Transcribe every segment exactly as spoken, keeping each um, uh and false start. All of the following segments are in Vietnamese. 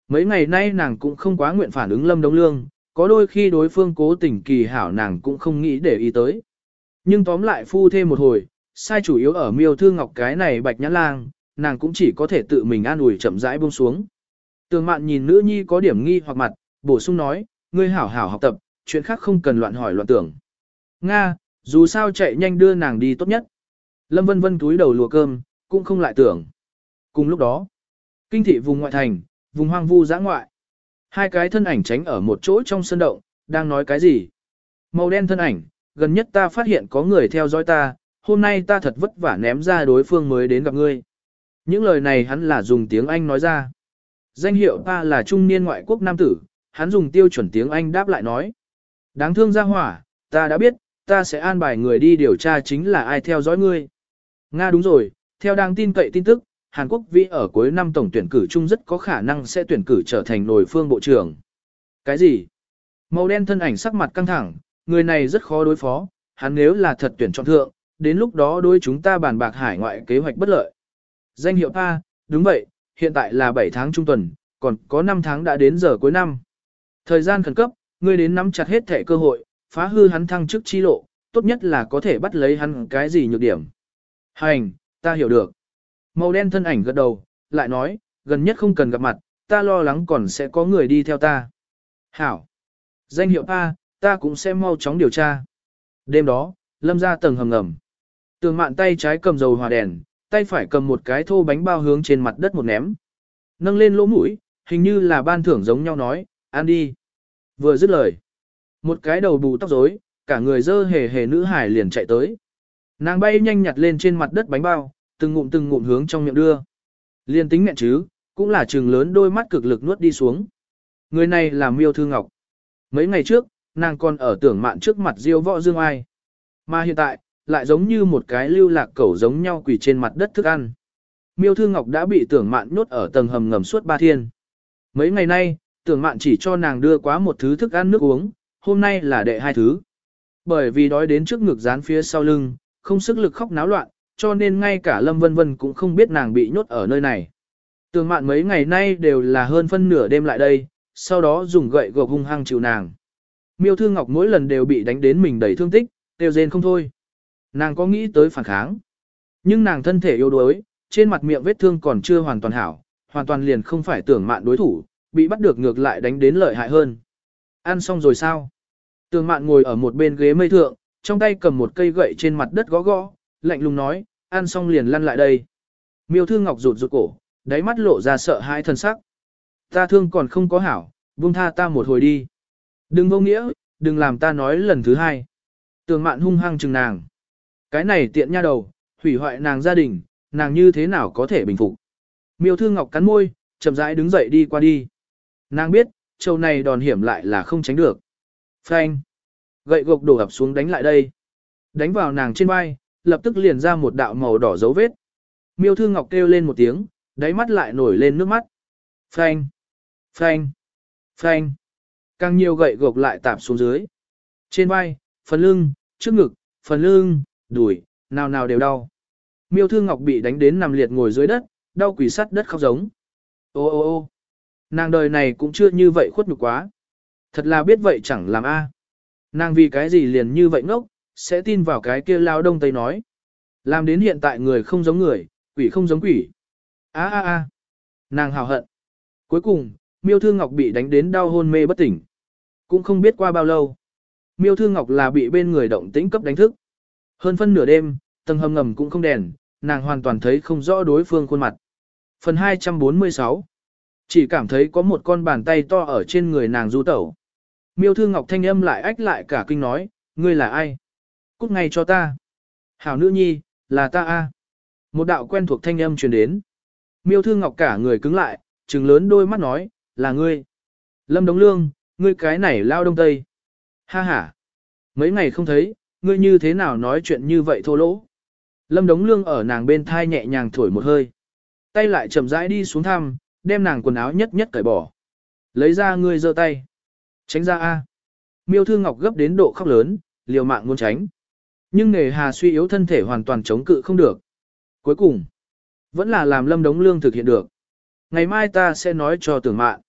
Mấy ngày nay nàng cũng không quá nguyện phản ứng Lâm Đống Lương, có đôi khi đối phương cố tình kỳ hảo nàng cũng không nghĩ để ý tới. Nhưng tóm lại phu thêm một hồi, sai chủ yếu ở Miêu Thư Ngọc cái này bạch nhãn lang, nàng cũng chỉ có thể tự mình an ủi chậm rãi buông xuống. Tường Mạn nhìn nữ nhi có điểm nghi hoặc mặt, bổ sung nói, ngươi hảo hảo học tập, chuyện khác không cần loạn hỏi loạn tưởng. Nga, dù sao chạy nhanh đưa nàng đi tốt nhất. Lâm Vân Vân túi đầu lùa cơm, cũng không lại tưởng. Cùng lúc đó, kinh thị vùng ngoại thành, vùng hoang vu dã ngoại. Hai cái thân ảnh tránh ở một chỗ trong sân động, đang nói cái gì? Màu đen thân ảnh, gần nhất ta phát hiện có người theo dõi ta, hôm nay ta thật vất vả ném ra đối phương mới đến gặp ngươi. Những lời này hắn là dùng tiếng Anh nói ra. Danh hiệu ta là trung niên ngoại quốc nam tử, hắn dùng tiêu chuẩn tiếng Anh đáp lại nói. Đáng thương ra hỏa, ta đã biết, ta sẽ an bài người đi điều tra chính là ai theo dõi ngươi. Nga đúng rồi, theo đáng tin cậy tin tức, Hàn Quốc Vĩ ở cuối năm tổng tuyển cử chung rất có khả năng sẽ tuyển cử trở thành nổi phương bộ trưởng. Cái gì? Màu đen thân ảnh sắc mặt căng thẳng, người này rất khó đối phó, hắn nếu là thật tuyển chọn thượng, đến lúc đó đối chúng ta bàn bạc hải ngoại kế hoạch bất lợi. Danh hiệu A, đúng vậy, hiện tại là bảy tháng trung tuần, còn có năm tháng đã đến giờ cuối năm. Thời gian khẩn cấp, ngươi đến nắm chặt hết thể cơ hội, phá hư hắn thăng chức chi lộ, tốt nhất là có thể bắt lấy hắn cái gì nhược điểm. Hành, ta hiểu được. Màu đen thân ảnh gật đầu, lại nói, gần nhất không cần gặp mặt, ta lo lắng còn sẽ có người đi theo ta. Hảo. Danh hiệu A, ta cũng sẽ mau chóng điều tra. Đêm đó, Lâm ra tầng hầm ngầm. Tường Mạn tay trái cầm dầu hòa đèn, tay phải cầm một cái thô bánh bao hướng trên mặt đất một ném. Nâng lên lỗ mũi, hình như là ban thưởng giống nhau nói, ăn đi. Vừa dứt lời. Một cái đầu bù tóc rối, cả người dơ hề hề nữ hải liền chạy tới. Nàng bay nhanh nhặt lên trên mặt đất bánh bao, từng ngụm từng ngụm hướng trong miệng đưa. Liên tính nghẹn chứ, cũng là trừng lớn đôi mắt cực lực nuốt đi xuống. Người này là Miêu Thư Ngọc. Mấy ngày trước, nàng còn ở Tưởng Mạn trước mặt diêu võ dương ai. Mà hiện tại, lại giống như một cái lưu lạc cẩu giống nhau quỳ trên mặt đất thức ăn. Miêu Thư Ngọc đã bị Tưởng Mạn nhốt ở tầng hầm ngầm suốt ba thiên. Mấy ngày nay, Tưởng Mạn chỉ cho nàng đưa quá một thứ thức ăn nước uống, hôm nay là đệ hai thứ. Bởi vì đói đến trước ngực dán phía sau lưng, không sức lực khóc náo loạn, cho nên ngay cả Lâm Vân Vân cũng không biết nàng bị nhốt ở nơi này. Tưởng Mạn mấy ngày nay đều là hơn phân nửa đêm lại đây, sau đó dùng gậy gộc hung hăng chịu nàng. Miêu Thư Ngọc mỗi lần đều bị đánh đến mình đầy thương tích, đều rên không thôi. Nàng có nghĩ tới phản kháng, nhưng nàng thân thể yếu đuối, trên mặt miệng vết thương còn chưa hoàn toàn hảo, hoàn toàn liền không phải Tưởng Mạn đối thủ, bị bắt được ngược lại đánh đến lợi hại hơn. Ăn xong rồi sao? Tưởng Mạn ngồi ở một bên ghế mây thượng, trong tay cầm một cây gậy trên mặt đất gõ gõ, lạnh lùng nói, ăn xong liền lăn lại đây. Miêu Thư Ngọc rụt rụt cổ, đáy mắt lộ ra sợ hãi thân sắc. Ta thương còn không có hảo, buông tha ta một hồi đi. Đừng vô nghĩa, đừng làm ta nói lần thứ hai. Tưởng Mạn hung hăng chừng nàng. Cái này tiện nha đầu, hủy hoại nàng gia đình, nàng như thế nào có thể bình phục. Miêu Thư Ngọc cắn môi, chậm rãi đứng dậy đi qua đi. Nàng biết, châu này đòn hiểm lại là không tránh được. Phanh. Gậy gộc đổ ập xuống đánh lại đây. Đánh vào nàng trên vai, lập tức liền ra một đạo màu đỏ dấu vết. Miêu Thư Ngọc kêu lên một tiếng, đáy mắt lại nổi lên nước mắt. Phanh. Phanh. Phanh. Càng nhiều gậy gộc lại tạp xuống dưới. Trên vai, phần lưng, trước ngực, phần lưng, đùi, nào nào đều đau. Miêu Thư Ngọc bị đánh đến nằm liệt ngồi dưới đất, đau quỷ sắt đất khóc giống. Ô ô ô nàng đời này cũng chưa như vậy khuất nhục quá. Thật là biết vậy chẳng làm a. Nàng vì cái gì liền như vậy ngốc, sẽ tin vào cái kia lao đông tây nói. Làm đến hiện tại người không giống người, quỷ không giống quỷ. A a a. Nàng hào hận. Cuối cùng, Miêu Thư Ngọc bị đánh đến đau hôn mê bất tỉnh. Cũng không biết qua bao lâu. Miêu Thư Ngọc là bị bên người động tĩnh cấp đánh thức. Hơn phân nửa đêm, tầng hầm ngầm cũng không đèn, nàng hoàn toàn thấy không rõ đối phương khuôn mặt. Phần hai trăm bốn mươi sáu. Chỉ cảm thấy có một con bàn tay to ở trên người nàng du tẩu. Miêu Thư Ngọc thanh âm lại ách lại cả kinh nói, ngươi là ai? Cút ngay cho ta. Hảo nữ nhi, là ta a. Một đạo quen thuộc thanh âm truyền đến. Miêu Thư Ngọc cả người cứng lại, trừng lớn đôi mắt nói, là ngươi. Lâm Đống Lương, ngươi cái này lao đông tây. Ha ha. Mấy ngày không thấy, ngươi như thế nào nói chuyện như vậy thô lỗ. Lâm Đống Lương ở nàng bên thai nhẹ nhàng thổi một hơi. Tay lại chậm rãi đi xuống thăm, đem nàng quần áo nhất nhất cởi bỏ. Lấy ra ngươi giơ tay. Tránh ra a. Miêu Thư Ngọc gấp đến độ khóc lớn, liều mạng muốn tránh. Nhưng nghề hà suy yếu thân thể hoàn toàn chống cự không được. Cuối cùng, vẫn là làm Lâm Đống Lương thực hiện được. Ngày mai ta sẽ nói cho Tưởng Mạn.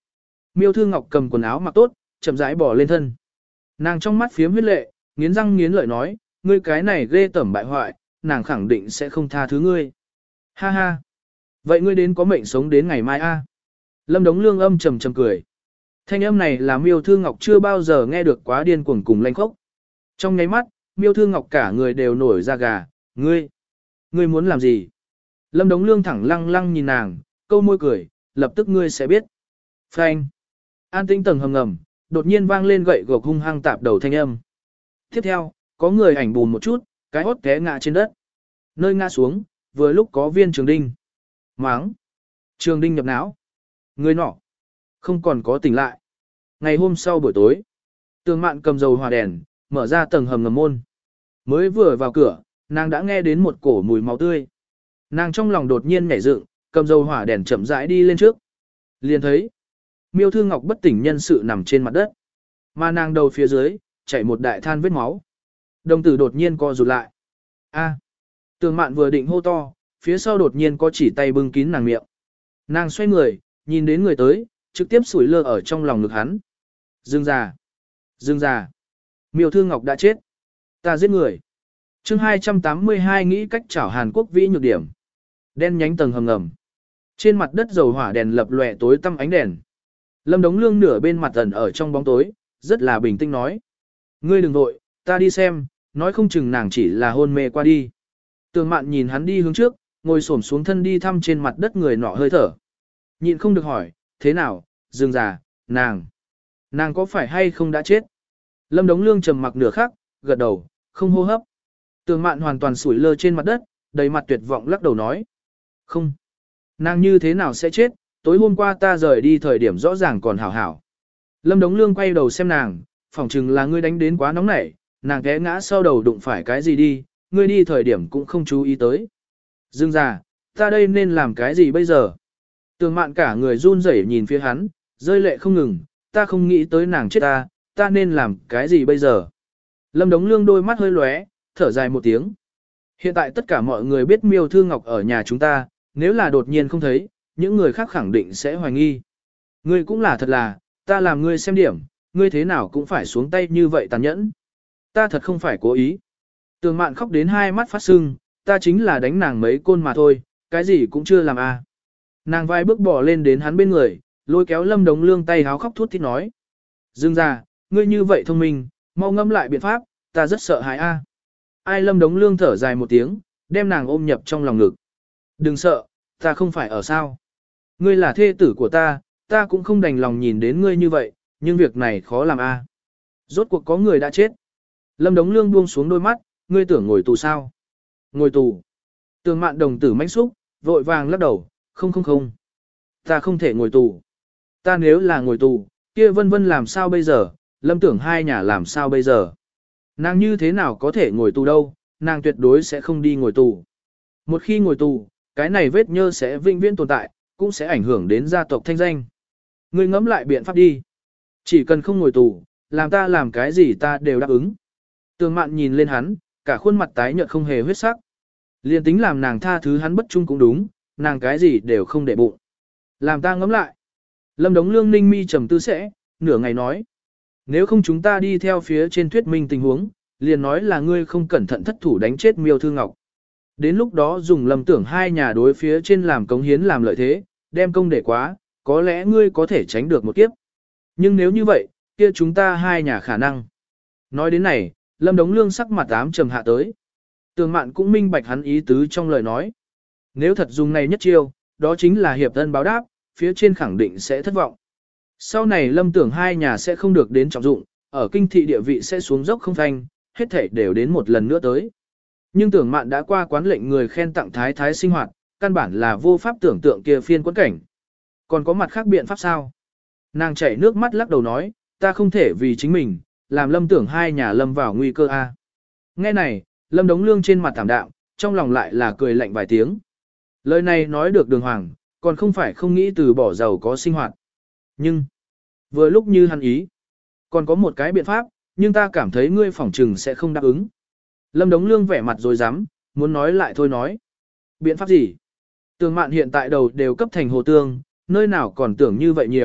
Miêu Thư Ngọc cầm quần áo mặc tốt, chậm rãi bỏ lên thân. Nàng trong mắt phiếm huyết lệ, nghiến răng nghiến lợi nói, ngươi cái này ghê tởm bại hoại, nàng khẳng định sẽ không tha thứ ngươi. Ha ha. Vậy ngươi đến có mệnh sống đến ngày mai a? Lâm Đống Lương âm trầm trầm cười. Thanh âm này là Miêu Thư Ngọc chưa bao giờ nghe được quá điên cuồng cùng lanh khốc. Trong nháy mắt, Miêu Thư Ngọc cả người đều nổi da gà, ngươi, ngươi muốn làm gì? Lâm Đống Lương thẳng lăng lăng nhìn nàng, câu môi cười, lập tức ngươi sẽ biết. Phanh. An tĩnh tầng hầm ngầm, đột nhiên vang lên gậy gộc hung hăng tạp đầu thanh âm. Tiếp theo, có người ảnh bùn một chút, cái hốt té ngã trên đất. Nơi ngã xuống, vừa lúc có viên trường đinh. Máng. Trường đinh nhập não. Người nọ. Không còn có tỉnh lại. Ngày hôm sau buổi tối, Tường Mạn cầm dầu hỏa đèn, mở ra tầng hầm ngầm môn. Mới vừa vào cửa, nàng đã nghe đến một cổ mùi máu tươi. Nàng trong lòng đột nhiên nhảy dựng, cầm dầu hỏa đèn chậm rãi đi lên trước. Liền thấy, Miêu Thư Ngọc bất tỉnh nhân sự nằm trên mặt đất. Mà nàng đầu phía dưới, chảy một đại than vết máu. Đồng tử đột nhiên co rụt lại. A. Tường Mạn vừa định hô to, phía sau đột nhiên có chỉ tay bưng kín nàng miệng. Nàng xoay người, nhìn đến người tới, trực tiếp sủi lơ ở trong lòng ngực hắn. Dương già. Dương già. Miêu Thư Ngọc đã chết. Ta giết người. chương hai trăm tám mươi hai nghĩ cách chảo Hàn Quốc vĩ nhược điểm. Đen nhánh tầng hầm ngầm. Trên mặt đất dầu hỏa đèn lập lòe tối tăm ánh đèn. Lâm Đống Lương nửa bên mặt ẩn ở trong bóng tối, rất là bình tĩnh nói. Ngươi đừng vội, ta đi xem, nói không chừng nàng chỉ là hôn mê qua đi. Tường Mạn nhìn hắn đi hướng trước, ngồi xổm xuống thân đi thăm trên mặt đất người nọ hơi thở. Nhịn không được hỏi, thế nào, Dương già, nàng, nàng có phải hay không đã chết? Lâm Đống Lương trầm mặc nửa khắc, gật đầu, không hô hấp. Tường Mạn hoàn toàn sủi lơ trên mặt đất, đầy mặt tuyệt vọng lắc đầu nói. Không, nàng như thế nào sẽ chết, tối hôm qua ta rời đi thời điểm rõ ràng còn hảo hảo. Lâm Đống Lương quay đầu xem nàng, phỏng chừng là ngươi đánh đến quá nóng nảy, nàng té ngã sau đầu đụng phải cái gì đi, ngươi đi thời điểm cũng không chú ý tới. Dương già, ta đây nên làm cái gì bây giờ? Tường Mạn cả người run rẩy nhìn phía hắn, rơi lệ không ngừng, ta không nghĩ tới nàng chết ta, ta nên làm cái gì bây giờ? Lâm Đống Lương đôi mắt hơi lóe, thở dài một tiếng. Hiện tại tất cả mọi người biết Miêu Thư Ngọc ở nhà chúng ta, nếu là đột nhiên không thấy, những người khác khẳng định sẽ hoài nghi. Ngươi cũng là thật là, ta làm ngươi xem điểm, ngươi thế nào cũng phải xuống tay như vậy tàn nhẫn. Ta thật không phải cố ý. Tường Mạn khóc đến hai mắt phát sưng, ta chính là đánh nàng mấy côn mà thôi, cái gì cũng chưa làm à. Nàng vai bước bỏ lên đến hắn bên người, lôi kéo Lâm Đống Lương tay háo khóc thút thít nói. Dương già, ngươi như vậy thông minh, mau ngâm lại biện pháp, ta rất sợ hãi a. Ai Lâm Đống Lương thở dài một tiếng, đem nàng ôm nhập trong lòng ngực. Đừng sợ, ta không phải ở sao. Ngươi là thê tử của ta, ta cũng không đành lòng nhìn đến ngươi như vậy, nhưng việc này khó làm a. Rốt cuộc có người đã chết. Lâm Đống Lương buông xuống đôi mắt, ngươi tưởng ngồi tù sao? Ngồi tù. Tường Mạn đồng tử mãnh xúc, vội vàng lắc đầu, không không không. Ta không thể ngồi tù. Ta nếu là ngồi tù, kia Vân Vân làm sao bây giờ, Lâm Tưởng hai nhà làm sao bây giờ? Nàng như thế nào có thể ngồi tù đâu, nàng tuyệt đối sẽ không đi ngồi tù. Một khi ngồi tù, cái này vết nhơ sẽ vĩnh viễn tồn tại, cũng sẽ ảnh hưởng đến gia tộc thanh danh. Ngươi ngẫm lại biện pháp đi. Chỉ cần không ngồi tù, làm ta làm cái gì ta đều đáp ứng. Tường Mạn nhìn lên hắn, cả khuôn mặt tái nhợt không hề huyết sắc. Liên tính làm nàng tha thứ hắn bất trung cũng đúng, nàng cái gì đều không để bụng. Làm ta ngẫm lại. Lâm Đống Lương ninh mi trầm tư sẽ, nửa ngày nói. Nếu không chúng ta đi theo phía trên thuyết minh tình huống, liền nói là ngươi không cẩn thận thất thủ đánh chết Miêu Thư Ngọc. Đến lúc đó dùng Lâm Tưởng hai nhà đối phía trên làm cống hiến làm lợi thế, đem công để quá, có lẽ ngươi có thể tránh được một kiếp. Nhưng nếu như vậy, kia chúng ta hai nhà khả năng. Nói đến này, Lâm Đống Lương sắc mặt ám trầm hạ tới. Tường Mạn cũng minh bạch hắn ý tứ trong lời nói. Nếu thật dùng này nhất chiêu, đó chính là hiệp thân báo đáp, phía trên khẳng định sẽ thất vọng. Sau này Lâm Tưởng hai nhà sẽ không được đến trọng dụng, ở kinh thị địa vị sẽ xuống dốc không thanh, hết thảy đều đến một lần nữa tới. Nhưng Tưởng Mạn đã qua quán lệnh người khen tặng thái thái sinh hoạt, căn bản là vô pháp tưởng tượng kia phiên quẫn cảnh. Còn có mặt khác biện pháp sao? Nàng chảy nước mắt lắc đầu nói, ta không thể vì chính mình, làm Lâm Tưởng hai nhà lâm vào nguy cơ a. Nghe này, Lâm Đống Lương trên mặt thảm đạm, trong lòng lại là cười lạnh vài tiếng. Lời này nói được đường hoàng, còn không phải không nghĩ từ bỏ giàu có sinh hoạt. Nhưng, vừa lúc như hắn ý, còn có một cái biện pháp, nhưng ta cảm thấy ngươi phỏng trừng sẽ không đáp ứng. Lâm Đống Lương vẻ mặt rồi dám, muốn nói lại thôi nói. Biện pháp gì? Tường Mạn hiện tại đầu đều cấp thành hồ tương, nơi nào còn tưởng như vậy nhiều,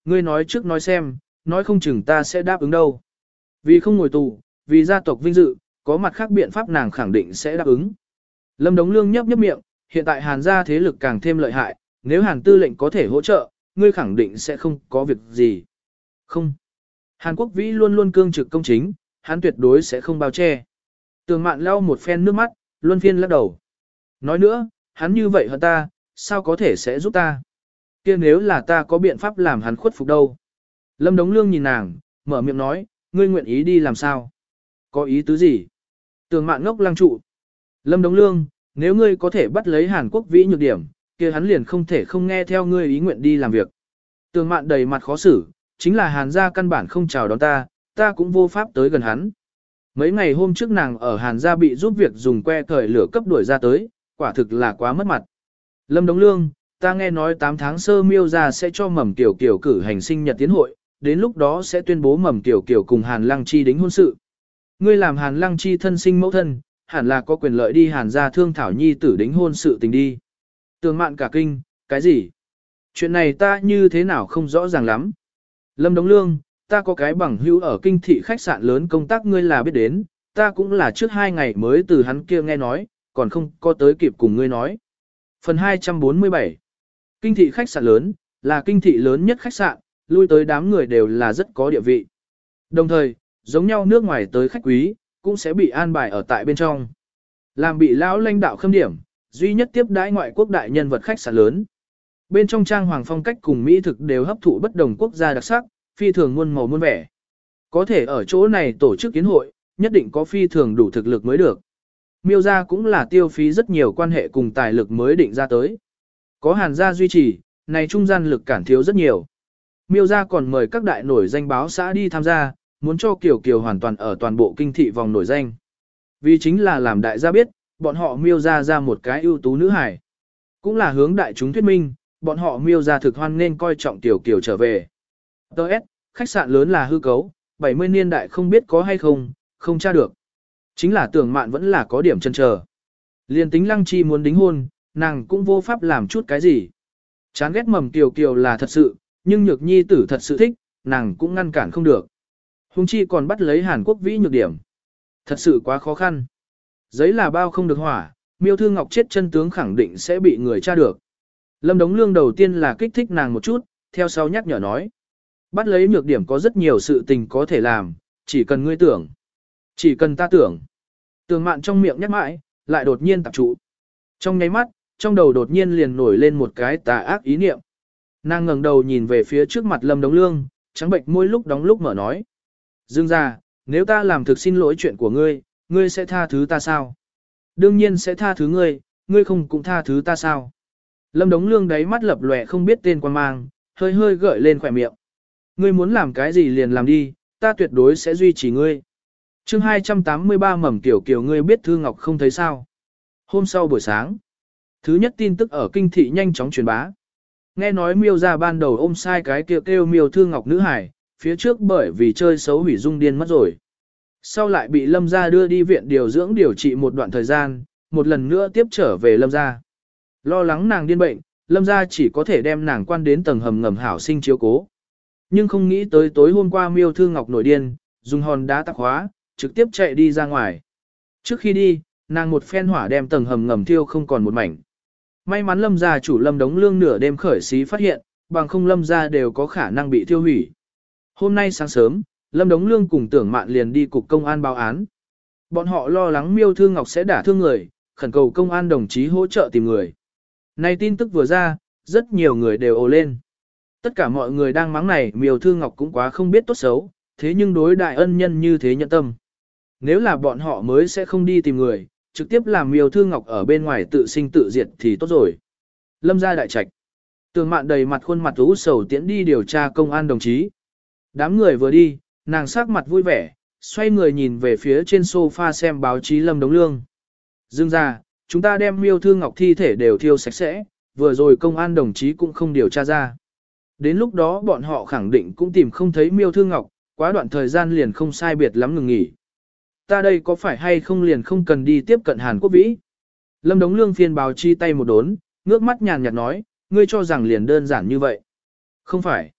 ngươi nói trước nói xem, nói không chừng ta sẽ đáp ứng đâu. Vì không ngồi tù, vì gia tộc vinh dự, có mặt khác biện pháp nàng khẳng định sẽ đáp ứng. Lâm Đống Lương nhấp nhấp miệng, hiện tại Hàn gia thế lực càng thêm lợi hại, nếu Hàn tư lệnh có thể hỗ trợ, ngươi khẳng định sẽ không có việc gì. Không. Hàn Quốc Vĩ luôn luôn cương trực công chính, hắn tuyệt đối sẽ không bao che. Tường Mạn lau một phen nước mắt, luân phiên lắc đầu. Nói nữa, hắn như vậy hơn ta, sao có thể sẽ giúp ta? Kia nếu là ta có biện pháp làm hắn khuất phục đâu? Lâm Đống Lương nhìn nàng, mở miệng nói, ngươi nguyện ý đi làm sao? Có ý tứ gì? Tường Mạn ngốc lăng trụ. Lâm Đống Lương, nếu ngươi có thể bắt lấy Hàn Quốc Vĩ nhược điểm, kia hắn liền không thể không nghe theo ngươi ý nguyện đi làm việc. Tường Mạn đầy mặt khó xử, chính là Hàn gia căn bản không chào đón ta, ta cũng vô pháp tới gần hắn. Mấy ngày hôm trước nàng ở Hàn gia bị giúp việc dùng que cởi lửa cấp đuổi ra tới, quả thực là quá mất mặt. Lâm Đống Lương, ta nghe nói tám tháng sơ Miêu gia sẽ cho Mầm Tiểu Kiều cử hành sinh nhật tiến hội, đến lúc đó sẽ tuyên bố Mầm Tiểu Kiều cùng Hàn Lăng Chi đính hôn sự. Ngươi làm Hàn Lăng Chi thân sinh mẫu thân, hẳn là có quyền lợi đi Hàn gia thương thảo nhi tử đính hôn sự tình đi. Tường Mạn cả kinh, cái gì? Chuyện này ta như thế nào không rõ ràng lắm. Lâm Đống Lương, ta có cái bằng hữu ở kinh thị khách sạn lớn công tác ngươi là biết đến, ta cũng là trước hai ngày mới từ hắn kia nghe nói, còn không có tới kịp cùng ngươi nói. Phần hai trăm bốn mươi bảy. Kinh thị khách sạn lớn, là kinh thị lớn nhất khách sạn, lui tới đám người đều là rất có địa vị. Đồng thời, giống nhau nước ngoài tới khách quý, cũng sẽ bị an bài ở tại bên trong. Làm bị lão lãnh đạo khâm điểm, duy nhất tiếp đãi ngoại quốc đại nhân vật khách sạn lớn. Bên trong trang hoàng phong cách cùng mỹ thực đều hấp thụ bất đồng quốc gia đặc sắc, phi thường muôn màu muôn vẻ. Có thể ở chỗ này tổ chức kiến hội, nhất định có phi thường đủ thực lực mới được. Miêu gia cũng là tiêu phí rất nhiều quan hệ cùng tài lực mới định ra tới. Có Hàn gia duy trì, này trung gian lực cản thiếu rất nhiều. Miêu gia còn mời các đại nổi danh báo xã đi tham gia, muốn cho Kiều Kiều hoàn toàn ở toàn bộ kinh thị vòng nổi danh. Vì chính là làm đại gia biết, bọn họ Miêu gia ra một cái ưu tú nữ hài. Cũng là hướng đại chúng thuyết minh, bọn họ Miêu gia thực hoan nên coi trọng Tiểu Kiều trở về. tê ét, khách sạn lớn là hư cấu, bảy mươi niên đại không biết có hay không, không tra được. Chính là Tưởng Mạn vẫn là có điểm chân chờ. Liên tính Lăng Chi muốn đính hôn, nàng cũng vô pháp làm chút cái gì. Chán ghét Mầm Kiều Kiều là thật sự, nhưng Nhược Nhi tử thật sự thích, nàng cũng ngăn cản không được. Hùng chi còn bắt lấy Hàn Quốc Vĩ nhược điểm. Thật sự quá khó khăn. Giấy là bao không được hỏa, Miêu Thư Ngọc chết chân tướng khẳng định sẽ bị người tra được. Lâm Đống Lương đầu tiên là kích thích nàng một chút, theo sau nhắc nhở nói. Bắt lấy nhược điểm có rất nhiều sự tình có thể làm, chỉ cần ngươi tưởng. Chỉ cần ta tưởng. Tường Mạn trong miệng nhắc mãi, lại đột nhiên tập trụ. Trong nháy mắt, trong đầu đột nhiên liền nổi lên một cái tà ác ý niệm. Nàng ngẩng đầu nhìn về phía trước mặt Lâm Đống Lương, trắng bệnh môi lúc đóng lúc mở nói. Dương gia, nếu ta làm thực xin lỗi chuyện của ngươi, ngươi sẽ tha thứ ta sao? Đương nhiên sẽ tha thứ ngươi, ngươi không cũng tha thứ ta sao? Lâm Đống Lương đáy mắt lập lòe không biết tên quan mang, hơi hơi gợi lên khỏe miệng. Ngươi muốn làm cái gì liền làm đi, ta tuyệt đối sẽ duy trì ngươi. Chương hai trăm tám mươi ba Mầm Tiểu Kiều ngươi biết Thư Ngọc không thấy sao? Hôm sau buổi sáng, thứ nhất tin tức ở kinh thị nhanh chóng truyền bá. Nghe nói Miêu gia ban đầu ôm sai cái kêu kêu Miêu Thư Ngọc nữ hải, phía trước bởi vì chơi xấu hủy dung điên mất rồi. Sau lại bị Lâm gia đưa đi viện điều dưỡng điều trị một đoạn thời gian, một lần nữa tiếp trở về Lâm gia. Lo lắng nàng điên bệnh, Lâm gia chỉ có thể đem nàng quan đến tầng hầm ngầm hảo sinh chiếu cố. Nhưng không nghĩ tới tối hôm qua Miêu Thư Ngọc nổi điên, dùng hòn đá tạc khóa, trực tiếp chạy đi ra ngoài. Trước khi đi, nàng một phen hỏa đem tầng hầm ngầm thiêu không còn một mảnh. May mắn Lâm gia chủ Lâm Đống Lương nửa đêm khởi xí phát hiện, bằng không Lâm gia đều có khả năng bị thiêu hủy. Hôm nay sáng sớm, Lâm Đống Lương cùng Tưởng Mạn liền đi cục công an báo án. Bọn họ lo lắng Miêu Thư Ngọc sẽ đả thương người, khẩn cầu công an đồng chí hỗ trợ tìm người. Này tin tức vừa ra, rất nhiều người đều ồ lên. Tất cả mọi người đang mắng này Miêu Thư Ngọc cũng quá không biết tốt xấu, thế nhưng đối đại ân nhân như thế nhận tâm. Nếu là bọn họ mới sẽ không đi tìm người, trực tiếp làm Miêu Thư Ngọc ở bên ngoài tự sinh tự diệt thì tốt rồi. Lâm gia đại trạch. Tưởng Mạn đầy mặt khuôn mặt u sầu tiễn đi điều tra công an đồng chí. Đám người vừa đi, nàng sắc mặt vui vẻ, xoay người nhìn về phía trên sofa xem báo chí Lâm Đống Lương. Dương ra, chúng ta đem Miêu Thư Ngọc thi thể đều thiêu sạch sẽ, vừa rồi công an đồng chí cũng không điều tra ra. Đến lúc đó bọn họ khẳng định cũng tìm không thấy Miêu Thư Ngọc, quá đoạn thời gian liền không sai biệt lắm ngừng nghỉ. Ta đây có phải hay không liền không cần đi tiếp cận Hàn Quốc Vĩ? Lâm Đống Lương phiên báo chi tay một đốn, ngước mắt nhàn nhạt nói, ngươi cho rằng liền đơn giản như vậy. Không phải.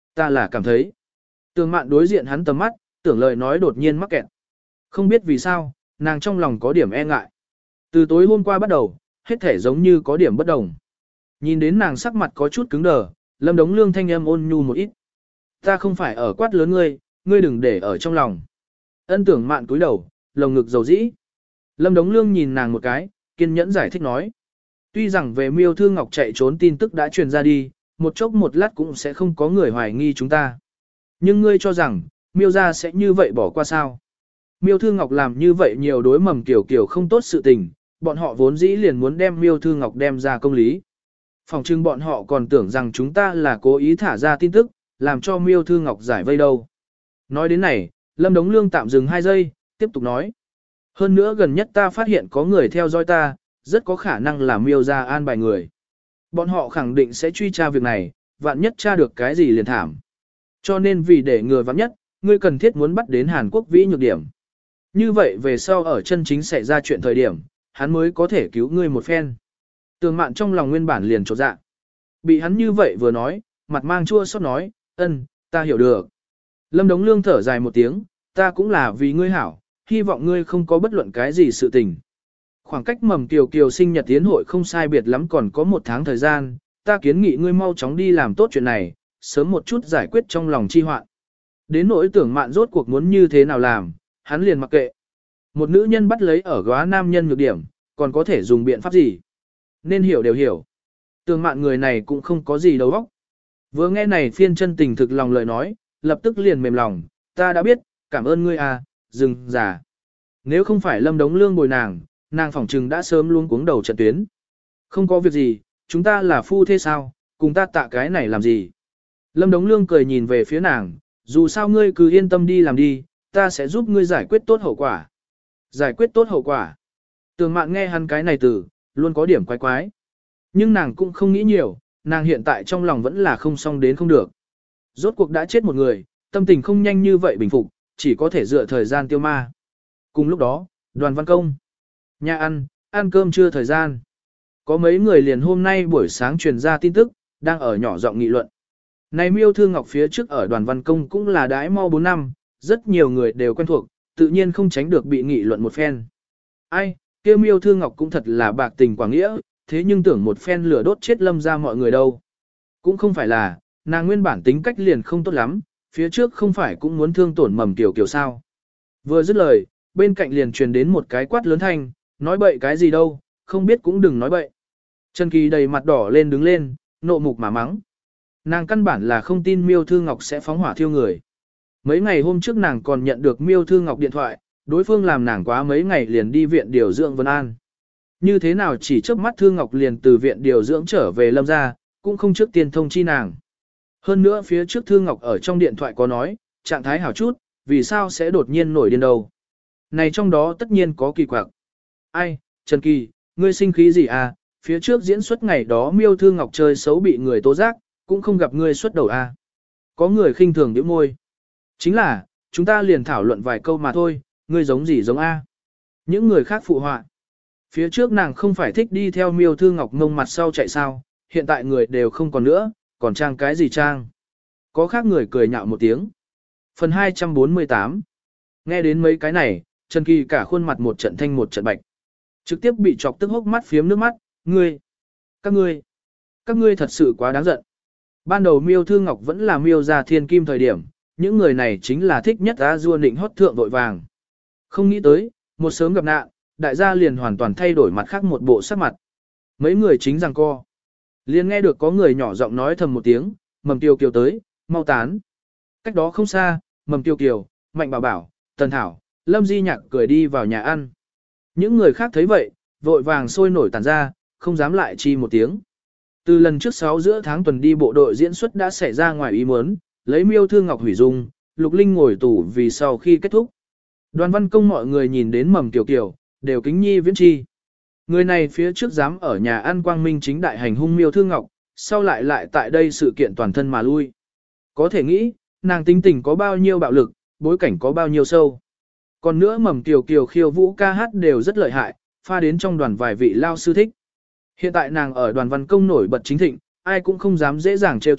Ta là cảm thấy. Tường mạn đối diện hắn tầm mắt, tưởng lời nói đột nhiên mắc kẹt. Không biết vì sao, nàng trong lòng có điểm e ngại. Từ tối hôm qua bắt đầu, hết thể giống như có điểm bất đồng. Nhìn đến nàng sắc mặt có chút cứng đờ, Lâm Đống Lương thanh âm ôn nhu một ít. Ta không phải ở quát lớn ngươi, ngươi đừng để ở trong lòng. Ân tưởng mạn cúi đầu, lồng ngực dầu dĩ. Lâm Đống Lương nhìn nàng một cái, kiên nhẫn giải thích nói. Tuy rằng về Miêu Thư Ngọc chạy trốn tin tức đã truyền ra đi, một chốc một lát cũng sẽ không có người hoài nghi chúng ta. Nhưng ngươi cho rằng, Miêu gia sẽ như vậy bỏ qua sao? Miêu Thư Ngọc làm như vậy nhiều đối mầm kiểu kiểu không tốt sự tình, bọn họ vốn dĩ liền muốn đem Miêu Thư Ngọc đem ra công lý. Phòng trưng bọn họ còn tưởng rằng chúng ta là cố ý thả ra tin tức, làm cho Miêu Thư Ngọc giải vây đâu. Nói đến này, Lâm Đống Lương tạm dừng hai giây, tiếp tục nói. Hơn nữa gần nhất ta phát hiện có người theo dõi ta, rất có khả năng là Miêu gia an bài người. Bọn họ khẳng định sẽ truy tra việc này, vạn nhất tra được cái gì liền thảm. Cho nên vì để ngừa vạn nhất, ngươi cần thiết muốn bắt đến Hàn Quốc vĩ nhược điểm. Như vậy về sau ở chân chính xảy ra chuyện thời điểm, hắn mới có thể cứu ngươi một phen. Tường mạn trong lòng nguyên bản liền trột dạ. Bị hắn như vậy vừa nói, mặt mang chua xót nói, ân, ta hiểu được. Lâm Đống Lương thở dài một tiếng, ta cũng là vì ngươi hảo, hy vọng ngươi không có bất luận cái gì sự tình. Khoảng cách mầm kiều kiều sinh nhật tiến hội không sai biệt lắm còn có một tháng thời gian, ta kiến nghị ngươi mau chóng đi làm tốt chuyện này, sớm một chút giải quyết trong lòng chi hoạn. Đến nỗi tưởng mạn rốt cuộc muốn như thế nào làm, hắn liền mặc kệ. Một nữ nhân bắt lấy ở góa nam nhân nhược điểm, còn có thể dùng biện pháp gì? Nên hiểu đều hiểu. Tưởng mạn người này cũng không có gì đầu óc. Vừa nghe này phiên chân tình thực lòng lời nói, lập tức liền mềm lòng, ta đã biết, cảm ơn ngươi à, dừng, già. Nếu không phải Lâm Đống Lương bồi nàng, nàng phỏng trừng đã sớm luôn cuống đầu trận tuyến. Không có việc gì, chúng ta là phu thế sao, cùng ta tạ cái này làm gì? Lâm Đống Lương cười nhìn về phía nàng, dù sao ngươi cứ yên tâm đi làm đi, ta sẽ giúp ngươi giải quyết tốt hậu quả. Giải quyết tốt hậu quả. Tường mạn nghe hắn cái này từ, luôn có điểm quái quái. Nhưng nàng cũng không nghĩ nhiều, nàng hiện tại trong lòng vẫn là không xong đến không được. Rốt cuộc đã chết một người, tâm tình không nhanh như vậy bình phục, chỉ có thể dựa thời gian tiêu ma. Cùng lúc đó, Đoàn Văn Công. Nhà ăn, ăn cơm trưa thời gian. Có mấy người liền hôm nay buổi sáng truyền ra tin tức, đang ở nhỏ giọng nghị luận. Này Miêu Thư Ngọc phía trước ở Đoàn Văn Công cũng là đãi mau bốn năm, rất nhiều người đều quen thuộc, tự nhiên không tránh được bị nghị luận một phen. Ai, kia Miêu Thư Ngọc cũng thật là bạc tình quả nghĩa, thế nhưng tưởng một phen lửa đốt chết Lâm ra mọi người đâu. Cũng không phải là, nàng nguyên bản tính cách liền không tốt lắm, phía trước không phải cũng muốn thương tổn mầm tiểu kiểu sao. Vừa dứt lời, bên cạnh liền truyền đến một cái quát lớn thanh, nói bậy cái gì đâu, không biết cũng đừng nói bậy. Trần Kỳ đầy mặt đỏ lên đứng lên, nộ mục mà mắng. Nàng căn bản là không tin Miêu Thư Ngọc sẽ phóng hỏa thiêu người. Mấy ngày hôm trước nàng còn nhận được Miêu Thư Ngọc điện thoại, đối phương làm nàng quá mấy ngày liền đi viện điều dưỡng Vân An. Như thế nào chỉ trước mắt Thư Ngọc liền từ viện điều dưỡng trở về Lâm gia, cũng không trước tiên thông chi nàng. Hơn nữa phía trước Thư Ngọc ở trong điện thoại có nói, trạng thái hảo chút, vì sao sẽ đột nhiên nổi điên đầu. Này trong đó tất nhiên có kỳ quặc. Ai, Trần Kỳ, ngươi sinh khí gì à, phía trước diễn xuất ngày đó Miêu Thư Ngọc chơi xấu bị người tố giác, cũng không gặp ngươi xuất đầu à. Có người khinh thường nhíu môi. Chính là, chúng ta liền thảo luận vài câu mà thôi, ngươi giống gì giống a? Những người khác phụ họa. Phía trước nàng không phải thích đi theo Miêu Thư Ngọc ngông mặt sau chạy sao, hiện tại người đều không còn nữa, còn trang cái gì trang. Có khác người cười nhạo một tiếng. Phần hai trăm bốn mươi tám. Nghe đến mấy cái này, Trần Kỳ cả khuôn mặt một trận thanh một trận bạch. Trực tiếp bị chọc tức hốc mắt phiếm nước mắt, ngươi, các ngươi, các ngươi thật sự quá đáng giận. Ban đầu Miêu Thư Ngọc vẫn là Miêu gia thiên kim thời điểm, những người này chính là thích nhất A Du định hót thượng vội vàng. Không nghĩ tới, một sớm gặp nạn, đại gia liền hoàn toàn thay đổi mặt khác một bộ sắc mặt. Mấy người chính rằng co. Liền nghe được có người nhỏ giọng nói thầm một tiếng, Mầm Kiều Kiều tới, mau tán. Cách đó không xa, Mầm Kiều Kiều, Mạnh Bảo Bảo, Tần Thảo, Lâm Di Nhạc cười đi vào nhà ăn. Những người khác thấy vậy, vội vàng sôi nổi tản ra, không dám lại chi một tiếng. Từ lần trước sáu giữa tháng tuần đi bộ đội diễn xuất đã xảy ra ngoài ý muốn, lấy Miêu Thư Ngọc hủy dung, Lục Linh ngồi tù vì sau khi kết thúc. Đoàn Văn Công mọi người nhìn đến Mầm Kiều Kiều, đều kính nhi viễn chi. Người này phía trước dám ở nhà ăn quang minh chính đại hành hung Miêu Thư Ngọc, sau lại lại tại đây sự kiện toàn thân mà lui. Có thể nghĩ, nàng tính tình có bao nhiêu bạo lực, bối cảnh có bao nhiêu sâu. Còn nữa Mầm Kiều Kiều khiêu vũ ca hát đều rất lợi hại, pha đến trong đoàn vài vị lao sư thích. Hiện tại nàng ở Đoàn Văn Công nổi bật chính thịnh, ai cũng không dám dễ dàng trêu chọc,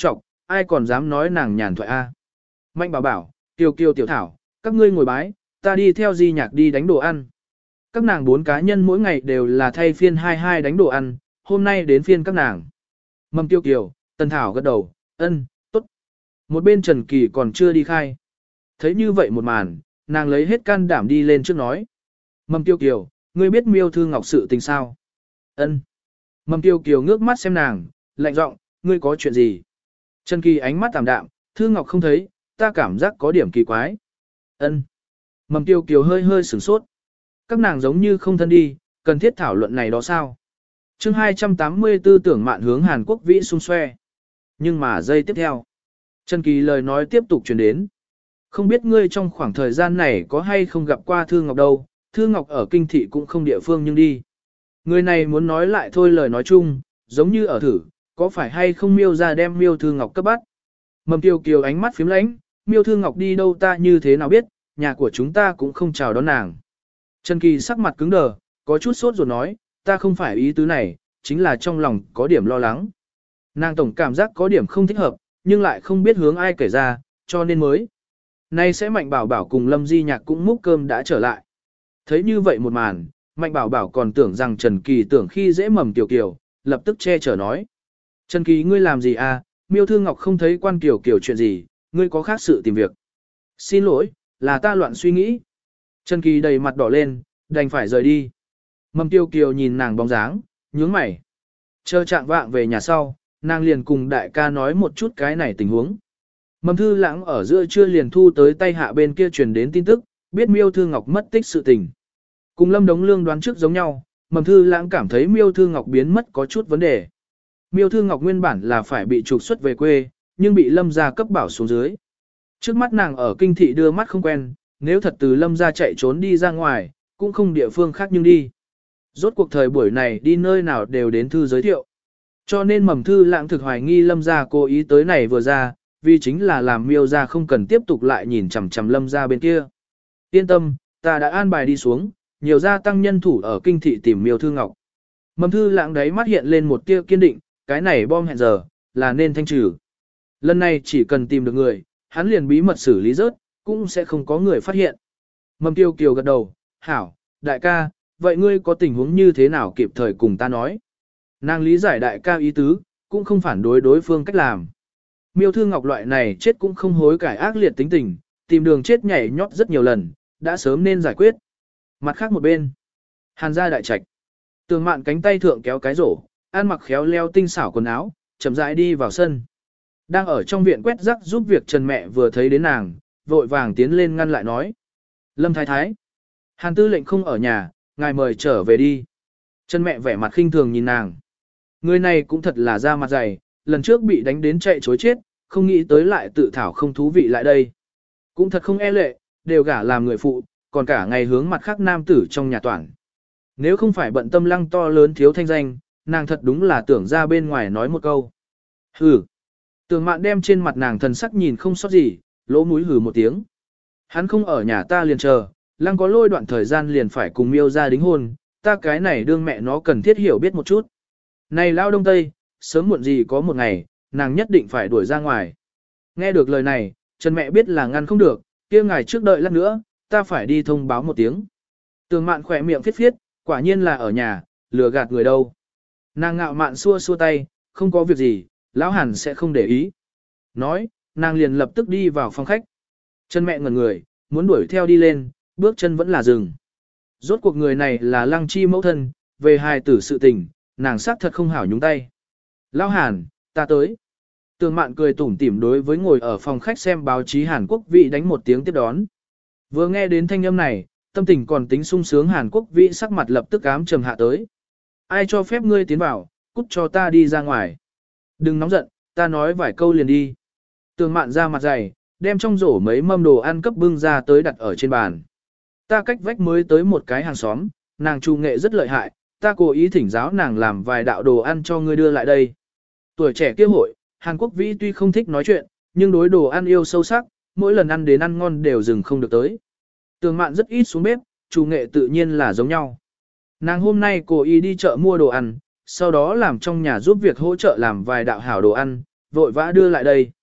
ai còn dám nói nàng nhàn thoại a? Mạnh bảo bảo, Kiều Kiều tiểu thảo, các ngươi ngồi bái, ta đi theo di nhạc đi đánh đồ ăn. Các nàng bốn cá nhân mỗi ngày đều là thay phiên hai hai đánh đồ ăn, hôm nay đến phiên các nàng. Mầm Kiều Kiều, Tần Thảo gật đầu, ân, tốt. Một bên Trần Kỳ còn chưa đi khai. Thấy như vậy một màn, nàng lấy hết can đảm đi lên trước nói. Mầm Kiều Kiều, ngươi biết Miêu Thư Ngọc sự tình sao? Ân. Mầm Kiều Kiều ngước mắt xem nàng, lạnh giọng, ngươi có chuyện gì? Trần Kỳ ánh mắt tạm đạm, Thư Ngọc không thấy, ta cảm giác có điểm kỳ quái. Ân. Mầm Kiều Kiều hơi hơi sửng sốt. Các nàng giống như không thân đi, cần thiết thảo luận này đó sao? Chương hai trăm tám mươi tư tưởng mạn hướng Hàn Quốc vĩ xung xoe. Nhưng mà giây tiếp theo, Trần Kỳ lời nói tiếp tục truyền đến. Không biết ngươi trong khoảng thời gian này có hay không gặp qua Thư Ngọc đâu, Thư Ngọc ở kinh thị cũng không địa phương nhưng đi. Người này muốn nói lại thôi lời nói chung, giống như ở thử, có phải hay không Miêu ra đem Miêu Thư Ngọc cấp bắt. Mầm Kiều Kiều ánh mắt phím lánh, Miêu Thư Ngọc đi đâu ta như thế nào biết, nhà của chúng ta cũng không chào đón nàng. Trần Kỳ sắc mặt cứng đờ, có chút sốt ruột nói, ta không phải ý tứ này, chính là trong lòng có điểm lo lắng. Nàng tổng cảm giác có điểm không thích hợp, nhưng lại không biết hướng ai kể ra, cho nên mới. Nay sẽ Mạnh Bảo Bảo cùng Lâm Di Nhạc cũng múc cơm đã trở lại. Thấy như vậy một màn, Mạnh Bảo Bảo còn tưởng rằng Trần Kỳ tưởng khi dễ Mầm Kiều Kiều, lập tức che chở nói. Trần Kỳ ngươi làm gì à, Miêu Thư Ngọc không thấy quan Kiều Kiều chuyện gì, ngươi có khác sự tìm việc. Xin lỗi, là ta loạn suy nghĩ. Trần Kỳ đầy mặt đỏ lên, đành phải rời đi. Mầm Kiều Kiều nhìn nàng bóng dáng, nhướng mày. Chờ trạng vạng về nhà sau, nàng liền cùng đại ca nói một chút cái này tình huống. Mầm Thư Lãng ở giữa trưa liền thu tới tay hạ bên kia truyền đến tin tức, biết Miêu Thư Ngọc mất tích sự tình. Cùng Lâm Đống Lương đoán trước giống nhau, Mầm Thư Lãng cảm thấy Miêu Thư Ngọc biến mất có chút vấn đề. Miêu Thư Ngọc nguyên bản là phải bị trục xuất về quê, nhưng bị Lâm gia cấp bảo xuống dưới. Trước mắt nàng ở kinh thị đưa mắt không quen, nếu thật từ Lâm gia chạy trốn đi ra ngoài, cũng không địa phương khác nhưng đi. Rốt cuộc thời buổi này đi nơi nào đều đến thư giới thiệu. Cho nên Mầm Thư Lãng thực hoài nghi Lâm gia cố ý tới này vừa ra, vì chính là làm Miêu gia không cần tiếp tục lại nhìn chằm chằm Lâm gia bên kia. Yên tâm, ta đã an bài đi xuống, nhiều gia tăng nhân thủ ở kinh thị tìm Miêu Thư Ngọc. Mầm Thư Lãng đấy mắt hiện lên một tia kiên định, cái này bom hẹn giờ, là nên thanh trừ. Lần này chỉ cần tìm được người, hắn liền bí mật xử lý rớt, cũng sẽ không có người phát hiện. Mầm Kiều Kiều gật đầu, hảo, đại ca, vậy ngươi có tình huống như thế nào kịp thời cùng ta nói. Nàng lý giải đại ca ý tứ, cũng không phản đối đối phương cách làm. Miêu Thư Ngọc loại này chết cũng không hối cải ác liệt tính tình, tìm đường chết nhảy nhót rất nhiều lần, đã sớm nên giải quyết. Mặt khác một bên, Hàn gia đại trạch. Tường Mạn cánh tay thượng kéo cái rổ, ăn mặc khéo leo tinh xảo quần áo, chậm rãi đi vào sân. Đang ở trong viện quét rác giúp việc Trần mẹ vừa thấy đến nàng, vội vàng tiến lên ngăn lại nói. Lâm thái thái, Hàn tư lệnh không ở nhà, ngài mời trở về đi. Trần mẹ vẻ mặt khinh thường nhìn nàng. Người này cũng thật là da mặt dày, lần trước bị đánh đến chạy chối chết, không nghĩ tới lại tự thảo không thú vị lại đây. Cũng thật không e lệ, đều gả làm người phụ, còn cả ngày hướng mặt khác nam tử trong nhà toàn. Nếu không phải bận tâm lăng to lớn thiếu thanh danh, nàng thật đúng là tưởng ra bên ngoài nói một câu. Hừ. Tường Mạn đem trên mặt nàng thần sắc nhìn không sót gì, lỗ mũi hừ một tiếng. Hắn không ở nhà ta liền chờ, lăng có lôi đoạn thời gian liền phải cùng Miêu ra đính hôn, ta cái này đương mẹ nó cần thiết hiểu biết một chút. Này lao đông tây, sớm muộn gì có một ngày, nàng nhất định phải đuổi ra ngoài. Nghe được lời này, Trần mẹ biết là ngăn không được, kia ngài trước đợi lát nữa, ta phải đi thông báo một tiếng. Tường Mạn khỏe miệng phiết phiết, quả nhiên là ở nhà, lừa gạt người đâu. Nàng ngạo mạn xua xua tay, không có việc gì, lão Hàn sẽ không để ý. Nói, nàng liền lập tức đi vào phòng khách. Trần mẹ ngẩn người, muốn đuổi theo đi lên, bước chân vẫn là dừng. Rốt cuộc người này là Lăng Chi mẫu thân, về hài tử sự tình, nàng xác thật không hảo nhúng tay. Lão Hàn, ta tới. Tường Mạn cười tủm tỉm đối với ngồi ở phòng khách xem báo chí Hàn Quốc vị đánh một tiếng tiếp đón. Vừa nghe đến thanh âm này, tâm tình còn tính sung sướng Hàn Quốc vị sắc mặt lập tức ám trầm hạ tới. Ai cho phép ngươi tiến vào, cút cho ta đi ra ngoài. Đừng nóng giận, ta nói vài câu liền đi. Tường Mạn ra mặt dày, đem trong rổ mấy mâm đồ ăn cấp bưng ra tới đặt ở trên bàn. Ta cách vách mới tới một cái hàng xóm, nàng trù nghệ rất lợi hại, ta cố ý thỉnh giáo nàng làm vài đạo đồ ăn cho ngươi đưa lại đây. Tuổi trẻ kia hội, Hàn Quốc Vĩ tuy không thích nói chuyện, nhưng đối đồ ăn yêu sâu sắc, mỗi lần ăn đến ăn ngon đều dừng không được tới. Tường Mạn rất ít xuống bếp, trù nghệ tự nhiên là giống nhau. Nàng hôm nay cố ý đi chợ mua đồ ăn, sau đó làm trong nhà giúp việc hỗ trợ làm vài đạo hảo đồ ăn, vội vã đưa lại đây.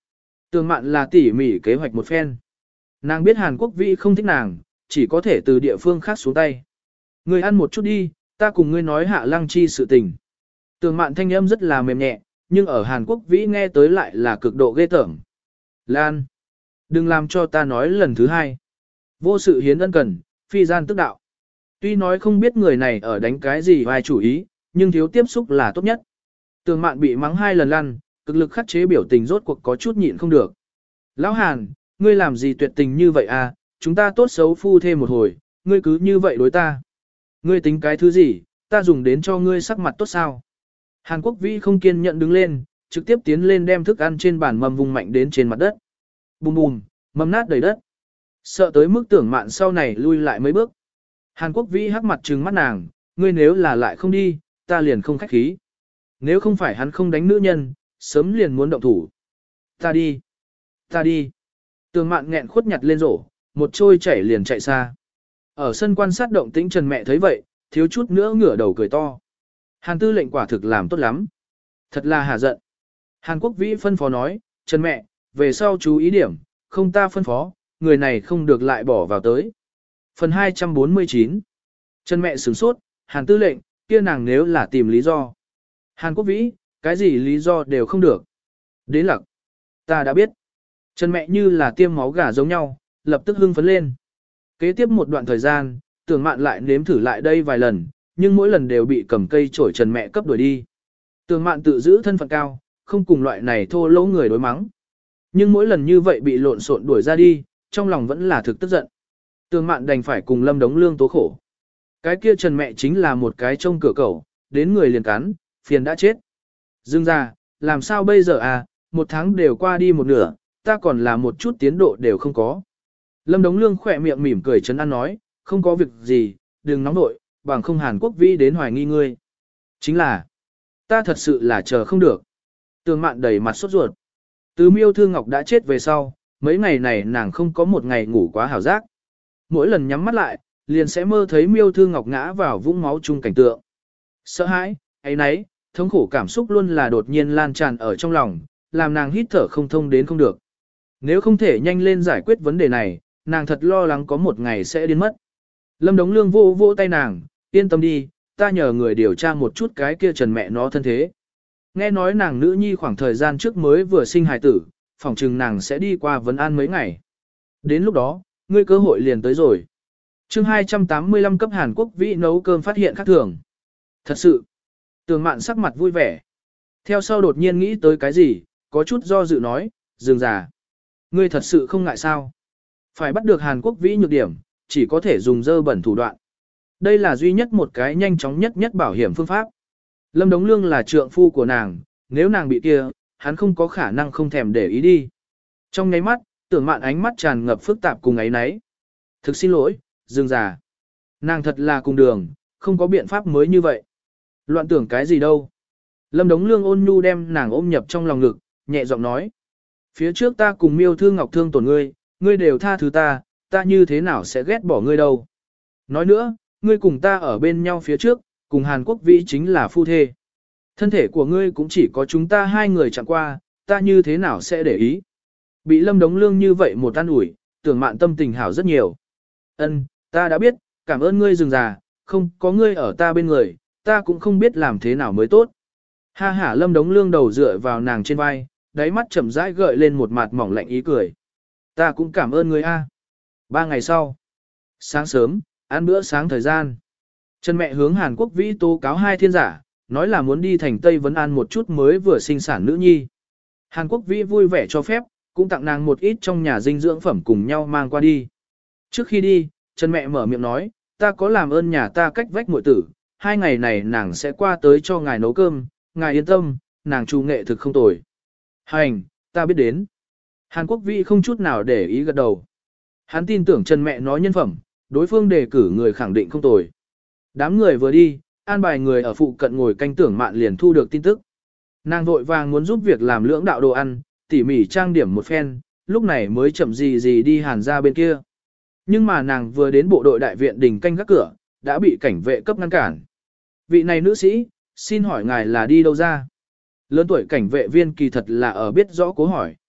Tường Mạn là tỉ mỉ kế hoạch một phen. Nàng biết Hàn Quốc Vĩ không thích nàng, chỉ có thể từ địa phương khác xuống tay. Ngươi ăn một chút đi, ta cùng ngươi nói Hạ Lăng Chi sự tình. Tường Mạn thanh âm rất là mềm nhẹ, nhưng ở Hàn Quốc Vĩ nghe tới lại là cực độ ghê tởm. Lan, đừng làm cho ta nói lần thứ hai. Vô sự hiến ân cần, phi gian tức đạo. Tuy nói không biết người này ở đánh cái gì vai chủ ý, nhưng thiếu tiếp xúc là tốt nhất. Tường Mạn bị mắng hai lần lăn, cực lực khắc chế biểu tình rốt cuộc có chút nhịn không được. Lão Hàn, ngươi làm gì tuyệt tình như vậy à, chúng ta tốt xấu phu thêm một hồi, ngươi cứ như vậy đối ta. Ngươi tính cái thứ gì, ta dùng đến cho ngươi sắc mặt tốt sao. Hàn Quốc Vĩ không kiên nhẫn đứng lên, trực tiếp tiến lên đem thức ăn trên bàn mâm vung mạnh đến trên mặt đất. Bùm bùm, mâm nát đầy đất. Sợ tới mức Tưởng Mạn sau này lui lại mấy bước. Hàn Quốc Vĩ hắc mặt trừng mắt nàng, ngươi nếu là lại không đi, ta liền không khách khí. Nếu không phải hắn không đánh nữ nhân, sớm liền muốn động thủ. Ta đi, ta đi. Tưởng Mạn nghẹn khuất nhặt lên rổ, một trôi chảy liền chạy xa. Ở sân quan sát động tĩnh Trần mẹ thấy vậy, thiếu chút nữa ngửa đầu cười to. Hàn tư lệnh quả thực làm tốt lắm. Thật là hà giận. Hàn Quốc Vĩ phân phó nói, Trần mẹ, về sau chú ý điểm, không ta phân phó, người này không được lại bỏ vào tới. Phần hai trăm bốn mươi chín. Trần mẹ sửng sốt, Hàn tư lệnh, kia nàng nếu là tìm lý do. Hàn Quốc Vĩ, cái gì lý do đều không được. Đến lặc. Ta đã biết. Trần mẹ như là tiêm máu gà giống nhau, lập tức hưng phấn lên. Kế tiếp một đoạn thời gian, Tưởng Mạn lại nếm thử lại đây vài lần, nhưng mỗi lần đều bị cầm cây chổi Trần mẹ cấp đuổi đi. Tưởng Mạn tự giữ thân phận cao, không cùng loại này thô lỗ người đối mắng. Nhưng mỗi lần như vậy bị lộn xộn đuổi ra đi, trong lòng vẫn là thực tức giận. Tưởng Mạn đành phải cùng Lâm Đống Lương tố khổ. Cái kia Trần mẹ chính là một cái trông cửa cẩu, đến người liền cắn, phiền đã chết. Dương ra, làm sao bây giờ à, một tháng đều qua đi một nửa, ta còn là một chút tiến độ đều không có. Lâm Đống Lương khỏe miệng mỉm cười trấn an nói, không có việc gì, đừng nóng nội, bằng không Hàn Quốc Vĩ đến hoài nghi ngươi. Chính là, ta thật sự là chờ không được. Tường Mạn đầy mặt sốt ruột. Từ Miêu Thư Ngọc đã chết về sau, mấy ngày này nàng không có một ngày ngủ quá hảo giác. Mỗi lần nhắm mắt lại, liền sẽ mơ thấy Miêu Thư Ngọc ngã vào vũng máu chung cảnh tượng. Sợ hãi, ấy nấy, thống khổ cảm xúc luôn là đột nhiên lan tràn ở trong lòng, làm nàng hít thở không thông đến không được. Nếu không thể nhanh lên giải quyết vấn đề này, nàng thật lo lắng có một ngày sẽ điên mất. Lâm Đống Lương vô vô tay nàng, yên tâm đi, ta nhờ người điều tra một chút cái kia Trần mẹ nó thân thế. Nghe nói nàng nữ nhi khoảng thời gian trước mới vừa sinh hài tử, phỏng chừng nàng sẽ đi qua vấn an mấy ngày. Đến lúc đó, ngươi cơ hội liền tới rồi. chương hai trăm tám mươi lăm cấp Hàn Quốc Vĩ nấu cơm phát hiện khác thường. Thật sự, Tường Mạn sắc mặt vui vẻ. Theo sau đột nhiên nghĩ tới cái gì, có chút do dự nói, dường già. Ngươi thật sự không ngại sao? Phải bắt được Hàn Quốc Vĩ nhược điểm, chỉ có thể dùng dơ bẩn thủ đoạn. Đây là duy nhất một cái nhanh chóng nhất nhất bảo hiểm phương pháp. Lâm Đống Lương là trượng phu của nàng, nếu nàng bị kia, hắn không có khả năng không thèm để ý đi. Trong nháy mắt, Tưởng Mạn ánh mắt tràn ngập phức tạp cùng ấy nấy. Thực xin lỗi, dường già. Nàng thật là cùng đường, không có biện pháp mới như vậy. Loạn tưởng cái gì đâu. Lâm Đống Lương ôn nhu đem nàng ôm nhập trong lòng ngực, nhẹ giọng nói. Phía trước ta cùng Miêu Thư Ngọc thương tổn ngươi, ngươi đều tha thứ ta, ta như thế nào sẽ ghét bỏ ngươi đâu. Nói nữa, ngươi cùng ta ở bên nhau phía trước, cùng Hàn Quốc Vĩ chính là phu thê. Thân thể của ngươi cũng chỉ có chúng ta hai người chẳng qua, ta như thế nào sẽ để ý. Bị Lâm Đống Lương như vậy một an ủi, Tưởng Mạn tâm tình hảo rất nhiều. Ân, ta đã biết, cảm ơn ngươi rừng già, không có ngươi ở ta bên người, ta cũng không biết làm thế nào mới tốt. Ha ha, Lâm Đống Lương đầu dựa vào nàng trên vai, đáy mắt chậm rãi gợi lên một mặt mỏng lạnh ý cười. Ta cũng cảm ơn ngươi a. Ba ngày sau, sáng sớm, ăn bữa sáng thời gian. Trần mẹ hướng Hàn Quốc Vĩ tố cáo hai thiên giả, nói là muốn đi thành Tây Vấn An một chút mới vừa sinh sản nữ nhi. Hàn Quốc Vĩ vui vẻ cho phép, cũng tặng nàng một ít trong nhà dinh dưỡng phẩm cùng nhau mang qua đi. Trước khi đi, Trần mẹ mở miệng nói, ta có làm ơn nhà ta cách vách muội tử, hai ngày này nàng sẽ qua tới cho ngài nấu cơm, ngài yên tâm, nàng chủ nghệ thực không tồi. Hành, ta biết đến. Hàn Quốc Vĩ không chút nào để ý gật đầu. Hắn tin tưởng Trần mẹ nói nhân phẩm, đối phương đề cử người khẳng định không tồi. Đám người vừa đi, an bài người ở phụ cận ngồi canh Tưởng Mạn liền thu được tin tức. Nàng vội vàng muốn giúp việc làm lưỡng đạo đồ ăn, tỉ mỉ trang điểm một phen, lúc này mới chậm gì gì đi Hàn ra bên kia. Nhưng mà nàng vừa đến bộ đội đại viện đình canh gác cửa, đã bị cảnh vệ cấp ngăn cản. Vị này nữ sĩ, xin hỏi ngài là đi đâu ra? Lớn tuổi cảnh vệ viên kỳ thật là ở biết rõ cố hỏi.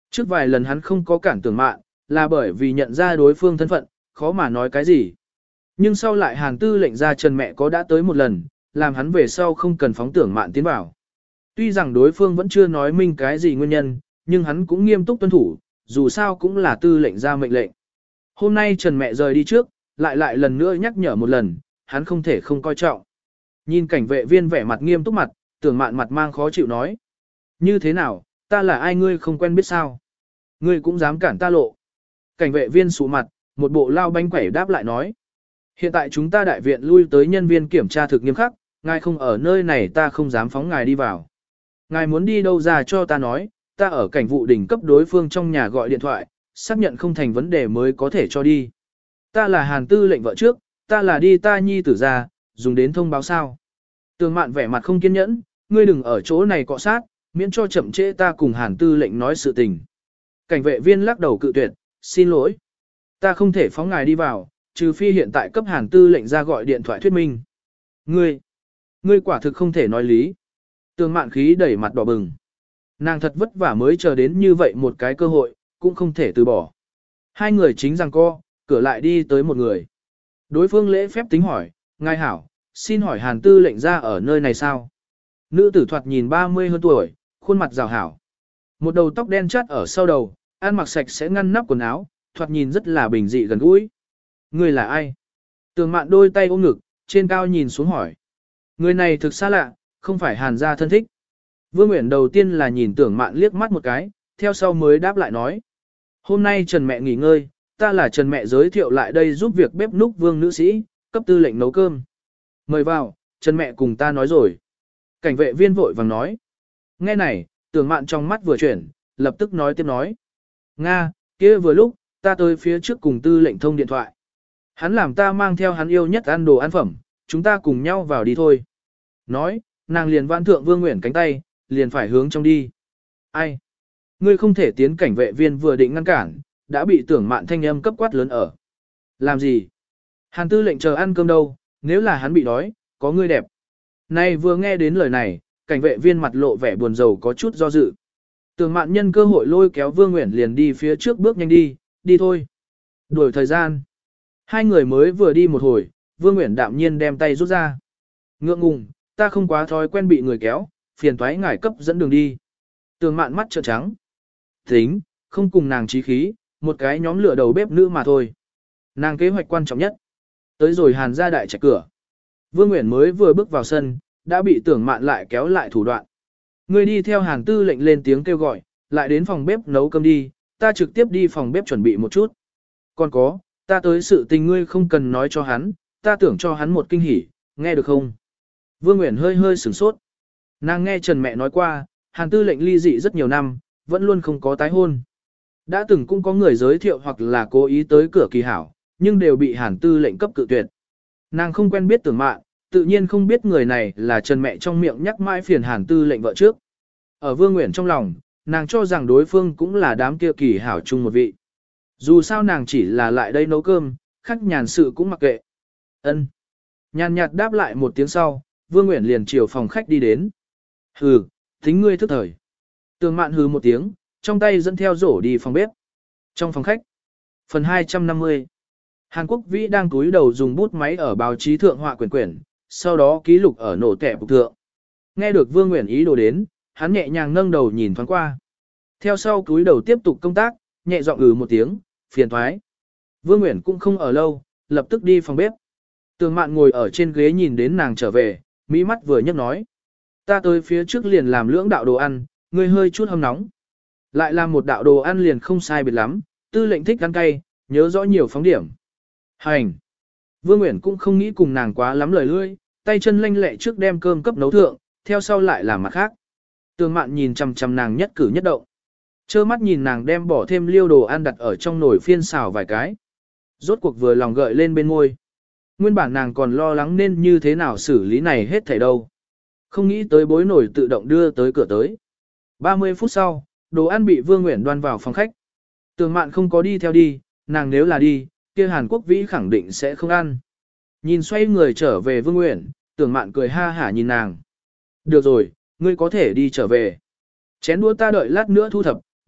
Trước vài lần hắn không có cản Tưởng Mạn, là bởi vì nhận ra đối phương thân phận, khó mà nói cái gì. Nhưng sau lại Hàn Tư lệnh ra Trần mẹ có đã tới một lần, làm hắn về sau không cần phóng Tưởng Mạn tiến vào. Tuy rằng đối phương vẫn chưa nói minh cái gì nguyên nhân, nhưng hắn cũng nghiêm túc tuân thủ, dù sao cũng là tư lệnh ra mệnh lệnh. Hôm nay Trần mẹ rời đi trước, lại lại lần nữa nhắc nhở một lần, hắn không thể không coi trọng. Nhìn cảnh vệ viên vẻ mặt nghiêm túc mặt, Tưởng Mạn mặt mang khó chịu nói. Như thế nào, ta là ai ngươi không quen biết sao? Ngươi cũng dám cản ta lộ. Cảnh vệ viên sụ mặt, một bộ lao bánh quẩy đáp lại nói. Hiện tại chúng ta đại viện lui tới nhân viên kiểm tra thực nghiêm khắc, ngài không ở nơi này ta không dám phóng ngài đi vào. Ngài muốn đi đâu ra cho ta nói, ta ở cảnh vụ đỉnh cấp đối phương trong nhà gọi điện thoại, xác nhận không thành vấn đề mới có thể cho đi. Ta là Hàn Tư lệnh vợ trước, ta là đi ta nhi tử ra, dùng đến thông báo sao. Tường Mạn vẻ mặt không kiên nhẫn, ngươi đừng ở chỗ này cọ sát, miễn cho chậm trễ ta cùng Hàn Tư lệnh nói sự tình. Cảnh vệ viên lắc đầu cự tuyệt, xin lỗi. Ta không thể phóng ngài đi vào, trừ phi hiện tại cấp Hàn Tư lệnh ra gọi điện thoại thuyết minh. Ngươi, ngươi quả thực không thể nói lý. Tường Mạn khí đẩy mặt đỏ bừng. Nàng thật vất vả mới chờ đến như vậy một cái cơ hội, cũng không thể từ bỏ. Hai người chính rằng co, cửa lại đi tới một người. Đối phương lễ phép tính hỏi, ngài hảo, xin hỏi Hàn Tư lệnh ra ở nơi này sao? Nữ tử thoạt nhìn ba mươi hơn tuổi, khuôn mặt rào hảo. Một đầu tóc đen chắt ở sau đầu, ăn mặc sạch sẽ ngăn nắp quần áo, thoạt nhìn rất là bình dị gần gũi. Người là ai? Tường Mạn đôi tay ôm ngực, trên cao nhìn xuống hỏi. Người này thực xa lạ, không phải Hàn gia thân thích. Vương Nguyễn đầu tiên là nhìn Tưởng Mạn liếc mắt một cái, theo sau mới đáp lại nói. Hôm nay Trần mẹ nghỉ ngơi, ta là Trần mẹ giới thiệu lại đây giúp việc bếp núc Vương nữ sĩ, cấp tư lệnh nấu cơm. Mời vào, Trần mẹ cùng ta nói rồi. Cảnh vệ viên vội vàng nói. Nghe này, Tưởng Mạn trong mắt vừa chuyển, lập tức nói tiếp nói. Nga, kia vừa lúc, ta tới phía trước cùng tư lệnh thông điện thoại. Hắn làm ta mang theo hắn yêu nhất ăn đồ ăn phẩm, chúng ta cùng nhau vào đi thôi. Nói, nàng liền vãn thượng Vương Nguyễn cánh tay, liền phải hướng trong đi. Ai? Ngươi không thể tiến, cảnh vệ viên vừa định ngăn cản, đã bị Tưởng Mạn thanh âm cấp quát lớn ở. Làm gì? Hàn Tư lệnh chờ ăn cơm đâu, nếu là hắn bị đói, có ngươi đẹp. Này vừa nghe đến lời này, cảnh vệ viên mặt lộ vẻ buồn rầu có chút do dự. Tưởng Mạn nhân cơ hội lôi kéo Vương Nguyễn liền đi phía trước bước nhanh đi, đi thôi. Đuổi thời gian. Hai người mới vừa đi một hồi, Vương Nguyễn đạm nhiên đem tay rút ra. Ngượng ngùng, ta không quá thói quen bị người kéo, phiền toái ngài cấp dẫn đường đi. Tưởng Mạn mắt trợn trắng. Tính, không cùng nàng trí khí, một cái nhóm lửa đầu bếp nữ mà thôi. Nàng kế hoạch quan trọng nhất. Tới rồi Hàn ra đại trạch cửa. Vương Nguyễn mới vừa bước vào sân, đã bị Tưởng Mạn lại kéo lại thủ đoạn. Người đi theo Hàn Tư lệnh lên tiếng kêu gọi, lại đến phòng bếp nấu cơm đi, ta trực tiếp đi phòng bếp chuẩn bị một chút. Còn có, ta tới sự tình ngươi không cần nói cho hắn, ta tưởng cho hắn một kinh hỉ, nghe được không? Vương Nguyễn hơi hơi sửng sốt. Nàng nghe Trần mẹ nói qua, Hàn Tư lệnh ly dị rất nhiều năm, vẫn luôn không có tái hôn. Đã từng cũng có người giới thiệu hoặc là cố ý tới cửa kỳ hảo, nhưng đều bị Hàn Tư lệnh cấp cự tuyệt. Nàng không quen biết Tưởng Mạn, tự nhiên không biết người này là Trần mẹ trong miệng nhắc mãi phiền Hàn Tư lệnh vợ trước. Ở Vương Nguyễn trong lòng, nàng cho rằng đối phương cũng là đám kia kỳ hảo chung một vị. Dù sao nàng chỉ là lại đây nấu cơm, khách nhàn sự cũng mặc kệ. Ân. Nhàn nhạt đáp lại một tiếng sau, Vương Nguyễn liền chiều phòng khách đi đến. Hừ, tính ngươi thức thời. Tưởng Mạn hừ một tiếng, trong tay dẫn theo rổ đi phòng bếp. Trong phòng khách. Phần hai trăm năm mươi. Hàn Quốc Vĩ đang cúi đầu dùng bút máy ở báo chí thượng họa quyển quyển, sau đó ký lục ở nổ tẹp thượng. Nghe được Vương Nguyễn ý đồ đến, hắn nhẹ nhàng nâng đầu nhìn thoáng qua. Theo sau cúi đầu tiếp tục công tác, nhẹ giọng ừ một tiếng, phiền thoái. Vương Nguyễn cũng không ở lâu, lập tức đi phòng bếp. Tường Mạn ngồi ở trên ghế nhìn đến nàng trở về, mỹ mắt vừa nhấc nói. Ta tới phía trước liền làm lưỡng đạo đồ ăn, ngươi hơi chút hâm nóng. Lại làm một đạo đồ ăn liền không sai biệt lắm, tư lệnh thích ăn cay, nhớ rõ nhiều phóng điểm. Hành. Vương Nguyễn cũng không nghĩ cùng nàng quá lắm lời lưỡi, tay chân lanh lẹ trước đem cơm cấp nấu thượng, theo sau lại làm mặt khác. Tường Mạn nhìn chằm chằm nàng nhất cử nhất động. Chơ mắt nhìn nàng đem bỏ thêm liêu đồ ăn đặt ở trong nồi phiên xào vài cái. Rốt cuộc vừa lòng gợi lên bên môi. Nguyên bản nàng còn lo lắng nên như thế nào xử lý này hết thảy đâu. Không nghĩ tới bối nồi tự động đưa tới cửa tới. ba mươi phút sau, đồ ăn bị Vương Nguyễn đoan vào phòng khách. Tường Mạn không có đi theo đi, nàng nếu là đi, kia Hàn Quốc Vĩ khẳng định sẽ không ăn. Nhìn xoay người trở về Vương Nguyễn, Tường Mạn cười ha hả nhìn nàng. Được rồi, ngươi có thể đi trở về. Chén đũa ta đợi lát nữa thu thập,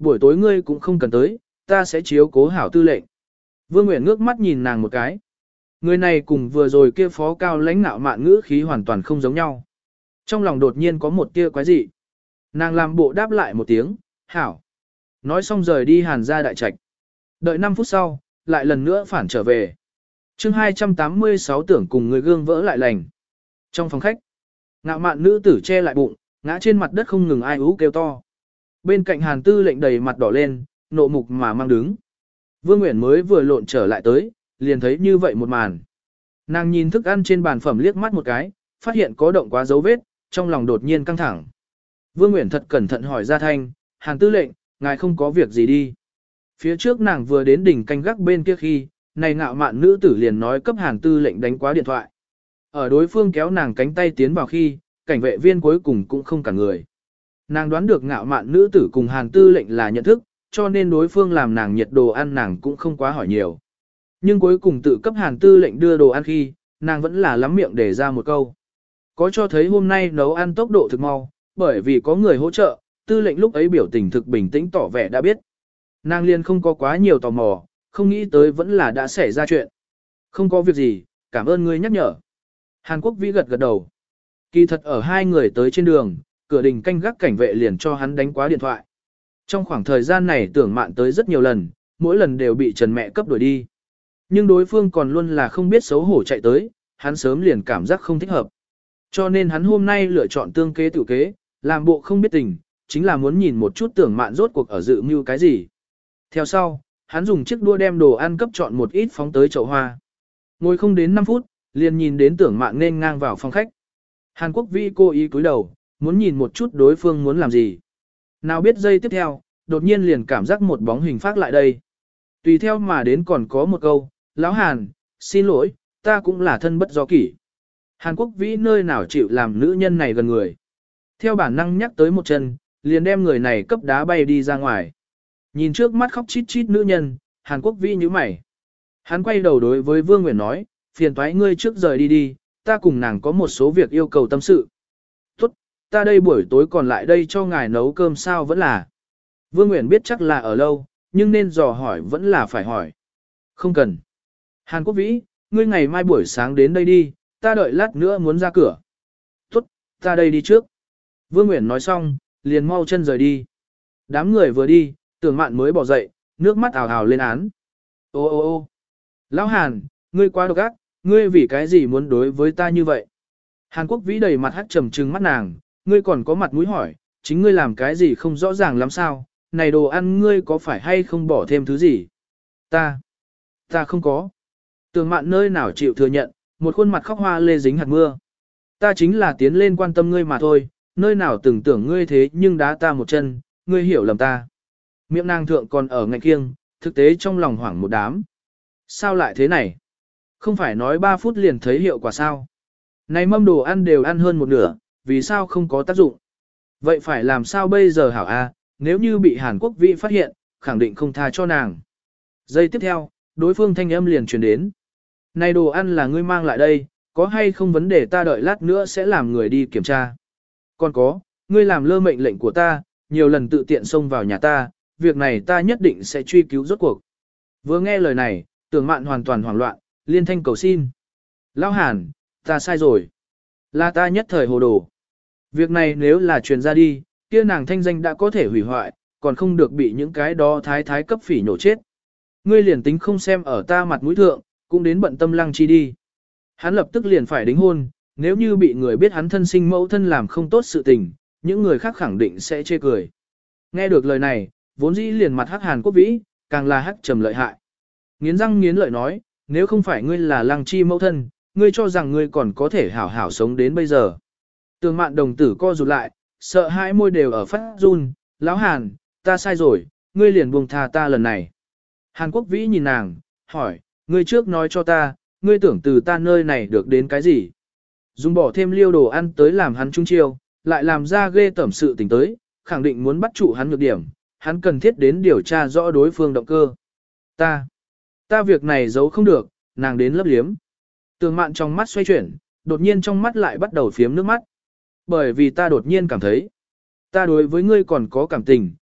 buổi tối ngươi cũng không cần tới, ta sẽ chiếu cố hảo tư lệnh. Vương Nguyễn ngước mắt nhìn nàng một cái. Người này cùng vừa rồi kia phó cao lãnh nạo mạn ngữ khí hoàn toàn không giống nhau. Trong lòng đột nhiên có một tia quái dị. Nàng làm bộ đáp lại một tiếng, hảo. Nói xong rời đi Hàn ra đại trạch. Đợi năm phút sau, lại lần nữa phản trở về. chương hai trăm tám mươi sáu tưởng cùng người gương vỡ lại lành. Trong phòng khách, ngạo mạn nữ tử che lại bụng, ngã trên mặt đất không ngừng ai ú kêu to. Bên cạnh Hàn Tư lệnh đầy mặt đỏ lên, nộ mục mà mang đứng. Vương Nguyễn mới vừa lộn trở lại tới, liền thấy như vậy một màn. Nàng nhìn thức ăn trên bàn phẩm liếc mắt một cái, phát hiện có động quá dấu vết, trong lòng đột nhiên căng thẳng. Vương Nguyễn thật cẩn thận hỏi ra thanh, Hàn Tư lệnh, ngài không có việc gì đi. Phía trước nàng vừa đến đỉnh canh gác bên kia khi, này ngạo mạn nữ tử liền nói cấp Hàn Tư lệnh đánh quá điện thoại. Ở đối phương kéo nàng cánh tay tiến vào khi, cảnh vệ viên cuối cùng cũng không cả người. Nàng đoán được ngạo mạn nữ tử cùng Hàn Tư lệnh là nhận thức, cho nên đối phương làm nàng nhiệt đồ ăn nàng cũng không quá hỏi nhiều. Nhưng cuối cùng tự cấp Hàn Tư lệnh đưa đồ ăn khi, nàng vẫn là lắm miệng để ra một câu. Có cho thấy hôm nay nấu ăn tốc độ thực mau, bởi vì có người hỗ trợ, Tư lệnh lúc ấy biểu tình thực bình tĩnh tỏ vẻ đã biết. Nàng liền không có quá nhiều tò mò, không nghĩ tới vẫn là đã xảy ra chuyện. Không có việc gì, cảm ơn ngươi nhắc nhở. Hàn Quốc Vĩ gật gật đầu. Kỳ thật ở hai người tới trên đường, cửa đình canh gác cảnh vệ liền cho hắn đánh quá điện thoại. Trong khoảng thời gian này tưởng mạn tới rất nhiều lần, mỗi lần đều bị Trần mẹ cấp đuổi đi. Nhưng đối phương còn luôn là không biết xấu hổ chạy tới, hắn sớm liền cảm giác không thích hợp. Cho nên hắn hôm nay lựa chọn tương kế tự kế, làm bộ không biết tình, chính là muốn nhìn một chút tưởng mạn rốt cuộc ở dự mưu cái gì. Theo sau, hắn dùng chiếc đua đem đồ ăn cấp chọn một ít phóng tới chậu hoa. Ngồi không đến năm phút, liền nhìn đến tưởng mạn nên ngang vào phòng khách. Hàn Quốc Vĩ cố ý cúi đầu, muốn nhìn một chút đối phương muốn làm gì. Nào biết giây tiếp theo, đột nhiên liền cảm giác một bóng hình phát lại đây. Tùy theo mà đến còn có một câu, lão Hàn, xin lỗi, ta cũng là thân bất do kỷ. Hàn Quốc Vĩ nơi nào chịu làm nữ nhân này gần người. Theo bản năng nhắc tới một chân, liền đem người này cấp đá bay đi ra ngoài. Nhìn trước mắt khóc chít chít nữ nhân, Hàn Quốc Vĩ nhíu mày. Hắn quay đầu đối với Vương Nguyễn nói, phiền toái ngươi trước rời đi đi, ta cùng nàng có một số việc yêu cầu tâm sự. Tốt, ta đây buổi tối còn lại đây cho ngài nấu cơm sao vẫn là. Vương Nguyễn biết chắc là ở lâu, nhưng nên dò hỏi vẫn là phải hỏi. Không cần. Hàn Quốc Vĩ, ngươi ngày mai buổi sáng đến đây đi, ta đợi lát nữa muốn ra cửa. Tốt, ta đây đi trước. Vương Nguyễn nói xong, liền mau chân rời đi. Đám người vừa đi, tưởng mạn mới bỏ dậy, nước mắt ào ào lên án. Ô ô ô lão Hàn, ngươi quá độc ác, ngươi vì cái gì muốn đối với ta như vậy? Hàn Quốc Vĩ đầy mặt hắt trầm trừng mắt nàng, ngươi còn có mặt mũi hỏi, chính ngươi làm cái gì không rõ ràng lắm sao? Này đồ ăn ngươi có phải hay không bỏ thêm thứ gì? Ta, ta không có. Tưởng mạn nơi nào chịu thừa nhận, một khuôn mặt khóc hoa lê dính hạt mưa. Ta chính là tiến lên quan tâm ngươi mà thôi, nơi nào từng tưởng ngươi thế nhưng đá ta một chân, ngươi hiểu lầm ta. Miệng nàng thượng còn ở ngạnh kiêng, thực tế trong lòng hoảng một đám. Sao lại thế này? Không phải nói ba phút liền thấy hiệu quả sao? Này mâm đồ ăn đều ăn hơn một nửa, vì sao không có tác dụng? Vậy phải làm sao bây giờ hảo a? Nếu như bị Hàn Quốc Vĩ phát hiện, khẳng định không tha cho nàng. Giây tiếp theo, đối phương thanh âm liền truyền đến. Này đồ ăn là ngươi mang lại đây, có hay không vấn đề ta đợi lát nữa sẽ làm người đi kiểm tra. Còn có, ngươi làm lơ mệnh lệnh của ta, nhiều lần tự tiện xông vào nhà ta, việc này ta nhất định sẽ truy cứu rốt cuộc. Vừa nghe lời này, tưởng mạn hoàn toàn hoảng loạn, liên thanh cầu xin. Lão Hàn, ta sai rồi. Là ta nhất thời hồ đồ. Việc này nếu là truyền ra đi, kia nàng thanh danh đã có thể hủy hoại, còn không được bị những cái đó thái thái cấp phỉ nhổ chết. Ngươi liền tính không xem ở ta mặt mũi thượng, cũng đến bận tâm Lăng Chi đi. Hắn lập tức liền phải đính hôn, nếu như bị người biết hắn thân sinh mẫu thân làm không tốt sự tình, những người khác khẳng định sẽ chê cười. Nghe được lời này, vốn dĩ liền mặt hắc Hàn Quốc Vĩ, càng là hắc trầm lợi hại. Nghiến răng nghiến lợi nói, nếu không phải ngươi là Lăng Chi mẫu thân, ngươi cho rằng ngươi còn có thể hảo hảo sống đến bây giờ. Tường mạn đồng tử co rụt lại, sợ hãi môi đều ở phát run, lão Hàn, ta sai rồi, ngươi liền buông tha ta lần này. Hàn Quốc Vĩ nhìn nàng, hỏi, ngươi trước nói cho ta, ngươi tưởng từ ta nơi này được đến cái gì? Dùng bỏ thêm liêu đồ ăn tới làm hắn trung chiêu, lại làm ra ghê tẩm sự tình tới, khẳng định muốn bắt trụ hắn nhược điểm, hắn cần thiết đến điều tra rõ đối phương động cơ. Ta, ta việc này giấu không được, nàng đến lấp liếm. Tường mạn trong mắt xoay chuyển, đột nhiên trong mắt lại bắt đầu phiếm nước mắt. Bởi vì ta đột nhiên cảm thấy, ta đối với ngươi còn có cảm tình,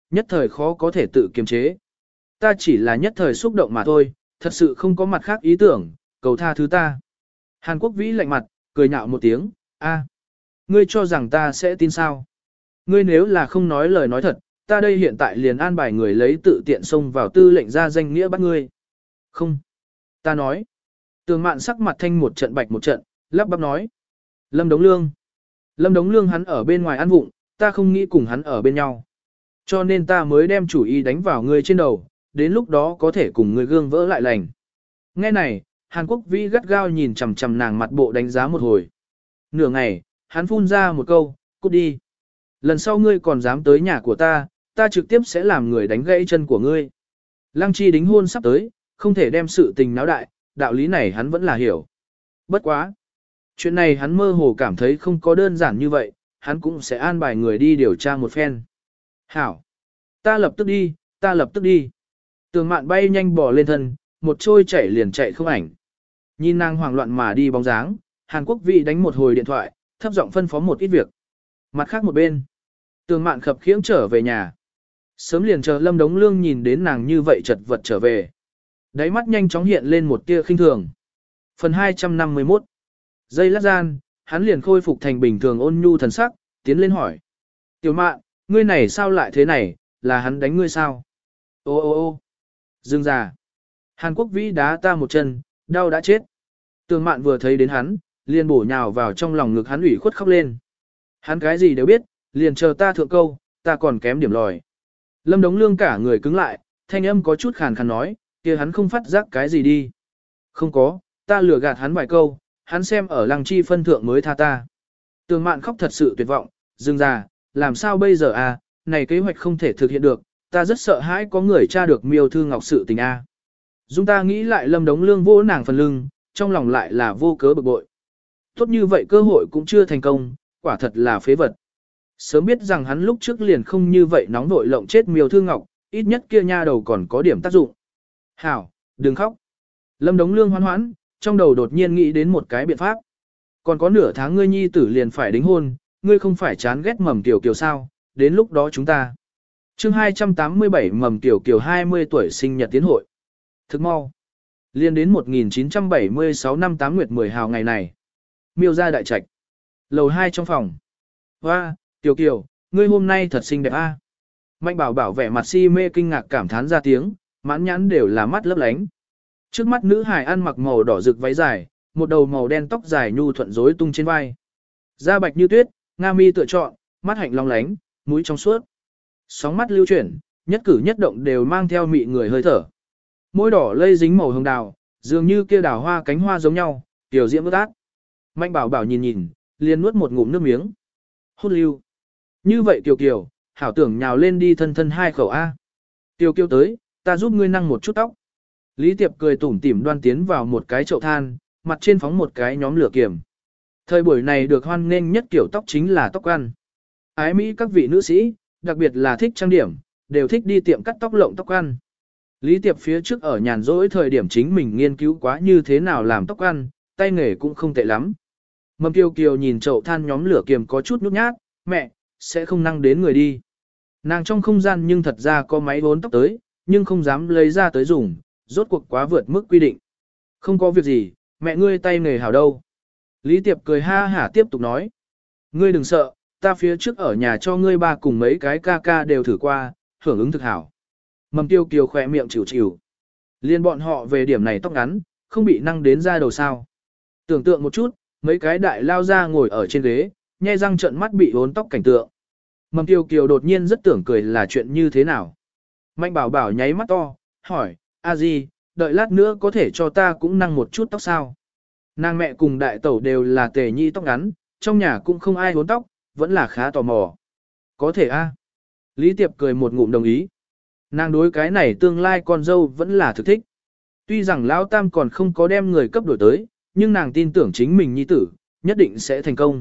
nhất thời khó có thể tự kiềm chế. Ta chỉ là nhất thời xúc động mà thôi, thật sự không có mặt khác ý tưởng, cầu tha thứ ta. Hàn Quốc Vĩ lạnh mặt, cười nhạo một tiếng, a, ngươi cho rằng ta sẽ tin sao? Ngươi nếu là không nói lời nói thật, ta đây hiện tại liền an bài người lấy tự tiện xông vào tư lệnh ra danh nghĩa bắt ngươi. Không. Ta nói. Tường Mạn sắc mặt thanh một trận bạch một trận, lắp bắp nói. Lâm Đống Lương. Lâm Đống Lương hắn ở bên ngoài ăn vụng, ta không nghĩ cùng hắn ở bên nhau. Cho nên ta mới đem chủ ý đánh vào ngươi trên đầu, đến lúc đó có thể cùng ngươi gương vỡ lại lành. Nghe này, Hàn Quốc Vĩ gắt gao nhìn chằm chằm nàng mặt bộ đánh giá một hồi. Nửa ngày, hắn phun ra một câu, cút đi. Lần sau ngươi còn dám tới nhà của ta, ta trực tiếp sẽ làm người đánh gãy chân của ngươi. Lăng Chi đính hôn sắp tới, không thể đem sự tình náo đại, đạo lý này hắn vẫn là hiểu. Bất quá. Chuyện này hắn mơ hồ cảm thấy không có đơn giản như vậy, hắn cũng sẽ an bài người đi điều tra một phen. Hảo. Ta lập tức đi, ta lập tức đi. Tường Mạn bay nhanh bỏ lên thân, một trôi chảy liền chạy không ảnh. Nhìn nàng hoảng loạn mà đi bóng dáng, Hàn Quốc Vĩ đánh một hồi điện thoại, thấp giọng phân phó một ít việc. Mặt khác một bên, Tường Mạn khập khiễng trở về nhà. Sớm liền chờ Lâm Đống Lương nhìn đến nàng như vậy chật vật trở về. Đáy mắt nhanh chóng hiện lên một tia khinh thường. Phần hai trăm năm mươi mốt. Giây lát gian, hắn liền khôi phục thành bình thường ôn nhu thần sắc, tiến lên hỏi. Tiểu Mạn, ngươi này sao lại thế này, là hắn đánh ngươi sao? Ô ô ô Dương già. Hàn Quốc Vĩ đá ta một chân, đau đã chết. Tường Mạn vừa thấy đến hắn, liền bổ nhào vào trong lòng ngực hắn ủy khuất khóc lên. Hắn cái gì đều biết, liền chờ ta thượng câu, ta còn kém điểm lòi. Lâm Đống Lương cả người cứng lại, thanh âm có chút khàn khàn nói, kia hắn không phát giác cái gì đi. Không có, ta lừa gạt hắn vài câu, hắn xem ở Lăng Chi phân thượng mới tha ta. Tường Mạn khóc thật sự tuyệt vọng, Dương già, làm sao bây giờ à, này kế hoạch không thể thực hiện được, ta rất sợ hãi có người tra được Miêu Thư Ngọc sự tình a. À. Dung ta nghĩ lại Lâm Đống Lương vỗ nàng phần lưng, trong lòng lại là vô cớ bực bội. Tốt như vậy cơ hội cũng chưa thành công, quả thật là phế vật. Sớm biết rằng hắn lúc trước liền không như vậy nóng vội lộng chết Miêu Thư Ngọc, ít nhất kia nha đầu còn có điểm tác dụng. Hảo, đừng khóc. Lâm Đống Lương hoan hoãn, trong đầu đột nhiên nghĩ đến một cái biện pháp. Còn có nửa tháng ngươi nhi tử liền phải đính hôn, ngươi không phải chán ghét Mầm Tiểu Kiều sao, đến lúc đó chúng ta. chương hai trăm tám mươi bảy Mầm Tiểu Kiều hai mươi tuổi sinh nhật tiến hội. Thức mau. Liên đến một nghìn chín trăm bảy mươi sáu năm tám nguyệt mười hào ngày này. Miêu gia đại trạch. Lầu hai trong phòng. Hoa, Tiểu Kiều, ngươi hôm nay thật xinh đẹp a. Mạnh Bảo Bảo vẻ mặt si mê kinh ngạc cảm thán ra tiếng, mãn nhãn đều là mắt lấp lánh. Trước mắt nữ hài ăn mặc màu đỏ rực váy dài, một đầu màu đen tóc dài nhu thuận rối tung trên vai. Da bạch như tuyết, nga mi tựa trọn, mắt hạnh long lánh, mũi trong suốt. Sóng mắt lưu chuyển, nhất cử nhất động đều mang theo mị người hơi thở. Môi đỏ lây dính màu hồng đào, dường như kia đào hoa cánh hoa giống nhau, tiểu diễm ướt át. Mạnh Bảo Bảo nhìn nhìn, liền nuốt một ngụm nước miếng. Hốt lưu. Như vậy Kiều Kiều, hảo tưởng nhào lên đi thân thân hai khẩu A. Kiều Kiều tới, ta giúp ngươi năng một chút tóc. Lý Tiệp cười tủm tỉm đoan tiến vào một cái chậu than, mặt trên phóng một cái nhóm lửa kiềm. Thời buổi này được hoan nghênh nhất kiểu tóc chính là tóc ăn. Ái Mỹ các vị nữ sĩ, đặc biệt là thích trang điểm, đều thích đi tiệm cắt tóc lộng tóc ăn. Lý Tiệp phía trước ở nhàn rỗi thời điểm chính mình nghiên cứu quá như thế nào làm tóc ăn, tay nghề cũng không tệ lắm. Mầm Kiều Kiều nhìn chậu than nhóm lửa kiềm có chút nhút nhát, mẹ, sẽ không năng đến người đi. Nàng trong không gian nhưng thật ra có máy vốn tóc tới, nhưng không dám lấy ra tới dùng, rốt cuộc quá vượt mức quy định. Không có việc gì, mẹ ngươi tay nghề hảo đâu. Lý Tiệp cười ha hả tiếp tục nói. Ngươi đừng sợ, ta phía trước ở nhà cho ngươi ba cùng mấy cái ca ca đều thử qua, hưởng ứng thực hảo. Mầm Tiêu Kiều khỏe miệng chịu chịu. Liên bọn họ về điểm này tóc ngắn, không bị năng đến ra đầu sao. Tưởng tượng một chút, mấy cái đại lao ra ngồi ở trên ghế, nhe răng trợn mắt bị hốn tóc cảnh tượng. Mầm Tiêu Kiều đột nhiên rất tưởng cười là chuyện như thế nào. Mạnh Bảo Bảo nháy mắt to, hỏi, a di, đợi lát nữa có thể cho ta cũng năng một chút tóc sao. Nàng mẹ cùng đại tẩu đều là tề nhi tóc ngắn, trong nhà cũng không ai hốn tóc, vẫn là khá tò mò. Có thể a. Lý Tiệp cười một ngụm đồng ý. Nàng đối cái này tương lai con dâu vẫn là thực thích. Tuy rằng Lão Tam còn không có đem người cấp đổi tới, nhưng nàng tin tưởng chính mình nhi tử, nhất định sẽ thành công.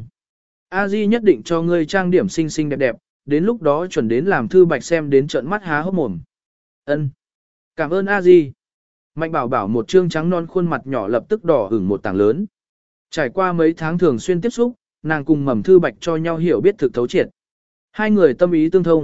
A Di nhất định cho ngươi trang điểm xinh xinh đẹp đẹp, đến lúc đó chuẩn đến làm thư bạch xem đến trận mắt há hốc mồm. Ân, cảm ơn A Di. Mạnh Bảo Bảo một trương trắng non khuôn mặt nhỏ lập tức đỏ ửng một tảng lớn. Trải qua mấy tháng thường xuyên tiếp xúc, nàng cùng Mầm Thư Bạch cho nhau hiểu biết thực thấu triệt. Hai người tâm ý tương thông,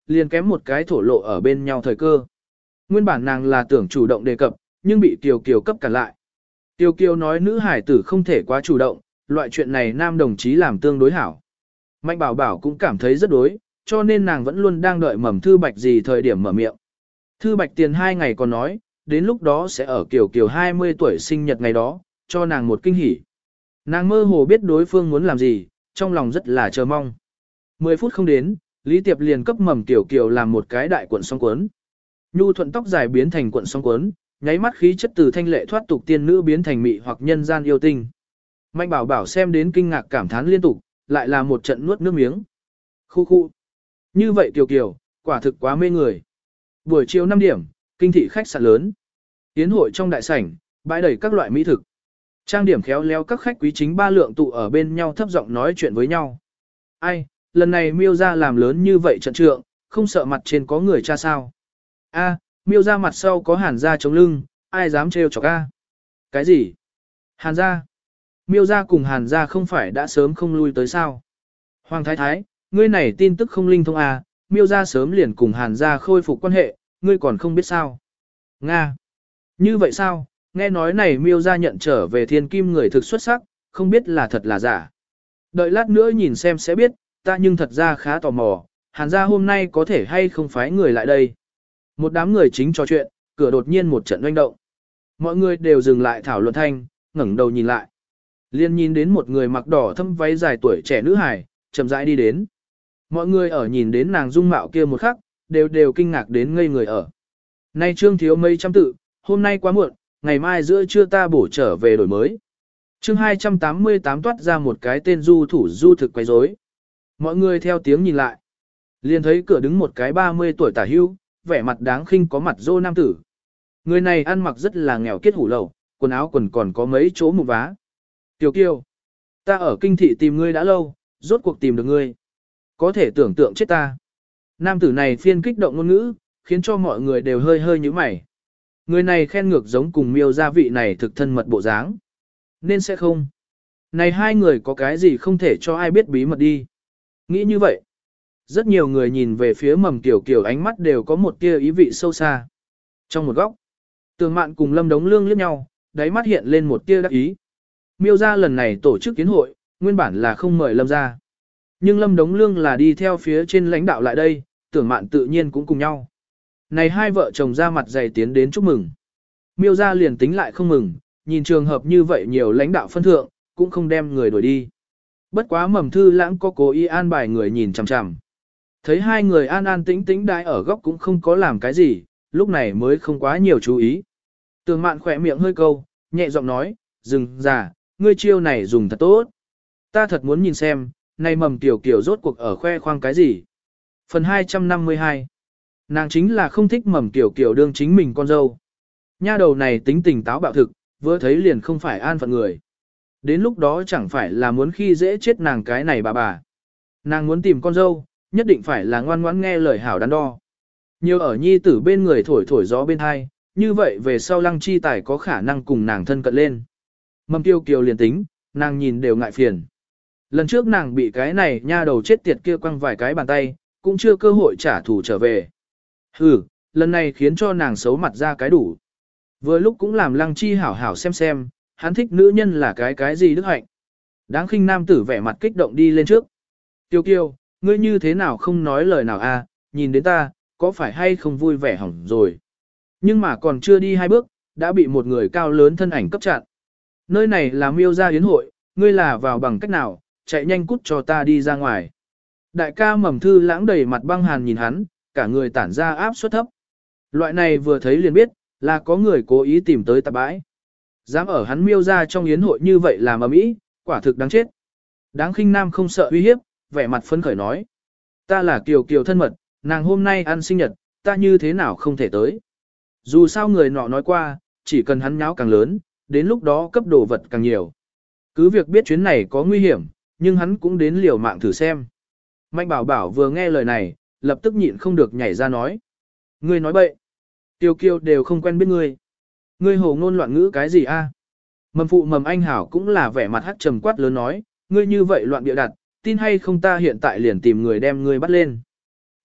liền kém một cái thổ lộ ở bên nhau thời cơ. Nguyên bản nàng là tưởng chủ động đề cập, nhưng bị Kiều Kiều cấp cản lại. Kiều Kiều nói nữ hải tử không thể quá chủ động, loại chuyện này nam đồng chí làm tương đối hảo. Mạnh Bảo Bảo cũng cảm thấy rất đối, cho nên nàng vẫn luôn đang đợi Mầm Thư Bạch gì thời điểm mở miệng. Thư Bạch tiền hai ngày còn nói, đến lúc đó sẽ ở Kiều Kiều hai mươi tuổi sinh nhật ngày đó, cho nàng một kinh hỉ. Nàng mơ hồ biết đối phương muốn làm gì, trong lòng rất là chờ mong. Mười phút không đến, Lý Tiệp liền cấp Mầm Kiều Kiều làm một cái đại cuộn song cuốn. Nhu thuận tóc dài biến thành cuộn song cuốn, nháy mắt khí chất từ thanh lệ thoát tục tiên nữ biến thành mị hoặc nhân gian yêu tinh. Mạnh Bảo Bảo xem đến kinh ngạc cảm thán liên tục, lại là một trận nuốt nước miếng. Khu khu. Như vậy Kiều Kiều, quả thực quá mê người. Buổi chiều năm điểm, kinh thị khách sạn lớn. Tiến hội trong đại sảnh, bãi đầy các loại mỹ thực. Trang điểm khéo léo các khách quý chính ba lượng tụ ở bên nhau thấp giọng nói chuyện với nhau. Ai, lần này Miêu gia làm lớn như vậy trận trượng, không sợ mặt trên có người cha sao? A, Miêu gia mặt sau có Hàn gia chống lưng, ai dám trêu chọc a? Cái gì? Hàn gia? Miêu gia cùng Hàn gia không phải đã sớm không lui tới sao? Hoàng thái thái, ngươi này tin tức không linh thông a, Miêu gia sớm liền cùng Hàn gia khôi phục quan hệ, ngươi còn không biết sao? Nga. Như vậy sao? Nghe nói này Miêu gia nhận trở về thiên kim người thực xuất sắc, không biết là thật là giả. Đợi lát nữa nhìn xem sẽ biết, ta nhưng thật ra khá tò mò, Hàn gia hôm nay có thể hay không phái người lại đây. Một đám người chính trò chuyện, cửa đột nhiên một trận oanh động. Mọi người đều dừng lại thảo luận thanh, ngẩng đầu nhìn lại. Liên nhìn đến một người mặc đỏ thâm váy dài tuổi trẻ nữ hài, chậm rãi đi đến. Mọi người ở nhìn đến nàng dung mạo kia một khắc, đều đều kinh ngạc đến ngây người ở. Nay Trương thiếu mấy trăm tự, hôm nay quá muộn, ngày mai giữa trưa ta bổ trở về đổi mới. Chương hai trăm tám mươi tám toát ra một cái tên du thủ du thực quấy rối. Mọi người theo tiếng nhìn lại. Liền thấy cửa đứng một cái ba mươi tuổi tả hưu, vẻ mặt đáng khinh có mặt dô nam tử. Người này ăn mặc rất là nghèo kiết hủ lậu, quần áo quần còn có mấy chỗ mụn vá. Kiều Kiều, ta ở kinh thị tìm ngươi đã lâu, rốt cuộc tìm được ngươi. Có thể tưởng tượng chết ta. Nam tử này phiên kích động ngôn ngữ, khiến cho mọi người đều hơi hơi như mày. Người này khen ngược giống cùng Miêu gia vị này thực thân mật bộ dáng. Nên sẽ không. Này hai người có cái gì không thể cho ai biết bí mật đi. Nghĩ như vậy. Rất nhiều người nhìn về phía Mầm Kiều Kiều ánh mắt đều có một tia ý vị sâu xa. Trong một góc, Tường Mạn cùng Lâm Đống Lương liếc nhau, đáy mắt hiện lên một tia đắc ý. Miêu gia lần này tổ chức kiến hội, nguyên bản là không mời Lâm gia. Nhưng Lâm Đống Lương là đi theo phía trên lãnh đạo lại đây, Tưởng Mạn tự nhiên cũng cùng nhau. Này hai vợ chồng ra mặt dày tiến đến chúc mừng. Miêu gia liền tính lại không mừng, nhìn trường hợp như vậy nhiều lãnh đạo phân thượng, cũng không đem người đuổi đi. Bất quá Mầm Thư Lãng có cố ý an bài người nhìn chằm chằm. Thấy hai người an an tĩnh tĩnh đai ở góc cũng không có làm cái gì, lúc này mới không quá nhiều chú ý. Tường Mạn khỏe miệng hơi câu, nhẹ giọng nói, dừng già, ngươi chiêu này dùng thật tốt. Ta thật muốn nhìn xem, này Mầm Tiểu Kiều rốt cuộc ở khoe khoang cái gì. Phần hai trăm năm mươi hai. Nàng chính là không thích Mầm Tiểu Kiều đương chính mình con dâu. Nha đầu này tính tình táo bạo thực, vừa thấy liền không phải an phận người. Đến lúc đó chẳng phải là muốn khi dễ chết nàng cái này bà bà. Nàng muốn tìm con dâu, nhất định phải là ngoan ngoãn nghe lời hảo đắn đo. Nhiều ở nhi tử bên người thổi thổi gió bên hai, như vậy về sau Lăng Chi Tài có khả năng cùng nàng thân cận lên. Mầm Tiêu Kiều liền tính, nàng nhìn đều ngại phiền. Lần trước nàng bị cái này nha đầu chết tiệt kia quăng vài cái bàn tay, cũng chưa cơ hội trả thù trở về. Hừ, lần này khiến cho nàng xấu mặt ra cái đủ. Vừa lúc cũng làm Lăng Chi hảo hảo xem xem, hắn thích nữ nhân là cái cái gì đức hạnh. Đáng khinh nam tử vẻ mặt kích động đi lên trước. Tiêu Kiều, ngươi như thế nào không nói lời nào a? Nhìn đến ta, có phải hay không vui vẻ hỏng rồi. Nhưng mà còn chưa đi hai bước, đã bị một người cao lớn thân ảnh cấp chặn. Nơi này là Miêu gia yến hội, ngươi là vào bằng cách nào, chạy nhanh cút cho ta đi ra ngoài. Đại ca Mầm Thư Lãng đầy mặt băng hàn nhìn hắn, cả người tản ra áp suất thấp. Loại này vừa thấy liền biết, là có người cố ý tìm tới tạp bãi. Dám ở hắn Miêu gia trong yến hội như vậy làm ầm ĩ, quả thực đáng chết. Đáng khinh nam không sợ uy hiếp, vẻ mặt phấn khởi nói. Ta là Kiều Kiều thân mật, nàng hôm nay ăn sinh nhật, ta như thế nào không thể tới. Dù sao người nọ nói qua, chỉ cần hắn nháo càng lớn, đến lúc đó cấp đồ vật càng nhiều. Cứ việc biết chuyến này có nguy hiểm, nhưng hắn cũng đến liều mạng thử xem. Mạnh Bảo Bảo vừa nghe lời này, lập tức nhịn không được nhảy ra nói. Ngươi nói bậy. Kiều Kiều đều không quen biết ngươi. Ngươi hồ ngôn loạn ngữ cái gì a? Mầm phụ Mầm Anh Hảo cũng là vẻ mặt hắt trầm quát lớn nói, ngươi như vậy loạn bịa đặt, tin hay không ta hiện tại liền tìm người đem ngươi bắt lên.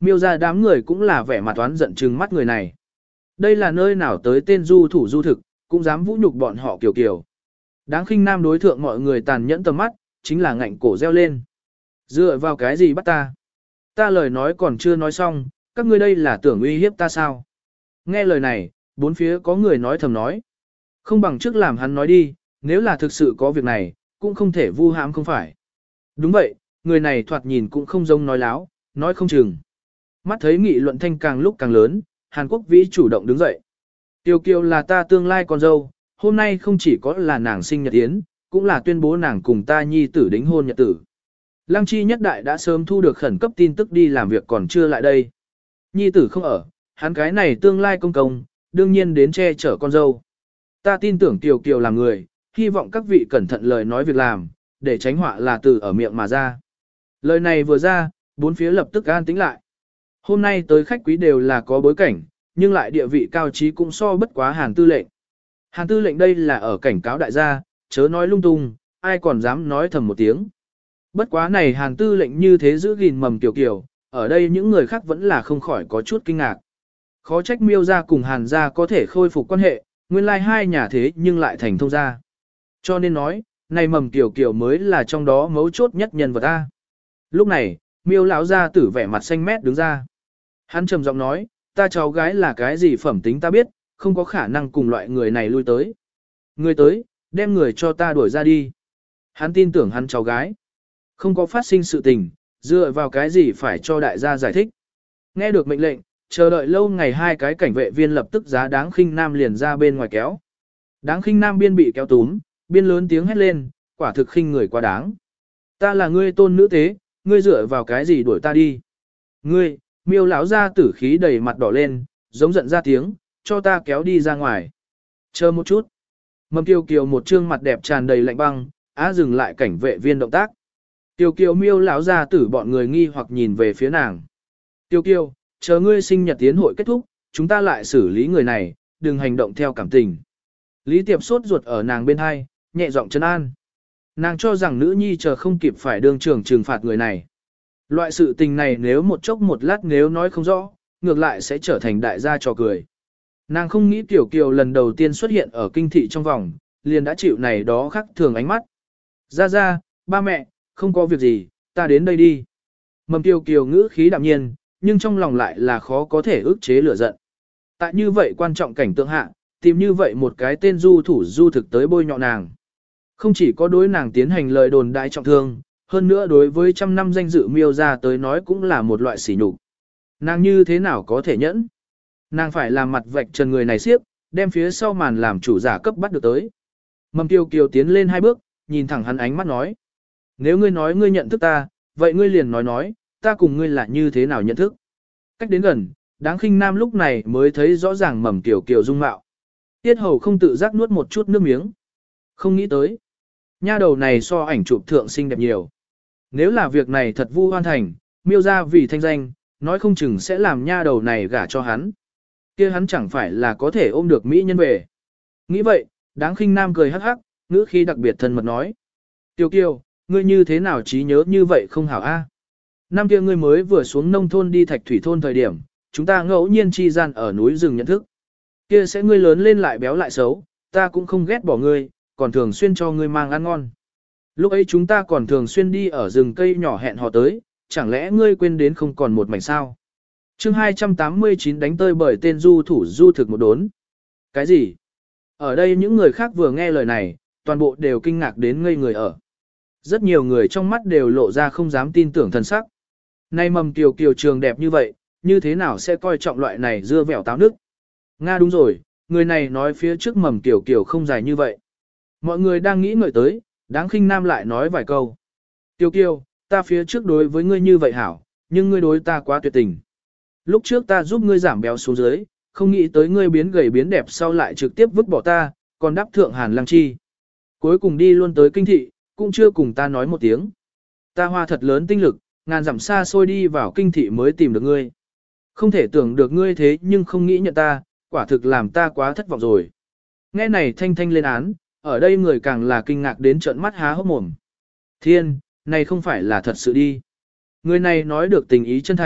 Miêu ra đám người cũng là vẻ mặt oán giận trừng mắt người này. Đây là nơi nào tới tên du thủ du thực, cũng dám vũ nhục bọn họ kiểu kiểu. Đáng khinh nam đối thượng mọi người tàn nhẫn tầm mắt, chính là ngạnh cổ reo lên. Dựa vào cái gì bắt ta? Ta lời nói còn chưa nói xong, các ngươi đây là tưởng uy hiếp ta sao? Nghe lời này, bốn phía có người nói thầm nói. Không bằng trước làm hắn nói đi, nếu là thực sự có việc này, cũng không thể vu hãm không phải. Đúng vậy, người này thoạt nhìn cũng không giống nói láo, nói không chừng. Mắt thấy nghị luận thanh càng lúc càng lớn, Hàn Quốc Vĩ chủ động đứng dậy. Tiêu Kiều là ta tương lai con dâu, hôm nay không chỉ có là nàng sinh nhật yến, cũng là tuyên bố nàng cùng ta nhi tử đính hôn nhật tử. Lăng Chi nhất đại đã sớm thu được khẩn cấp tin tức đi làm việc còn chưa lại đây. Nhi tử không ở, hắn cái này tương lai công công, đương nhiên đến che chở con dâu. Ta tin tưởng Tiêu Kiều là người, hy vọng các vị cẩn thận lời nói việc làm, để tránh họa là từ ở miệng mà ra. Lời này vừa ra, bốn phía lập tức an tĩnh lại. Hôm nay tới khách quý đều là có bối cảnh, nhưng lại địa vị cao trí cũng so bất quá Hàn tư lệnh. Hàn tư lệnh đây là ở cảnh cáo đại gia, chớ nói lung tung, ai còn dám nói thầm một tiếng. Bất quá này Hàn tư lệnh như thế giữ gìn mầm kiểu kiểu, ở đây những người khác vẫn là không khỏi có chút kinh ngạc. Khó trách Miêu gia cùng Hàn gia có thể khôi phục quan hệ, nguyên lai hai nhà thế nhưng lại thành thông gia. Cho nên nói, này mầm kiểu kiểu mới là trong đó mấu chốt nhất nhân vật ta. Lúc này, Miêu lão gia tử vẻ mặt xanh mét đứng ra. Hắn trầm giọng nói, ta cháu gái là cái gì phẩm tính ta biết, không có khả năng cùng loại người này lui tới. Người tới, đem người cho ta đuổi ra đi. Hắn tin tưởng hắn cháu gái. Không có phát sinh sự tình, dựa vào cái gì phải cho đại gia giải thích. Nghe được mệnh lệnh, chờ đợi lâu ngày hai cái cảnh vệ viên lập tức giá đáng khinh nam liền ra bên ngoài kéo. Đáng khinh nam biên bị kéo túm, biên lớn tiếng hét lên, quả thực khinh người quá đáng. Ta là ngươi tôn nữ tế, ngươi dựa vào cái gì đuổi ta đi. Ngươi, Miêu lão gia tử khí đầy mặt đỏ lên, giống giận ra tiếng, cho ta kéo đi ra ngoài. Chờ một chút. Mầm Kiều Kiều một trương mặt đẹp tràn đầy lạnh băng, á dừng lại cảnh vệ viên động tác. Kiều Kiều Miêu lão gia tử bọn người nghi hoặc nhìn về phía nàng. Kiều Kiều, chờ ngươi sinh nhật tiến hội kết thúc, chúng ta lại xử lý người này, đừng hành động theo cảm tình. Lý Tiệp sốt ruột ở nàng bên hai, nhẹ giọng trấn an. Nàng cho rằng nữ nhi chờ không kịp phải đương trường trừng phạt người này. Loại sự tình này nếu một chốc một lát nếu nói không rõ, ngược lại sẽ trở thành đại gia trò cười. Nàng không nghĩ Tiểu Kiều lần đầu tiên xuất hiện ở kinh thị trong vòng, liền đã chịu này đó khắc thường ánh mắt. Ra ra, ba mẹ, không có việc gì, ta đến đây đi. Mầm Tiểu Kiều ngữ khí đạm nhiên, nhưng trong lòng lại là khó có thể ức chế lửa giận. Tại như vậy quan trọng cảnh tượng hạ, tìm như vậy một cái tên du thủ du thực tới bôi nhọ nàng. Không chỉ có đối nàng tiến hành lời đồn đại trọng thương, hơn nữa đối với trăm năm danh dự Miêu ra tới nói cũng là một loại sỉ nhục. Nàng như thế nào có thể nhẫn? Nàng phải làm mặt vạch trần người này siếp, đem phía sau màn làm chủ giả cấp bắt được tới. Mầm Kiều Kiều tiến lên hai bước, nhìn thẳng hắn ánh mắt nói. Nếu ngươi nói ngươi nhận thức ta, vậy ngươi liền nói nói, ta cùng ngươi là như thế nào nhận thức? Cách đến gần, đáng khinh nam lúc này mới thấy rõ ràng Mầm Kiều Kiều dung mạo. Tiết hầu không tự giác nuốt một chút nước miếng. Không nghĩ tới. Nha đầu này so ảnh chụp thượng xinh đẹp nhiều. Nếu là việc này thật vu hoan thành, Miêu ra vì thanh danh, nói không chừng sẽ làm nha đầu này gả cho hắn. Kia hắn chẳng phải là có thể ôm được mỹ nhân về. Nghĩ vậy, đáng khinh nam cười hắc hắc, ngữ khí đặc biệt thân mật nói. Tiêu Kiều, ngươi như thế nào trí nhớ như vậy không hảo a? Năm kia ngươi mới vừa xuống nông thôn đi Thạch Thủy thôn thời điểm, chúng ta ngẫu nhiên chi gian ở núi rừng nhận thức. Kia sẽ ngươi lớn lên lại béo lại xấu, ta cũng không ghét bỏ ngươi, còn thường xuyên cho ngươi mang ăn ngon. Lúc ấy chúng ta còn thường xuyên đi ở rừng cây nhỏ hẹn hò tới, chẳng lẽ ngươi quên đến không còn một mảnh sao? Chương hai trăm tám mươi chín đánh tơi bởi tên du thủ du thực một đốn. Cái gì? Ở đây những người khác vừa nghe lời này, toàn bộ đều kinh ngạc đến ngây người ở. Rất nhiều người trong mắt đều lộ ra không dám tin tưởng thần sắc. Nay mầm kiều kiều trường đẹp như vậy, như thế nào sẽ coi trọng loại này dưa vẻo táo nước? Nga đúng rồi, người này nói phía trước mầm kiều kiều không dài như vậy. Mọi người đang nghĩ ngợi tới, đáng khinh nam lại nói vài câu. Kiều kiều, ta phía trước đối với ngươi như vậy hảo, nhưng ngươi đối ta quá tuyệt tình. Lúc trước ta giúp ngươi giảm béo xuống dưới, không nghĩ tới ngươi biến gầy biến đẹp sau lại trực tiếp vứt bỏ ta, còn đáp thượng Hàn Lăng Chi. Cuối cùng đi luôn tới kinh thị, cũng chưa cùng ta nói một tiếng. Ta hoa thật lớn tinh lực, ngàn dặm xa xôi đi vào kinh thị mới tìm được ngươi. Không thể tưởng được ngươi thế nhưng không nghĩ nhận ta, quả thực làm ta quá thất vọng rồi. Nghe này thanh thanh lên án, ở đây người càng là kinh ngạc đến trợn mắt há hốc mồm. Thiên, này không phải là thật sự đi. Người này nói được tình ý chân thành,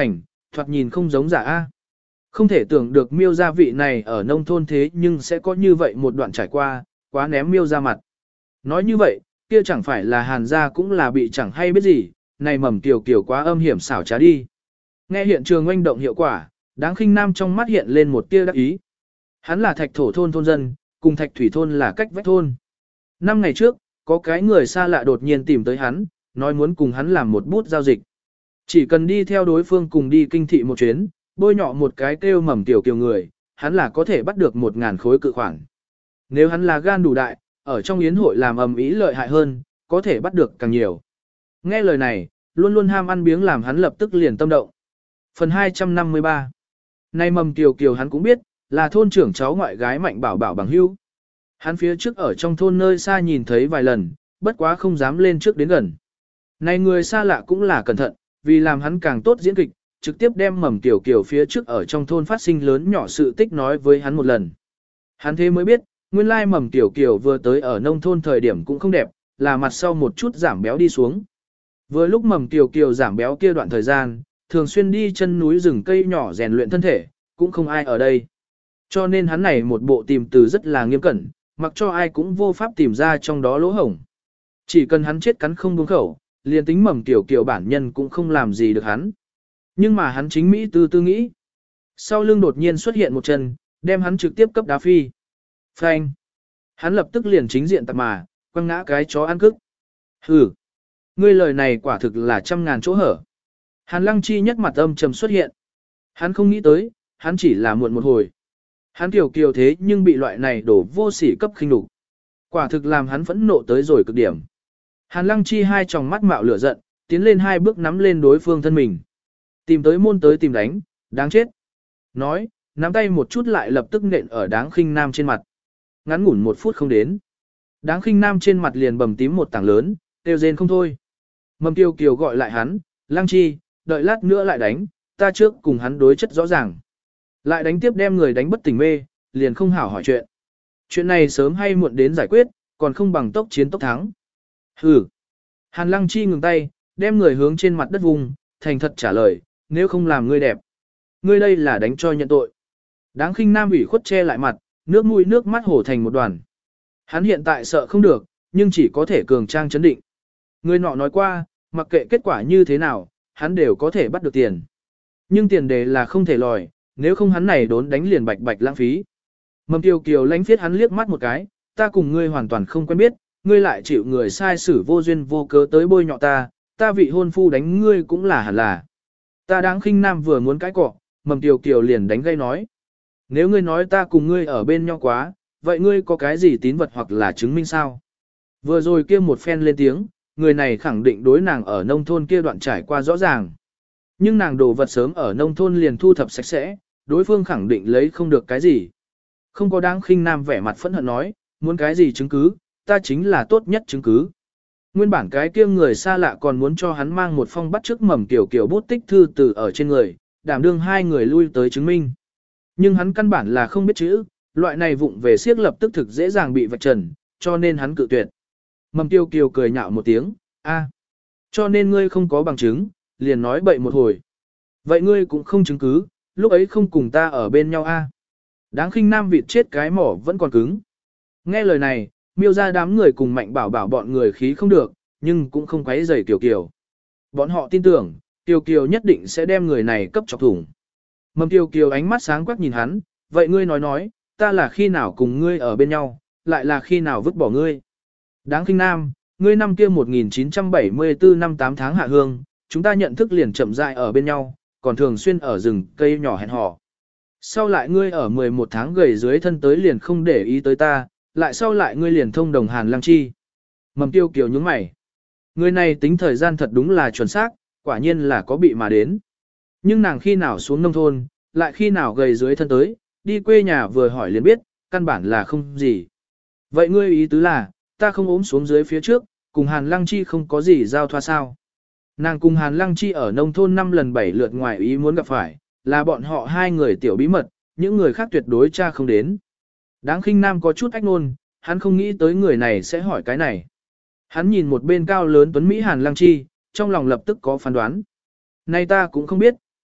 thoạt nhìn không giống giả A. Không thể tưởng được miêu gia vị này ở nông thôn thế nhưng sẽ có như vậy một đoạn trải qua, quá ném miêu ra mặt. Nói như vậy, kia chẳng phải là hàn gia cũng là bị chẳng hay biết gì, này mầm tiểu kiểu quá âm hiểm xảo trá đi. Nghe hiện trường oanh động hiệu quả, đáng khinh nam trong mắt hiện lên một tia đắc ý. Hắn là thạch thổ thôn thôn dân, cùng thạch thủy thôn là cách vách thôn. Năm ngày trước, có cái người xa lạ đột nhiên tìm tới hắn, nói muốn cùng hắn làm một bút giao dịch. Chỉ cần đi theo đối phương cùng đi kinh thị một chuyến, bôi nhọ một cái kêu mầm tiểu kiều người, hắn là có thể bắt được một ngàn khối cự khoản. Nếu hắn là gan đủ đại, ở trong yến hội làm ầm ĩ lợi hại hơn, có thể bắt được càng nhiều. Nghe lời này, luôn luôn ham ăn biếng làm hắn lập tức liền tâm động. Phần hai trăm năm mươi ba. Nay mầm tiểu kiều hắn cũng biết, là thôn trưởng cháu ngoại gái Mạnh Bảo Bảo bằng hữu. Hắn phía trước ở trong thôn nơi xa nhìn thấy vài lần, bất quá không dám lên trước đến gần. Này người xa lạ cũng là cẩn thận, vì làm hắn càng tốt diễn kịch, trực tiếp đem mầm tiểu kiều phía trước ở trong thôn phát sinh lớn nhỏ sự tích nói với hắn một lần. Hắn thế mới biết, nguyên lai mầm tiểu kiều vừa tới ở nông thôn thời điểm cũng không đẹp, là mặt sau một chút giảm béo đi xuống. Vừa lúc mầm tiểu kiều giảm béo kia đoạn thời gian, thường xuyên đi chân núi rừng cây nhỏ rèn luyện thân thể, cũng không ai ở đây. Cho nên hắn này một bộ tìm từ rất là nghiêm cẩn, mặc cho ai cũng vô pháp tìm ra trong đó lỗ hổng. Chỉ cần hắn chết cắn không buông khẩu, liền tính mầm tiểu kiều bản nhân cũng không làm gì được hắn. Nhưng mà hắn chính Mỹ tư tư nghĩ. Sau lưng đột nhiên xuất hiện một chân, đem hắn trực tiếp cấp đá phi. Phanh. Hắn lập tức liền chính diện tạp mà, quăng ngã cái chó ăn cức. Hừ. Ngươi lời này quả thực là trăm ngàn chỗ hở. Hàn Lăng Chi nhất mặt âm trầm xuất hiện. Hắn không nghĩ tới, hắn chỉ là muộn một hồi. Hắn kiều kiều thế nhưng bị loại này đổ vô sỉ cấp khinh đục. Quả thực làm hắn phẫn nộ tới rồi cực điểm. Hàn Lăng Chi hai tròng mắt mạo lửa giận, tiến lên hai bước nắm lên đối phương thân mình. Tìm tới môn tới tìm đánh, đáng chết. Nói, nắm tay một chút lại lập tức nện ở đáng khinh nam trên mặt. Ngắn ngủn một phút không đến. Đáng khinh nam trên mặt liền bầm tím một tảng lớn, kêu rên không thôi. Mầm Kiều Kiều gọi lại hắn, Lăng Chi, đợi lát nữa lại đánh, ta trước cùng hắn đối chất rõ ràng. Lại đánh tiếp đem người đánh bất tỉnh mê, liền không hảo hỏi chuyện. Chuyện này sớm hay muộn đến giải quyết, còn không bằng tốc chiến tốc thắng. Hừ. Hàn Lăng Chi ngừng tay, đem người hướng trên mặt đất vùng, thành thật trả lời, nếu không làm ngươi đẹp. Ngươi đây là đánh cho nhận tội. Đáng khinh nam ủy khuất che lại mặt, nước mũi nước mắt hổ thành một đoàn. Hắn hiện tại sợ không được, nhưng chỉ có thể cường trang chấn định. Người nọ nói qua, mặc kệ kết quả như thế nào, hắn đều có thể bắt được tiền. Nhưng tiền đề là không thể lòi, nếu không hắn này đốn đánh liền bạch bạch lãng phí. Mầm Kiều Kiều lánh phiết hắn liếc mắt một cái, ta cùng ngươi hoàn toàn không quen biết, ngươi lại chịu người sai xử vô duyên vô cớ tới bôi nhọ ta, ta vị hôn phu đánh ngươi cũng là hẳn là. Ta đáng khinh nam vừa muốn cãi cọ, Mầm Kiều Kiều liền đánh gây nói. Nếu ngươi nói ta cùng ngươi ở bên nhau quá, vậy ngươi có cái gì tín vật hoặc là chứng minh sao? Vừa rồi kia một phen lên tiếng, người này khẳng định đối nàng ở nông thôn kia đoạn trải qua rõ ràng. Nhưng nàng đồ vật sớm ở nông thôn liền thu thập sạch sẽ, đối phương khẳng định lấy không được cái gì. Không có đáng khinh nam vẻ mặt phẫn hận nói, muốn cái gì chứng cứ, ta chính là tốt nhất chứng cứ. Nguyên bản cái kia người xa lạ còn muốn cho hắn mang một phong bắt trước mầm kiểu kiểu bút tích thư từ ở trên người, đảm đương hai người lui tới chứng minh. Nhưng hắn căn bản là không biết chữ, loại này vụng về siếc lập tức thực dễ dàng bị vạch trần, cho nên hắn cự tuyệt. Mầm tiêu kiều cười nhạo một tiếng, a, cho nên ngươi không có bằng chứng, liền nói bậy một hồi. Vậy ngươi cũng không chứng cứ, lúc ấy không cùng ta ở bên nhau a. Đáng khinh nam vịt chết cái mỏ vẫn còn cứng. Nghe lời này, miêu ra đám người cùng Mạnh Bảo Bảo bọn người khí không được, nhưng cũng không quấy rầy Kiều Kiều. Bọn họ tin tưởng, Kiều Kiều nhất định sẽ đem người này cấp chọc thủng. Mầm Kiều Kiều ánh mắt sáng quắc nhìn hắn, vậy ngươi nói nói, ta là khi nào cùng ngươi ở bên nhau, lại là khi nào vứt bỏ ngươi. Đáng khinh nam, ngươi năm kia một nghìn chín trăm bảy mươi tư năm tám tháng hạ hương, chúng ta nhận thức liền chậm rãi ở bên nhau, còn thường xuyên ở rừng cây nhỏ hẹn hò. Sau lại ngươi ở mười một tháng gầy dưới thân tới liền không để ý tới ta, lại sau lại ngươi liền thông đồng Hàn Lăng Chi. Mầm Tiêu Kiều nhướng mày. Người này tính thời gian thật đúng là chuẩn xác, quả nhiên là có bị mà đến. Nhưng nàng khi nào xuống nông thôn, lại khi nào gầy dưới thân tới, đi quê nhà vừa hỏi liền biết, căn bản là không gì. Vậy ngươi ý tứ là, ta không ốm xuống dưới phía trước, cùng Hàn Lăng Chi không có gì giao thoa sao. Nàng cùng Hàn Lăng Chi ở nông thôn năm lần bảy lượt ngoài ý muốn gặp phải, là bọn họ hai người tiểu bí mật, những người khác tuyệt đối tra không đến. Đáng khinh nam có chút ách nôn, hắn không nghĩ tới người này sẽ hỏi cái này. Hắn nhìn một bên cao lớn tuấn Mỹ Hàn Lăng Chi, trong lòng lập tức có phán đoán. Nay ta cũng không biết,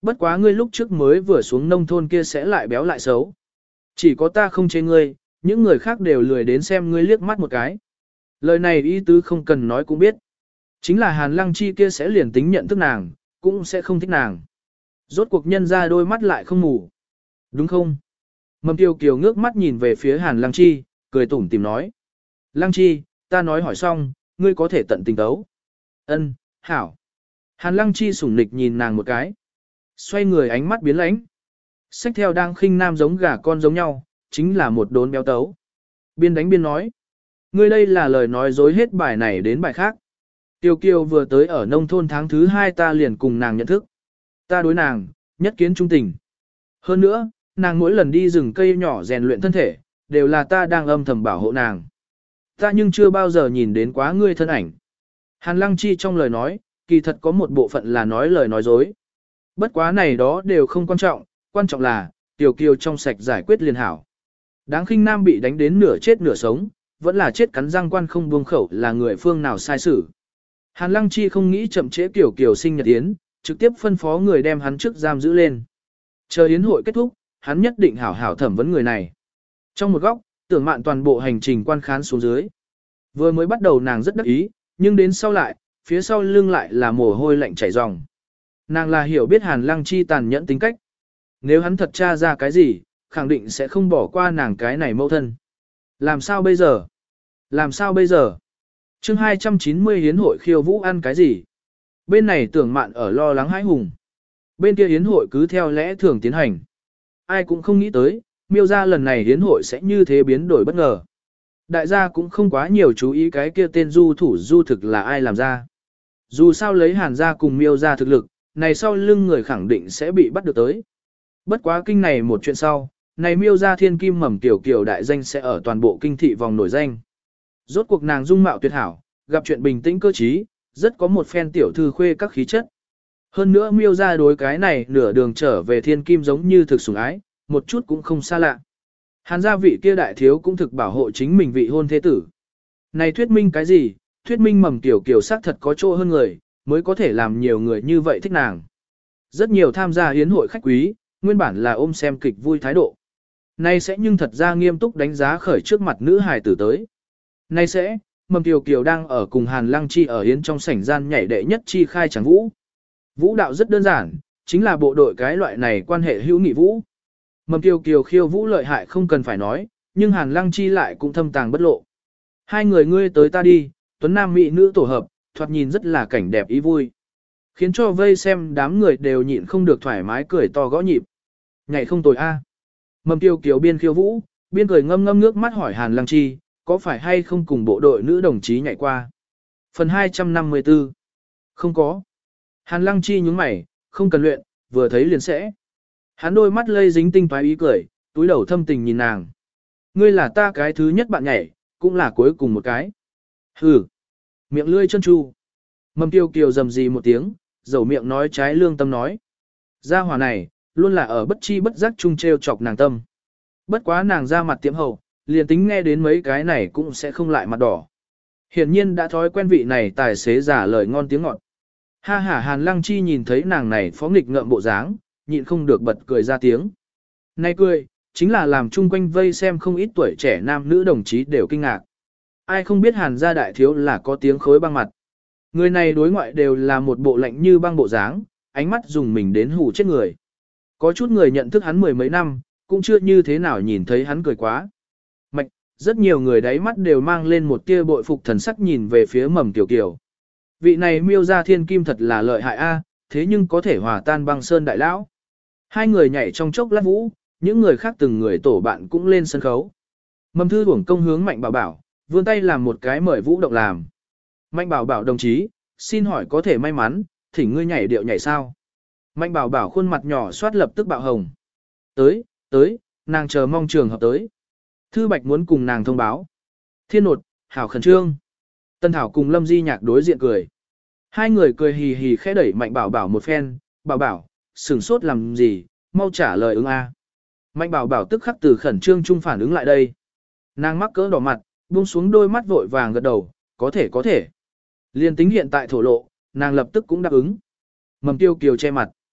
Bất quá ngươi lúc trước mới vừa xuống nông thôn kia sẽ lại béo lại xấu. Chỉ có ta không chê ngươi, những người khác đều lười đến xem ngươi liếc mắt một cái. Lời này ý tứ không cần nói cũng biết. Chính là Hàn Lăng Chi kia sẽ liền tính nhận thức nàng, cũng sẽ không thích nàng. Rốt cuộc nhân ra đôi mắt lại không ngủ. Đúng không? Mầm Tiêu Kiều ngước mắt nhìn về phía Hàn Lăng Chi, cười tủm tìm nói. Lăng Chi, ta nói hỏi xong, ngươi có thể tận tình tấu. Ân, hảo. Hàn Lăng Chi sủng nịch nhìn nàng một cái. Xoay người ánh mắt biến lãnh. Xách theo đang khinh nam giống gà con giống nhau, chính là một đốn béo tấu. Biên đánh biên nói. Ngươi đây là lời nói dối hết bài này đến bài khác. Tiêu Kiều vừa tới ở nông thôn tháng thứ hai ta liền cùng nàng nhận thức. Ta đối nàng, nhất kiến trung tình. Hơn nữa, nàng mỗi lần đi rừng cây nhỏ rèn luyện thân thể, đều là ta đang âm thầm bảo hộ nàng. Ta nhưng chưa bao giờ nhìn đến quá ngươi thân ảnh. Hàn Lăng Chi trong lời nói, kỳ thật có một bộ phận là nói lời nói dối. Bất quá này đó đều không quan trọng, quan trọng là, Tiểu Kiều trong sạch giải quyết liền hảo. Đáng khinh nam bị đánh đến nửa chết nửa sống, vẫn là chết cắn răng quan không buông khẩu là người phương nào sai xử. Hàn Lăng Chi không nghĩ chậm trễ Tiểu Kiều sinh nhật yến, trực tiếp phân phó người đem hắn trước giam giữ lên. Chờ yến hội kết thúc, hắn nhất định hảo hảo thẩm vấn người này. Trong một góc, Tưởng Mạn toàn bộ hành trình quan khán xuống dưới. Vừa mới bắt đầu nàng rất đắc ý, nhưng đến sau lại, phía sau lưng lại là mồ hôi lạnh chảy ròng. Nàng là hiểu biết Hàn Lăng Chi tàn nhẫn tính cách. Nếu hắn thật tra ra cái gì, khẳng định sẽ không bỏ qua nàng cái này mẫu thân. Làm sao bây giờ? Làm sao bây giờ? chương hai trăm chín mươi hiến hội khiêu vũ ăn cái gì? Bên này Tưởng Mạn ở lo lắng hãi hùng. Bên kia hiến hội cứ theo lẽ thường tiến hành. Ai cũng không nghĩ tới, miêu ra lần này hiến hội sẽ như thế biến đổi bất ngờ. Đại gia cũng không quá nhiều chú ý cái kia tên du thủ du thực là ai làm ra. Dù sao lấy Hàn gia cùng miêu ra thực lực, này sau lưng người khẳng định sẽ bị bắt được tới. Bất quá kinh này một chuyện sau, này miêu ra thiên kim mầm tiểu kiều đại danh sẽ ở toàn bộ kinh thị vòng nổi danh. Rốt cuộc nàng dung mạo tuyệt hảo, gặp chuyện bình tĩnh cơ trí, rất có một phen tiểu thư khuê các khí chất. Hơn nữa miêu ra đối cái này nửa đường trở về thiên kim giống như thực sủng ái, một chút cũng không xa lạ. Hàn gia vị kia đại thiếu cũng thực bảo hộ chính mình vị hôn thế tử. Này thuyết minh cái gì? Thuyết minh mầm tiểu kiều sắc thật có chỗ hơn người, mới có thể làm nhiều người như vậy thích nàng. Rất nhiều tham gia hiến hội khách quý, nguyên bản là ôm xem kịch vui thái độ. Nay sẽ nhưng thật ra nghiêm túc đánh giá khởi trước mặt nữ hài tử tới. Nay sẽ, mầm tiểu kiều đang ở cùng Hàn Lăng Chi ở hiến trong sảnh gian nhảy đệ nhất chi khai tráng vũ. Vũ đạo rất đơn giản, chính là bộ đội cái loại này quan hệ hữu nghị vũ. Mầm tiểu kiều khiêu vũ lợi hại không cần phải nói, nhưng Hàn Lăng Chi lại cũng thâm tàng bất lộ. Hai người ngươi tới ta đi, tuấn nam mỹ nữ tổ hợp, thoạt nhìn rất là cảnh đẹp ý vui. Khiến cho vây xem đám người đều nhịn không được thoải mái cười to gõ nhịp. Nhảy không tồi a. Mầm tiêu kiều biên khiêu vũ, biên cười ngâm ngâm nước mắt hỏi Hàn Lăng Chi, có phải hay không cùng bộ đội nữ đồng chí nhảy qua. Phần hai trăm năm mươi tư. Không có. Hàn Lăng Chi nhướng mày, không cần luyện, vừa thấy liền sẽ. Hắn đôi mắt lây dính tinh toái ý cười, túi đầu thâm tình nhìn nàng. Ngươi là ta cái thứ nhất bạn nhảy, cũng là cuối cùng một cái. Hừ. Miệng lươi chân chu. Mầm tiêu kiều rầm rì một tiếng, dầu miệng nói trái lương tâm nói. Gia hỏa này, luôn là ở bất chi bất giác chung treo chọc nàng tâm. Bất quá nàng ra mặt tiệm hậu, liền tính nghe đến mấy cái này cũng sẽ không lại mặt đỏ. Hiển nhiên đã thói quen vị này tài xế giả lời ngon tiếng ngọt. Ha ha Hàn Lăng Chi nhìn thấy nàng này phó nghịch ngợm bộ dáng, nhịn không được bật cười ra tiếng. Này cười, chính là làm chung quanh vây xem không ít tuổi trẻ nam nữ đồng chí đều kinh ngạc. Ai không biết Hàn gia đại thiếu là có tiếng khối băng mặt. Người này đối ngoại đều là một bộ lạnh như băng bộ dáng, ánh mắt dùng mình đến hù chết người. Có chút người nhận thức hắn mười mấy năm, cũng chưa như thế nào nhìn thấy hắn cười quá. Mạch, rất nhiều người đáy mắt đều mang lên một tia bội phục thần sắc nhìn về phía Mầm Kiều Kiều. Vị này miêu ra thiên kim thật là lợi hại a, thế nhưng có thể hòa tan băng sơn đại lão. Hai người nhảy trong chốc lát vũ, những người khác từng người tổ bạn cũng lên sân khấu. Mầm thư uổng công hướng Mạnh Bảo Bảo, vươn tay làm một cái mời vũ động làm. Mạnh Bảo Bảo đồng chí, xin hỏi có thể may mắn, thỉnh ngươi nhảy điệu nhảy sao? Mạnh Bảo Bảo khuôn mặt nhỏ soát lập tức bạo hồng. Tới, tới, nàng chờ mong trường hợp tới. Thư Bạch muốn cùng nàng thông báo. Thiên nột, hảo khẩn trương. Tân Thảo cùng Lâm Di Nhạc đối diện cười. Hai người cười hì hì khẽ đẩy Mạnh Bảo Bảo một phen. Bảo Bảo, sửng sốt làm gì, mau trả lời ứng a. Mạnh Bảo Bảo tức khắc từ khẩn trương chung phản ứng lại đây. Nàng mắc cỡ đỏ mặt, buông xuống đôi mắt vội vàng gật đầu, có thể có thể. Liên tính hiện tại thổ lộ, nàng lập tức cũng đáp ứng. Mầm Tiêu Kiều che mặt.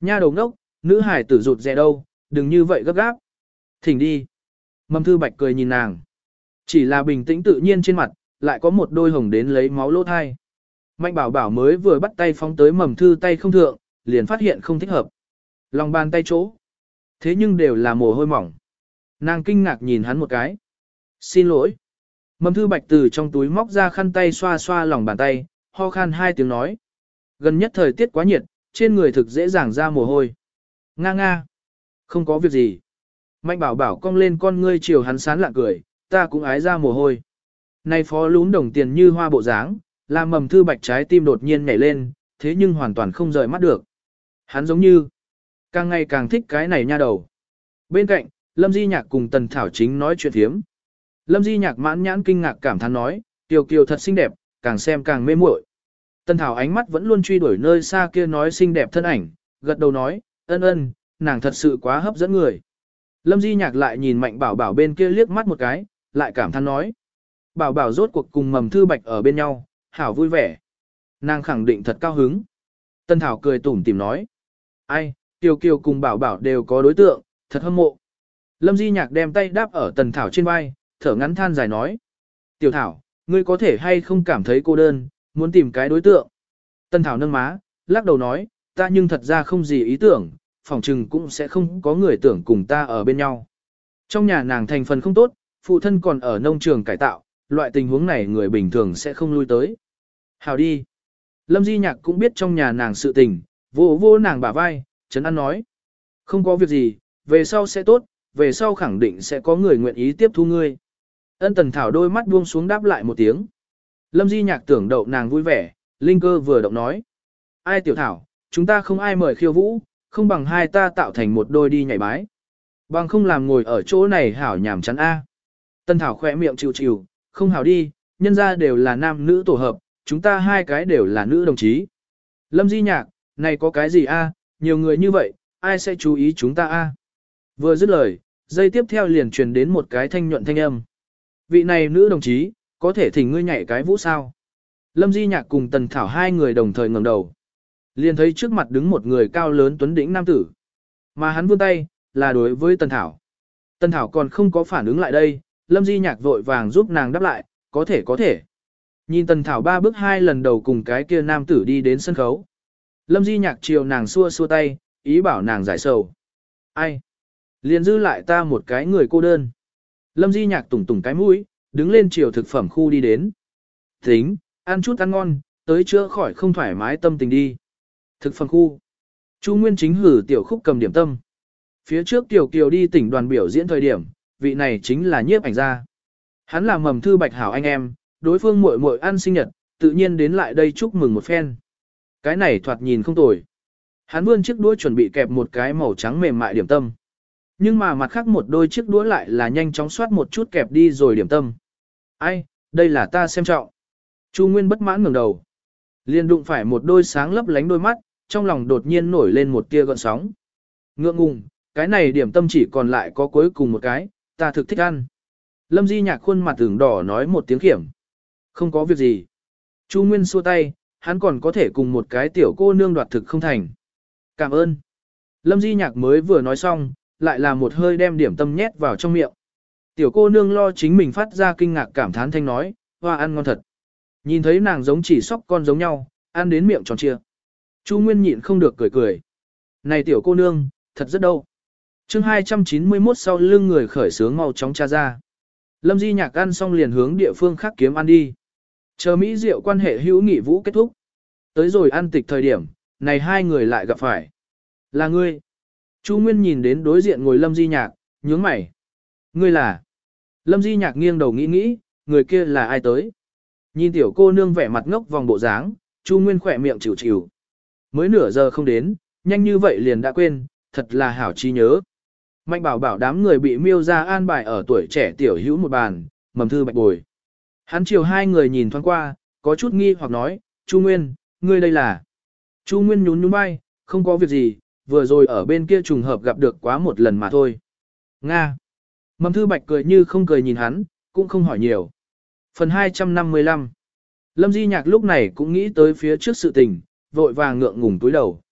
Nha đầu ngốc, nữ hải tử rụt rè đâu, đừng như vậy gấp gáp. Thỉnh đi. Mầm Thư Bạch cười nhìn nàng. Chỉ là bình tĩnh tự nhiên trên mặt, lại có một đôi hồng đến lấy máu lỗ thai. Mạnh bảo bảo mới vừa bắt tay phóng tới Mầm Thư tay không thượng, liền phát hiện không thích hợp. Lòng bàn tay chỗ. Thế nhưng đều là mồ hôi mỏng. Nàng kinh ngạc nhìn hắn một cái. Xin lỗi. Mầm Thư Bạch từ trong túi móc ra khăn tay xoa xoa lòng bàn tay, ho khan hai tiếng nói. Gần nhất thời tiết quá nhiệt, trên người thực dễ dàng ra mồ hôi. Nga nga. Không có việc gì. Mạnh bảo bảo cong lên con ngươi chiều hắn sán lạ cười, ta cũng ái ra mồ hôi. Này phó lún đồng tiền như hoa bộ dáng, làm Mầm Thư Bạch trái tim đột nhiên nhảy lên, thế nhưng hoàn toàn không rời mắt được. Hắn giống như, càng ngày càng thích cái này nha đầu. Bên cạnh, Lâm Di Nhạc cùng Tần Thảo Chính nói chuyện thiếm. Lâm Di Nhạc mãn nhãn kinh ngạc cảm thán nói, Kiều Kiều thật xinh đẹp, càng xem càng mê muội. Tần Thảo ánh mắt vẫn luôn truy đuổi nơi xa kia nói xinh đẹp thân ảnh, gật đầu nói, ân ân, nàng thật sự quá hấp dẫn người. Lâm Di Nhạc lại nhìn Mạnh Bảo Bảo bên kia liếc mắt một cái, lại cảm thán nói. Bảo Bảo rốt cuộc cùng Mầm Thư Bạch ở bên nhau, hảo vui vẻ. Nàng khẳng định thật cao hứng. Tân Thảo cười tủm tỉm nói. Ai, Kiều Kiều cùng Bảo Bảo đều có đối tượng, thật hâm mộ. Lâm Di Nhạc đem tay đáp ở Tần Thảo trên vai, thở ngắn than dài nói. Tiểu Thảo, ngươi có thể hay không cảm thấy cô đơn, muốn tìm cái đối tượng. Tần Thảo nâng má, lắc đầu nói, ta nhưng thật ra không gì ý tưởng, phỏng chừng cũng sẽ không có người tưởng cùng ta ở bên nhau. Trong nhà nàng thành phần không tốt, phụ thân còn ở nông trường cải tạo, loại tình huống này người bình thường sẽ không lui tới. Hào đi. Lâm Di Nhạc cũng biết trong nhà nàng sự tình, vô vô nàng bả vai, Trấn An nói. Không có việc gì, về sau sẽ tốt, về sau khẳng định sẽ có người nguyện ý tiếp thu ngươi. Ân Tần Thảo đôi mắt buông xuống đáp lại một tiếng. Lâm Di Nhạc tưởng đậu nàng vui vẻ, linh cơ vừa động nói. Ai Tiểu Thảo, chúng ta không ai mời khiêu vũ, không bằng hai ta tạo thành một đôi đi nhảy bái. Bằng không làm ngồi ở chỗ này hảo nhảm chán a. Tần Thảo khỏe miệng chịu chịu, không hảo đi, nhân ra đều là nam nữ tổ hợp, chúng ta hai cái đều là nữ đồng chí. Lâm Di Nhạc, này có cái gì a? Nhiều người như vậy, ai sẽ chú ý chúng ta a? Vừa dứt lời, dây tiếp theo liền truyền đến một cái thanh nhuận thanh âm. Vị này nữ đồng chí, có thể thỉnh ngươi nhảy cái vũ sao? Lâm Di Nhạc cùng Tần Thảo hai người đồng thời ngẩng đầu. Liền thấy trước mặt đứng một người cao lớn tuấn đĩnh nam tử. Mà hắn vươn tay, là đối với Tần Thảo. Tần Thảo còn không có phản ứng lại đây, Lâm Di Nhạc vội vàng giúp nàng đáp lại, có thể có thể. Nhìn Tần Thảo ba bước hai lần đầu cùng cái kia nam tử đi đến sân khấu. Lâm Di Nhạc chiều nàng xua xua tay, ý bảo nàng giải sầu. Ai? Liền dư lại ta một cái người cô đơn. Lâm Di Nhạc tủng tủng cái mũi, đứng lên chiều thực phẩm khu đi đến. Tính, ăn chút ăn ngon, tới chữa khỏi không thoải mái tâm tình đi. Thực phẩm khu. Chu Nguyên Chính hử tiểu khúc cầm điểm tâm. Phía trước Tiểu Kiều đi tỉnh đoàn biểu diễn thời điểm, vị này chính là nhiếp ảnh gia. Hắn là Mầm Thư Bạch hảo anh em, đối phương muội muội ăn sinh nhật, tự nhiên đến lại đây chúc mừng một phen. Cái này thoạt nhìn không tồi. Hắn vươn chiếc đũa chuẩn bị kẹp một cái màu trắng mềm mại điểm tâm. Nhưng mà mặt khác một đôi chiếc đũa lại là nhanh chóng xoát một chút kẹp đi rồi điểm tâm. Ai, đây là ta xem trọng. Chu Nguyên bất mãn ngẩng đầu. Liền đụng phải một đôi sáng lấp lánh đôi mắt, trong lòng đột nhiên nổi lên một tia gợn sóng. Ngượng ngùng, cái này điểm tâm chỉ còn lại có cuối cùng một cái, ta thực thích ăn. Lâm Di Nhạc khuôn mặt ửng đỏ nói một tiếng khiểm. Không có việc gì. Chu Nguyên xua tay, hắn còn có thể cùng một cái tiểu cô nương đoạt thực không thành. Cảm ơn. Lâm Di Nhạc mới vừa nói xong, lại là một hơi đem điểm tâm nhét vào trong miệng. Tiểu cô nương lo chính mình phát ra kinh ngạc cảm thán thanh nói, hoa ăn ngon thật. Nhìn thấy nàng giống chỉ sóc con giống nhau, ăn đến miệng tròn trịa. Chu Nguyên nhịn không được cười cười. Này tiểu cô nương, thật rất đâu. chương hai trăm chín mươi mốt sau lưng người khởi sướng mau chóng tra ra. Lâm Di Nhạc ăn xong liền hướng địa phương khác kiếm ăn đi. Chờ Mỹ Diệu quan hệ hữu nghị vũ kết thúc. Tới rồi ăn tịch thời điểm, này hai người lại gặp phải. Là ngươi. Chu Nguyên nhìn đến đối diện ngồi Lâm Di Nhạc, nhướng mày. Ngươi là. Lâm Di Nhạc nghiêng đầu nghĩ nghĩ, người kia là ai tới. Nhìn tiểu cô nương vẻ mặt ngốc vòng bộ dáng, Chu Nguyên khỏe miệng chịu chịu. Mới nửa giờ không đến, nhanh như vậy liền đã quên, thật là hảo trí nhớ. Mạnh bảo bảo đám người bị miêu ra an bài ở tuổi trẻ tiểu hữu một bàn, Mầm Thư Bạch bồi. Hắn chiều hai người nhìn thoáng qua, có chút nghi hoặc nói, Chu Nguyên, ngươi đây là. Chu Nguyên nhún nhún vai, không có việc gì, vừa rồi ở bên kia trùng hợp gặp được quá một lần mà thôi. Nga. Mầm Thư Bạch cười như không cười nhìn hắn, cũng không hỏi nhiều. Phần hai trăm năm mươi lăm. Lâm Di Nhạc lúc này cũng nghĩ tới phía trước sự tình, vội vàng ngượng ngùng túi đầu.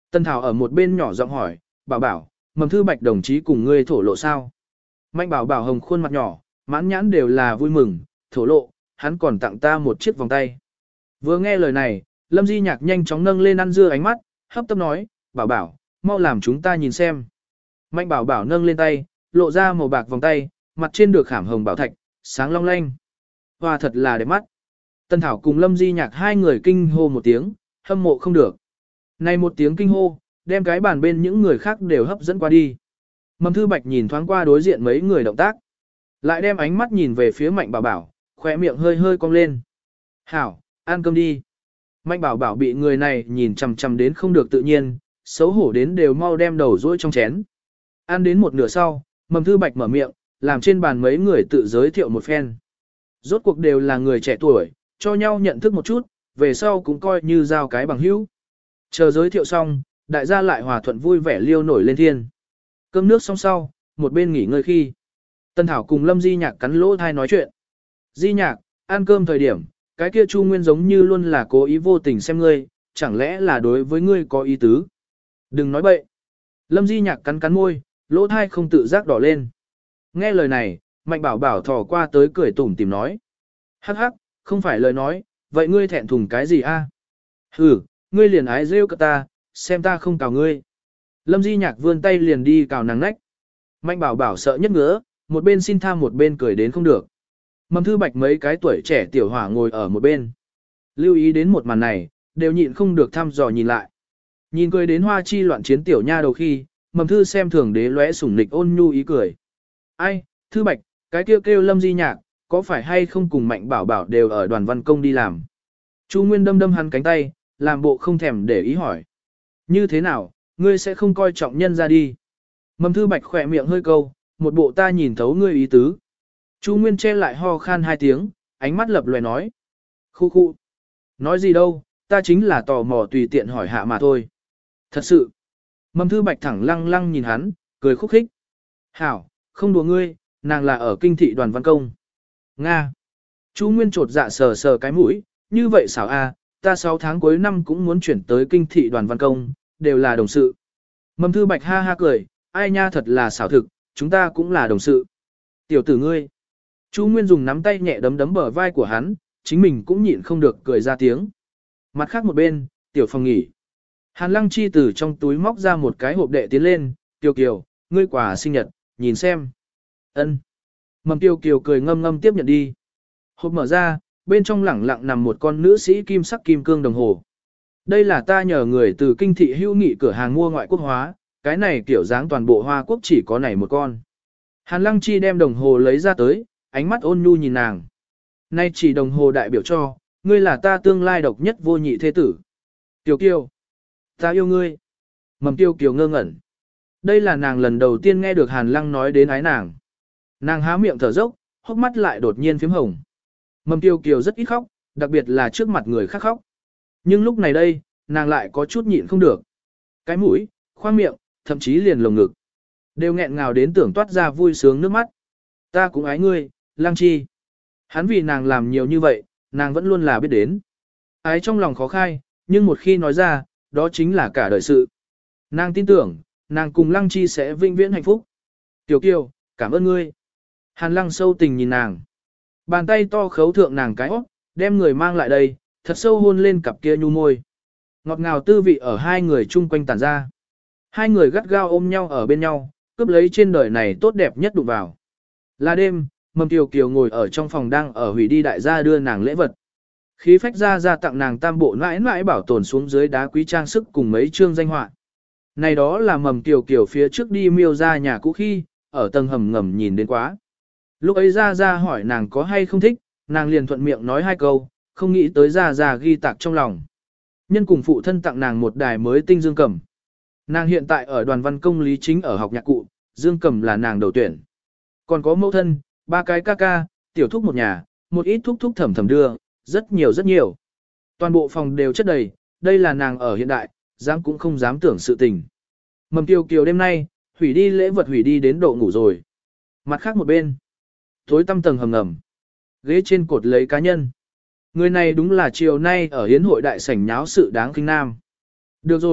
Tân Thảo ở một bên nhỏ giọng hỏi, bảo bảo, Mầm Thư Bạch đồng chí cùng ngươi thổ lộ sao? Mạnh bảo bảo hồng khuôn mặt nhỏ, mãn nhãn đều là vui mừng, thổ lộ, hắn còn tặng ta một chiếc vòng tay. Vừa nghe lời này, Lâm Di Nhạc nhanh chóng nâng lên ăn dưa ánh mắt, hấp tấp nói, bảo bảo, mau làm chúng ta nhìn xem. Mạnh bảo bảo nâng lên tay, lộ ra màu bạc vòng tay, mặt trên được khảm hồng bảo thạch, sáng long lanh. Hoa thật là đẹp mắt. Tân Thảo cùng Lâm Di Nhạc hai người kinh hô một tiếng, hâm mộ không được. Này một tiếng kinh hô, đem cái bàn bên những người khác đều hấp dẫn qua đi. Mầm Thư Bạch nhìn thoáng qua đối diện mấy người động tác. Lại đem ánh mắt nhìn về phía Mạnh bảo bảo, khỏe miệng hơi hơi cong lên. Hảo, ăn cơm đi. Mạnh bảo bảo bị người này nhìn chằm chằm đến không được tự nhiên, xấu hổ đến đều mau đem đầu rỗi trong chén. Ăn đến một nửa sau, Mầm Thư Bạch mở miệng, làm trên bàn mấy người tự giới thiệu một phen. Rốt cuộc đều là người trẻ tuổi, cho nhau nhận thức một chút, về sau cũng coi như giao cái bằng hữu. Chờ giới thiệu xong, đại gia lại hòa thuận vui vẻ liêu nổi lên thiên. Cơm nước xong sau, một bên nghỉ ngơi khi. Tân Thảo cùng Lâm Di Nhạc cắn lỗ thai nói chuyện. Di Nhạc, ăn cơm thời điểm, cái kia Chu Nguyên giống như luôn là cố ý vô tình xem ngươi, chẳng lẽ là đối với ngươi có ý tứ. Đừng nói bậy. Lâm Di Nhạc cắn cắn môi, lỗ thai không tự giác đỏ lên. Nghe lời này, Mạnh bảo bảo thò qua tới cười tủm tìm nói. Hắc hắc, không phải lời nói, vậy ngươi thẹn thùng cái gì a? Hừ, ngươi liền ái rêu cả ta, xem ta không cào ngươi. Lâm Di Nhạc vươn tay liền đi cào nàng nách. Mạnh bảo bảo sợ nhất ngứa, một bên xin tha một bên cười đến không được. Mầm Thư Bạch mấy cái tuổi trẻ tiểu hỏa ngồi ở một bên. Lưu ý đến một màn này, đều nhịn không được thăm dò nhìn lại. Nhìn cười đến hoa chi loạn chiến tiểu nha đầu khi, Mầm Thư xem thường đế lóe sủng nịch ôn nhu ý cười. Ai, Thư Bạch, cái kêu kêu Lâm Di Nhạc, có phải hay không cùng Mạnh bảo bảo đều ở đoàn văn công đi làm? Chu Nguyên đâm đâm hắn cánh tay, làm bộ không thèm để ý hỏi. Như thế nào, ngươi sẽ không coi trọng nhân ra đi? Mầm Thư Bạch khỏe miệng hơi câu, một bộ ta nhìn thấu ngươi ý tứ. Chu Nguyên che lại ho khan hai tiếng, ánh mắt lập lòe nói. Khu khu. Nói gì đâu, ta chính là tò mò tùy tiện hỏi hạ mà thôi. Thật sự. Mầm Thư Bạch thẳng lăng lăng nhìn hắn, cười khúc khích. Hảo, không đùa ngươi, nàng là ở kinh thị đoàn văn công. Nga. Chu Nguyên trột dạ sờ sờ cái mũi, như vậy xảo a, ta sáu tháng cuối năm cũng muốn chuyển tới kinh thị đoàn văn công, đều là đồng sự. Mầm Thư Bạch ha ha cười, ai nha thật là xảo thực, chúng ta cũng là đồng sự. Tiểu tử ngươi. Chu Nguyên dùng nắm tay nhẹ đấm đấm bờ vai của hắn, chính mình cũng nhịn không được cười ra tiếng. Mặt khác một bên, tiểu phòng nghỉ. Hàn Lăng Chi từ trong túi móc ra một cái hộp đệ tiến lên, Kiều Kiều, ngươi quà sinh nhật, nhìn xem. Ân. Mầm Kiều Kiều cười ngâm ngâm tiếp nhận đi. Hộp mở ra, bên trong lẳng lặng nằm một con nữ sĩ kim sắc kim cương đồng hồ. Đây là ta nhờ người từ kinh thị hữu nghị cửa hàng mua ngoại quốc hóa, cái này kiểu dáng toàn bộ Hoa Quốc chỉ có này một con. Hàn Lăng Chi đem đồng hồ lấy ra tới, ánh mắt ôn nhu nhìn nàng. Nay chỉ đồng hồ đại biểu cho, ngươi là ta tương lai độc nhất vô nhị thế tử. Tiểu Kiều, ta yêu ngươi. Mầm Tiêu Kiều ngơ ngẩn. Đây là nàng lần đầu tiên nghe được Hàn Lăng nói đến ái nàng. Nàng há miệng thở dốc, hốc mắt lại đột nhiên phím hồng. Mầm Tiêu Kiều rất ít khóc, đặc biệt là trước mặt người khác khóc. Nhưng lúc này đây, nàng lại có chút nhịn không được. Cái mũi, khoang miệng, thậm chí liền lồng ngực. Đều nghẹn ngào đến tưởng toát ra vui sướng nước mắt. Ta cũng ái ngươi, Lăng Chi. Hắn vì nàng làm nhiều như vậy, nàng vẫn luôn là biết đến. Ái trong lòng khó khai, nhưng một khi nói ra, đó chính là cả đời sự. Nàng tin tưởng, nàng cùng Lăng Chi sẽ vinh viễn hạnh phúc. Tiểu Kiều, cảm ơn ngươi. Hàn Lăng sâu tình nhìn nàng. Bàn tay to khấu thượng nàng cái óc, đem người mang lại đây, thật sâu hôn lên cặp kia nhu môi. Ngọt ngào tư vị ở hai người chung quanh tản ra. Hai người gắt gao ôm nhau ở bên nhau, cướp lấy trên đời này tốt đẹp nhất đụng vào. Là đêm, Mầm Kiều Kiều ngồi ở trong phòng đang ở hủy đi đại gia đưa nàng lễ vật. Khí phách ra ra tặng nàng tam bộ mãi mãi bảo tồn xuống dưới đá quý trang sức cùng mấy chương danh họa. Này đó là Mầm Kiều Kiều phía trước đi miêu ra nhà cũ khi, ở tầng hầm ngầm nhìn đến quá. Lúc ấy ra ra hỏi nàng có hay không thích, nàng liền thuận miệng nói hai câu, không nghĩ tới ra ra ghi tạc trong lòng. Nhân cùng phụ thân tặng nàng một đài mới tinh dương cầm. Nàng hiện tại ở đoàn văn công lý chính ở học nhạc cụ, dương cầm là nàng đầu tuyển. Còn có mẫu thân, ba cái ca ca, tiểu thúc một nhà, một ít thúc thúc thầm thầm đưa, rất nhiều rất nhiều. Toàn bộ phòng đều chất đầy, đây là nàng ở hiện đại, dám cũng không dám tưởng sự tình. Mầm Kiều Kiều đêm nay, hủy đi lễ vật hủy đi đến độ ngủ rồi. Mặt khác một bên, tối tăm tầng hầm ngầm, ghế trên cột lấy cá nhân. Người này đúng là chiều nay ở hiến hội đại sảnh nháo sự đáng kinh nam. Được rồi,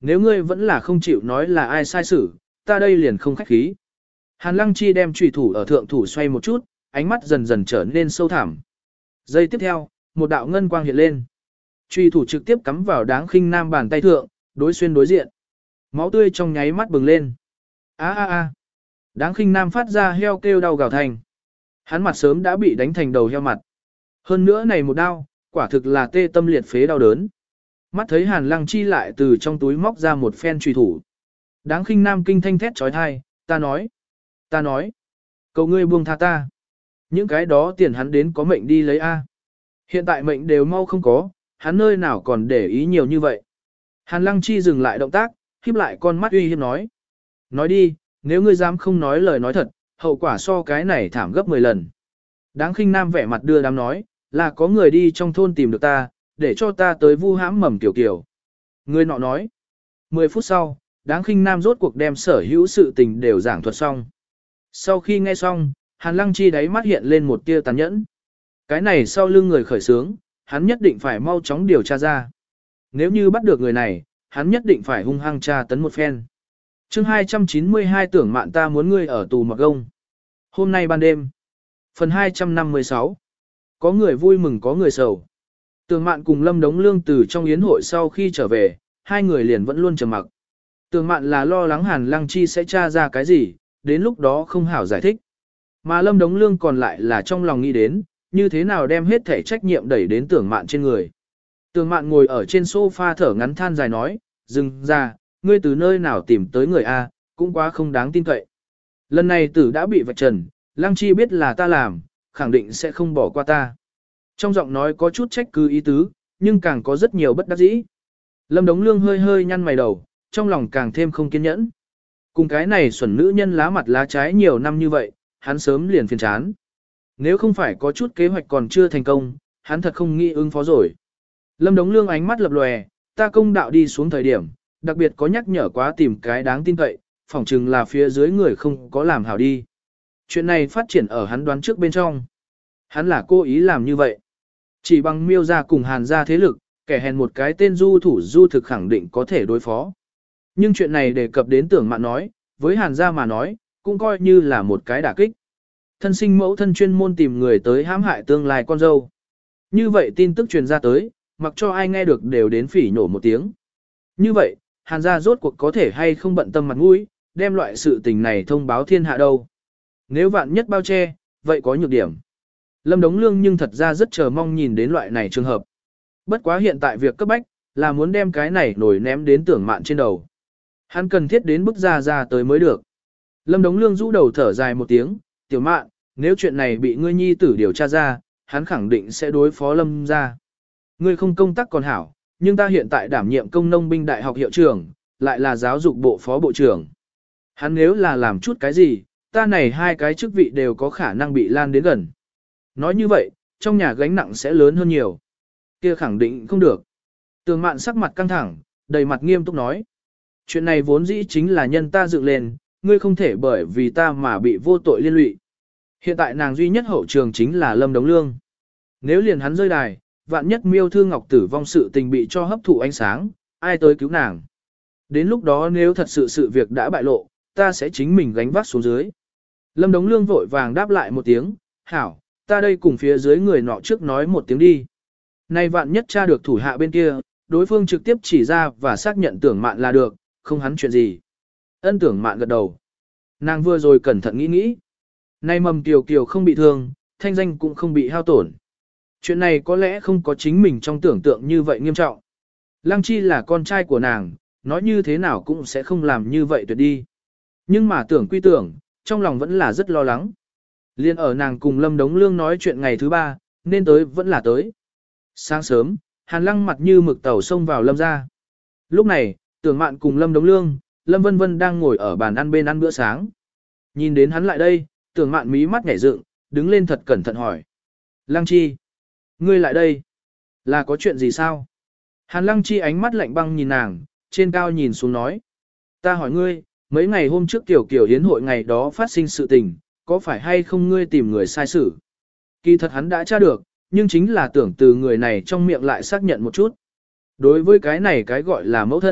nếu ngươi vẫn là không chịu nói là ai sai xử, ta đây liền không khách khí. Hàn Lăng Chi đem chùy thủ ở thượng thủ xoay một chút, ánh mắt dần dần trở nên sâu thẳm. Giây tiếp theo, một đạo ngân quang hiện lên. Chùy thủ trực tiếp cắm vào Đáng Khinh Nam bàn tay thượng, đối xuyên đối diện. Máu tươi trong nháy mắt bừng lên. A a a. Đáng Khinh Nam phát ra heo kêu đau gào thành. Hắn mặt sớm đã bị đánh thành đầu heo mặt. Hơn nữa này một đau, quả thực là tê tâm liệt phế đau đớn. Mắt thấy Hàn Lăng Chi lại từ trong túi móc ra một phen chùy thủ. Đáng Khinh Nam kinh thanh thét trói thai, ta nói, ta nói, cầu ngươi buông tha ta. Những cái đó tiền hắn đến có mệnh đi lấy A. Hiện tại mệnh đều mau không có, hắn nơi nào còn để ý nhiều như vậy. Hàn Lăng Chi dừng lại động tác, khép lại con mắt uy hiếp nói. Nói đi, nếu ngươi dám không nói lời nói thật, hậu quả so cái này thảm gấp mười lần. Đáng Khinh Nam vẻ mặt đưa đám nói, là có người đi trong thôn tìm được ta, để cho ta tới vu hãm mầm kiểu kiểu. Người nọ nói. Mười phút sau, Đáng Khinh Nam rốt cuộc đem sở hữu sự tình đều giảng thuật xong. Sau khi nghe xong, Hàn Lăng Chi đáy mắt hiện lên một tia tàn nhẫn. Cái này sau lưng người khởi sướng, hắn nhất định phải mau chóng điều tra ra. Nếu như bắt được người này, hắn nhất định phải hung hăng tra tấn một phen. Chương hai trăm chín mươi hai tưởng mạn ta muốn ngươi ở tù mặc gông. Hôm nay ban đêm. Phần hai trăm năm mươi sáu. Có người vui mừng có người sầu. Tưởng mạn cùng Lâm Đống Lương từ trong yến hội sau khi trở về, hai người liền vẫn luôn trầm mặc. Tưởng mạn là lo lắng Hàn Lăng Chi sẽ tra ra cái gì, đến lúc đó không hảo giải thích. Mà Lâm Đống Lương còn lại là trong lòng nghĩ đến, như thế nào đem hết thể trách nhiệm đẩy đến tưởng mạn trên người. Tưởng mạn ngồi ở trên sofa thở ngắn than dài nói, dừng ra, ngươi từ nơi nào tìm tới người A, cũng quá không đáng tin cậy. Lần này tử đã bị vạch trần, Lăng Chi biết là ta làm, khẳng định sẽ không bỏ qua ta. Trong giọng nói có chút trách cứ ý tứ, nhưng càng có rất nhiều bất đắc dĩ. Lâm Đống Lương hơi hơi nhăn mày đầu, trong lòng càng thêm không kiên nhẫn. Cùng cái này xuẩn nữ nhân lá mặt lá trái nhiều năm như vậy, hắn sớm liền phiền chán. Nếu không phải có chút kế hoạch còn chưa thành công, hắn thật không nghĩ ứng phó rồi. Lâm Đống Lương ánh mắt lập lòe, ta công đạo đi xuống thời điểm, đặc biệt có nhắc nhở quá tìm cái đáng tin cậy, phỏng chừng là phía dưới người không có làm hảo đi. Chuyện này phát triển ở hắn đoán trước bên trong. Hắn là cố ý làm như vậy. Chỉ bằng Miêu gia cùng Hàn gia thế lực, kẻ hèn một cái tên du thủ du thực khẳng định có thể đối phó. Nhưng chuyện này đề cập đến tưởng mạn nói, với Hàn gia mà nói, cũng coi như là một cái đả kích. Thân sinh mẫu thân chuyên môn tìm người tới hãm hại tương lai con dâu. Như vậy tin tức truyền ra tới, mặc cho ai nghe được đều đến phỉ nhổ một tiếng. Như vậy, Hàn gia rốt cuộc có thể hay không bận tâm mặt mũi, đem loại sự tình này thông báo thiên hạ đâu. Nếu vạn nhất bao che, vậy có nhược điểm. Lâm Đống Lương nhưng thật ra rất chờ mong nhìn đến loại này trường hợp. Bất quá hiện tại việc cấp bách, là muốn đem cái này nổi ném đến tưởng mạn trên đầu. Hắn cần thiết đến bức ra ra tới mới được. Lâm Đống Lương rũ đầu thở dài một tiếng, tiểu mạn, nếu chuyện này bị ngươi nhi tử điều tra ra, hắn khẳng định sẽ đối phó Lâm ra. Ngươi không công tác còn hảo, nhưng ta hiện tại đảm nhiệm công nông binh đại học hiệu trưởng, lại là giáo dục bộ phó bộ trưởng. Hắn nếu là làm chút cái gì, ta này hai cái chức vị đều có khả năng bị lan đến gần. Nói như vậy, trong nhà gánh nặng sẽ lớn hơn nhiều. Kia khẳng định không được. Tường mạn sắc mặt căng thẳng, đầy mặt nghiêm túc nói. Chuyện này vốn dĩ chính là nhân ta dựng lên, ngươi không thể bởi vì ta mà bị vô tội liên lụy. Hiện tại nàng duy nhất hậu trường chính là Lâm Đống Lương. Nếu liền hắn rơi đài, vạn nhất Miêu Thư Ngọc tử vong sự tình bị cho hấp thụ ánh sáng, ai tới cứu nàng. Đến lúc đó nếu thật sự sự việc đã bại lộ, ta sẽ chính mình gánh vác xuống dưới. Lâm Đống Lương vội vàng đáp lại một tiếng, hảo, ta đây cùng phía dưới người nọ trước nói một tiếng đi. Nay vạn nhất tra được thủ hạ bên kia, đối phương trực tiếp chỉ ra và xác nhận tưởng mạn là được, không hắn chuyện gì. Ân tưởng mạn gật đầu. Nàng vừa rồi cẩn thận nghĩ nghĩ. Nay mầm kiều kiều không bị thương, thanh danh cũng không bị hao tổn. Chuyện này có lẽ không có chính mình trong tưởng tượng như vậy nghiêm trọng. Lăng Chi là con trai của nàng, nói như thế nào cũng sẽ không làm như vậy tuyệt đi. Nhưng mà tưởng quy tưởng, trong lòng vẫn là rất lo lắng. Liên ở nàng cùng Lâm Đống Lương nói chuyện ngày thứ ba, nên tới vẫn là tới. Sáng sớm, Hàn Lăng mặt như mực tàu xông vào Lâm ra. Lúc này, tưởng mạn cùng Lâm Đống Lương, Lâm Vân Vân đang ngồi ở bàn ăn bên ăn bữa sáng. Nhìn đến hắn lại đây, tưởng mạn mí mắt nhảy dựng, đứng lên thật cẩn thận hỏi. Lăng Chi, ngươi lại đây, là có chuyện gì sao? Hàn Lăng Chi ánh mắt lạnh băng nhìn nàng, trên cao nhìn xuống nói. Ta hỏi ngươi, mấy ngày hôm trước tiểu kiểu hiến hội ngày đó phát sinh sự tình, có phải hay không ngươi tìm người sai xử? Kỳ thật hắn đã tra được, nhưng chính là tưởng từ người này trong miệng lại xác nhận một chút. Đối với cái này cái gọi là mẫu thân,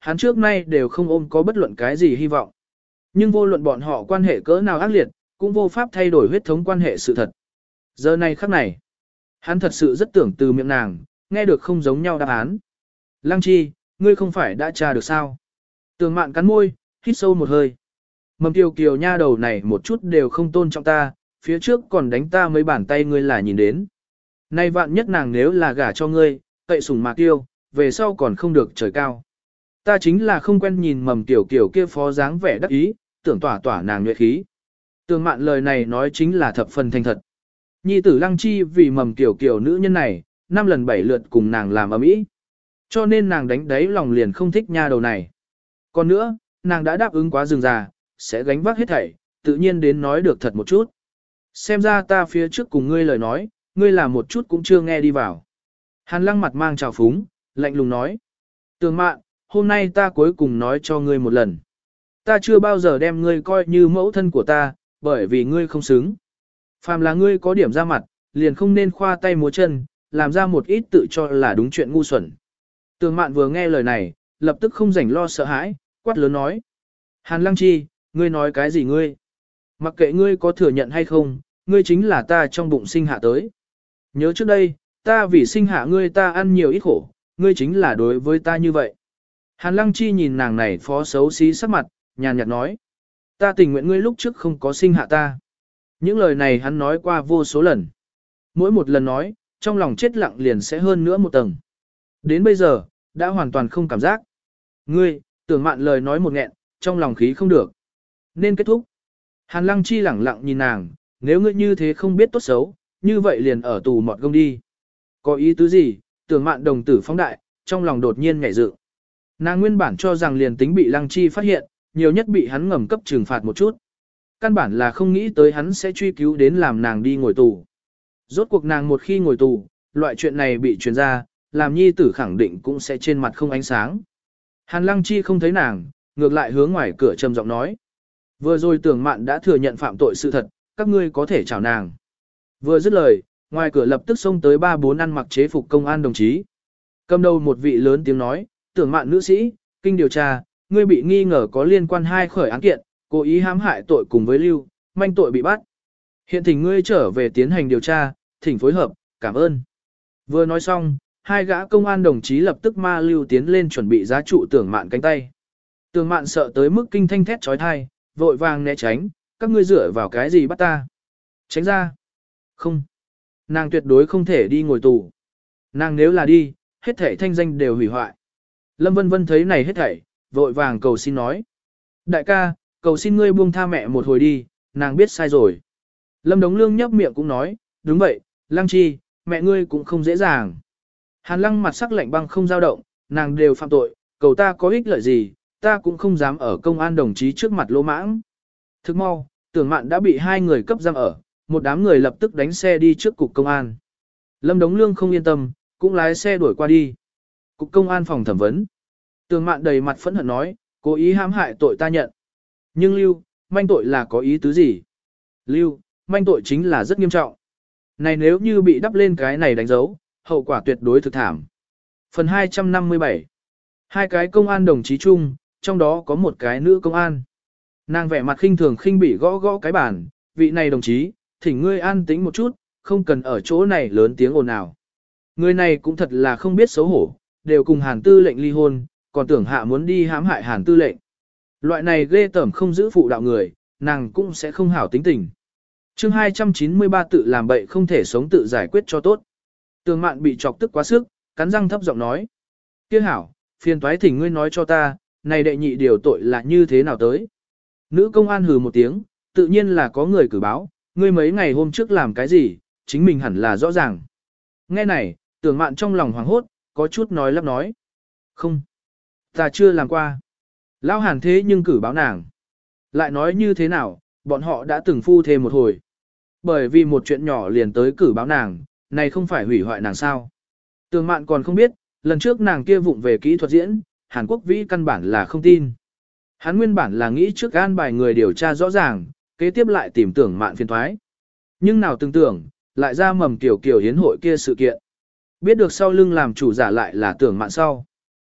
hắn trước nay đều không ôm có bất luận cái gì hy vọng. Nhưng vô luận bọn họ quan hệ cỡ nào ác liệt, cũng vô pháp thay đổi huyết thống quan hệ sự thật. Giờ này khắc này, hắn thật sự rất tưởng từ miệng nàng, nghe được không giống nhau đáp án. Lăng Chi, ngươi không phải đã tra được sao? Tường Mạn cắn môi, hít sâu một hơi. Mầm Kiều Kiều nha đầu này một chút đều không tôn trọng ta, phía trước còn đánh ta mấy bàn tay ngươi là nhìn đến. Nay vạn nhất nàng nếu là gả cho ngươi, cậy sủng Mạc Tiêu, về sau còn không được trời cao. Ta chính là không quen nhìn Mầm Kiều Kiều kia phó dáng vẻ đắc ý, tưởng tỏa tỏa nàng nhuệ khí. Tường Mạn lời này nói chính là thập phần thành thật. Nhi tử Lăng Chi vì Mầm Kiều Kiều nữ nhân này, năm lần bảy lượt cùng nàng làm ầm ĩ, cho nên nàng đánh đáy lòng liền không thích nha đầu này. Còn nữa, nàng đã đáp ứng quá rừng già, sẽ gánh vác hết thảy, tự nhiên đến nói được thật một chút. Xem ra ta phía trước cùng ngươi lời nói, ngươi là một chút cũng chưa nghe đi vào. Hàn Lăng mặt mang trào phúng, lạnh lùng nói. Tường Mạn, hôm nay ta cuối cùng nói cho ngươi một lần. Ta chưa bao giờ đem ngươi coi như mẫu thân của ta, bởi vì ngươi không xứng. Phàm là ngươi có điểm ra mặt, liền không nên khoa tay múa chân, làm ra một ít tự cho là đúng chuyện ngu xuẩn. Tường Mạn vừa nghe lời này, lập tức không rảnh lo sợ hãi, quát lớn nói. Hàn Lăng Chi, ngươi nói cái gì ngươi? Mặc kệ ngươi có thừa nhận hay không, ngươi chính là ta trong bụng sinh hạ tới. Nhớ trước đây, ta vì sinh hạ ngươi ta ăn nhiều ít khổ, ngươi chính là đối với ta như vậy. Hàn Lăng Chi nhìn nàng này phó xấu xí sắc mặt, nhàn nhạt nói. Ta tình nguyện ngươi lúc trước không có sinh hạ ta. Những lời này hắn nói qua vô số lần. Mỗi một lần nói, trong lòng chết lặng liền sẽ hơn nữa một tầng. Đến bây giờ, đã hoàn toàn không cảm giác. Ngươi, Tưởng Mạn lời nói một nghẹn, trong lòng khí không được. Nên kết thúc. Hàn Lăng Chi lẳng lặng nhìn nàng, nếu ngươi như thế không biết tốt xấu, như vậy liền ở tù mọt gông đi. Có ý tứ gì? Tưởng Mạn đồng tử phóng đại, trong lòng đột nhiên nhảy dựng. Nàng nguyên bản cho rằng liền tính bị Lăng Chi phát hiện, nhiều nhất bị hắn ngầm cấp trừng phạt một chút. Căn bản là không nghĩ tới hắn sẽ truy cứu đến làm nàng đi ngồi tù. Rốt cuộc nàng một khi ngồi tù, loại chuyện này bị truyền ra, làm nhi tử khẳng định cũng sẽ trên mặt không ánh sáng. Hàn Lăng Chi không thấy nàng, ngược lại hướng ngoài cửa trầm giọng nói. Vừa rồi Tưởng Mạn đã thừa nhận phạm tội sự thật, các ngươi có thể chào nàng. Vừa dứt lời, ngoài cửa lập tức xông tới ba bốn ăn mặc chế phục công an đồng chí. Cầm đầu một vị lớn tiếng nói, Tưởng Mạn nữ sĩ, kinh điều tra, ngươi bị nghi ngờ có liên quan hai khởi án kiện, cố ý hãm hại tội cùng với lưu, manh tội bị bắt. Hiện thỉnh ngươi trở về tiến hành điều tra, thỉnh phối hợp, cảm ơn. Vừa nói xong, hai gã công an đồng chí lập tức ma lưu tiến lên chuẩn bị giá trụ Tưởng Mạn cánh tay. Tưởng Mạn sợ tới mức kinh thanh thét trói thai, vội vàng né tránh, các ngươi dựa vào cái gì bắt ta? Tránh ra. Không. Nàng tuyệt đối không thể đi ngồi tù. Nàng nếu là đi, hết thảy thanh danh đều hủy hoại. Lâm Vân Vân thấy này hết thảy, vội vàng cầu xin nói. Đại ca, cầu xin ngươi buông tha mẹ một hồi đi, nàng biết sai rồi. Lâm Đống Lương nhấp miệng cũng nói, đúng vậy, Lăng Chi, mẹ ngươi cũng không dễ dàng. Hàn Lăng mặt sắc lạnh băng không dao động, nàng đều phạm tội, cầu ta có ích lợi gì, ta cũng không dám ở công an đồng chí trước mặt lỗ mãng. Thức mau, Tưởng Mạn đã bị hai người cấp giam ở, một đám người lập tức đánh xe đi trước cục công an. Lâm Đống Lương không yên tâm, cũng lái xe đuổi qua đi. Cục công an phòng thẩm vấn. Tưởng Mạn đầy mặt phẫn hận nói, cố ý hãm hại tội ta nhận. Nhưng lưu, manh tội là có ý tứ gì? Lưu, manh tội chính là rất nghiêm trọng. Này nếu như bị đắp lên cái này đánh dấu, hậu quả tuyệt đối thực thảm. Phần hai trăm năm mươi bảy. Hai cái công an đồng chí chung, trong đó có một cái nữ công an. Nàng vẻ mặt khinh thường khinh bỉ gõ gõ cái bàn, vị này đồng chí, thỉnh ngươi an tĩnh một chút, không cần ở chỗ này lớn tiếng ồn ào. Người này cũng thật là không biết xấu hổ, đều cùng Hàn Tư lệnh ly hôn, còn tưởng hạ muốn đi hãm hại Hàn Tư lệnh. Loại này ghê tởm không giữ phụ đạo người, nàng cũng sẽ không hảo tính tình. Chương hai trăm chín mươi ba tự làm bậy không thể sống tự giải quyết cho tốt. Tường Mạn bị chọc tức quá sức, cắn răng thấp giọng nói. Kia hảo, phiền toái thỉnh ngươi nói cho ta, này đệ nhị điều tội là như thế nào tới. Nữ công an hừ một tiếng, tự nhiên là có người cử báo, ngươi mấy ngày hôm trước làm cái gì, chính mình hẳn là rõ ràng. Nghe này, Tưởng Mạn trong lòng hoảng hốt, có chút nói lắp nói. Không, ta chưa làm qua. Lão Hàn thế nhưng cử báo nàng. Lại nói như thế nào, bọn họ đã từng phu thêm một hồi. Bởi vì một chuyện nhỏ liền tới cử báo nàng, này không phải hủy hoại nàng sao. Tường Mạn còn không biết, lần trước nàng kia vụng về kỹ thuật diễn, Hàn Quốc Vĩ căn bản là không tin. Hắn nguyên bản là nghĩ trước an bài người điều tra rõ ràng, kế tiếp lại tìm Tưởng Mạn phiền thoái. Nhưng nào từng tưởng, lại ra mầm kiểu kiểu hiến hội kia sự kiện. Biết được sau lưng làm chủ giả lại là Tưởng Mạn sau.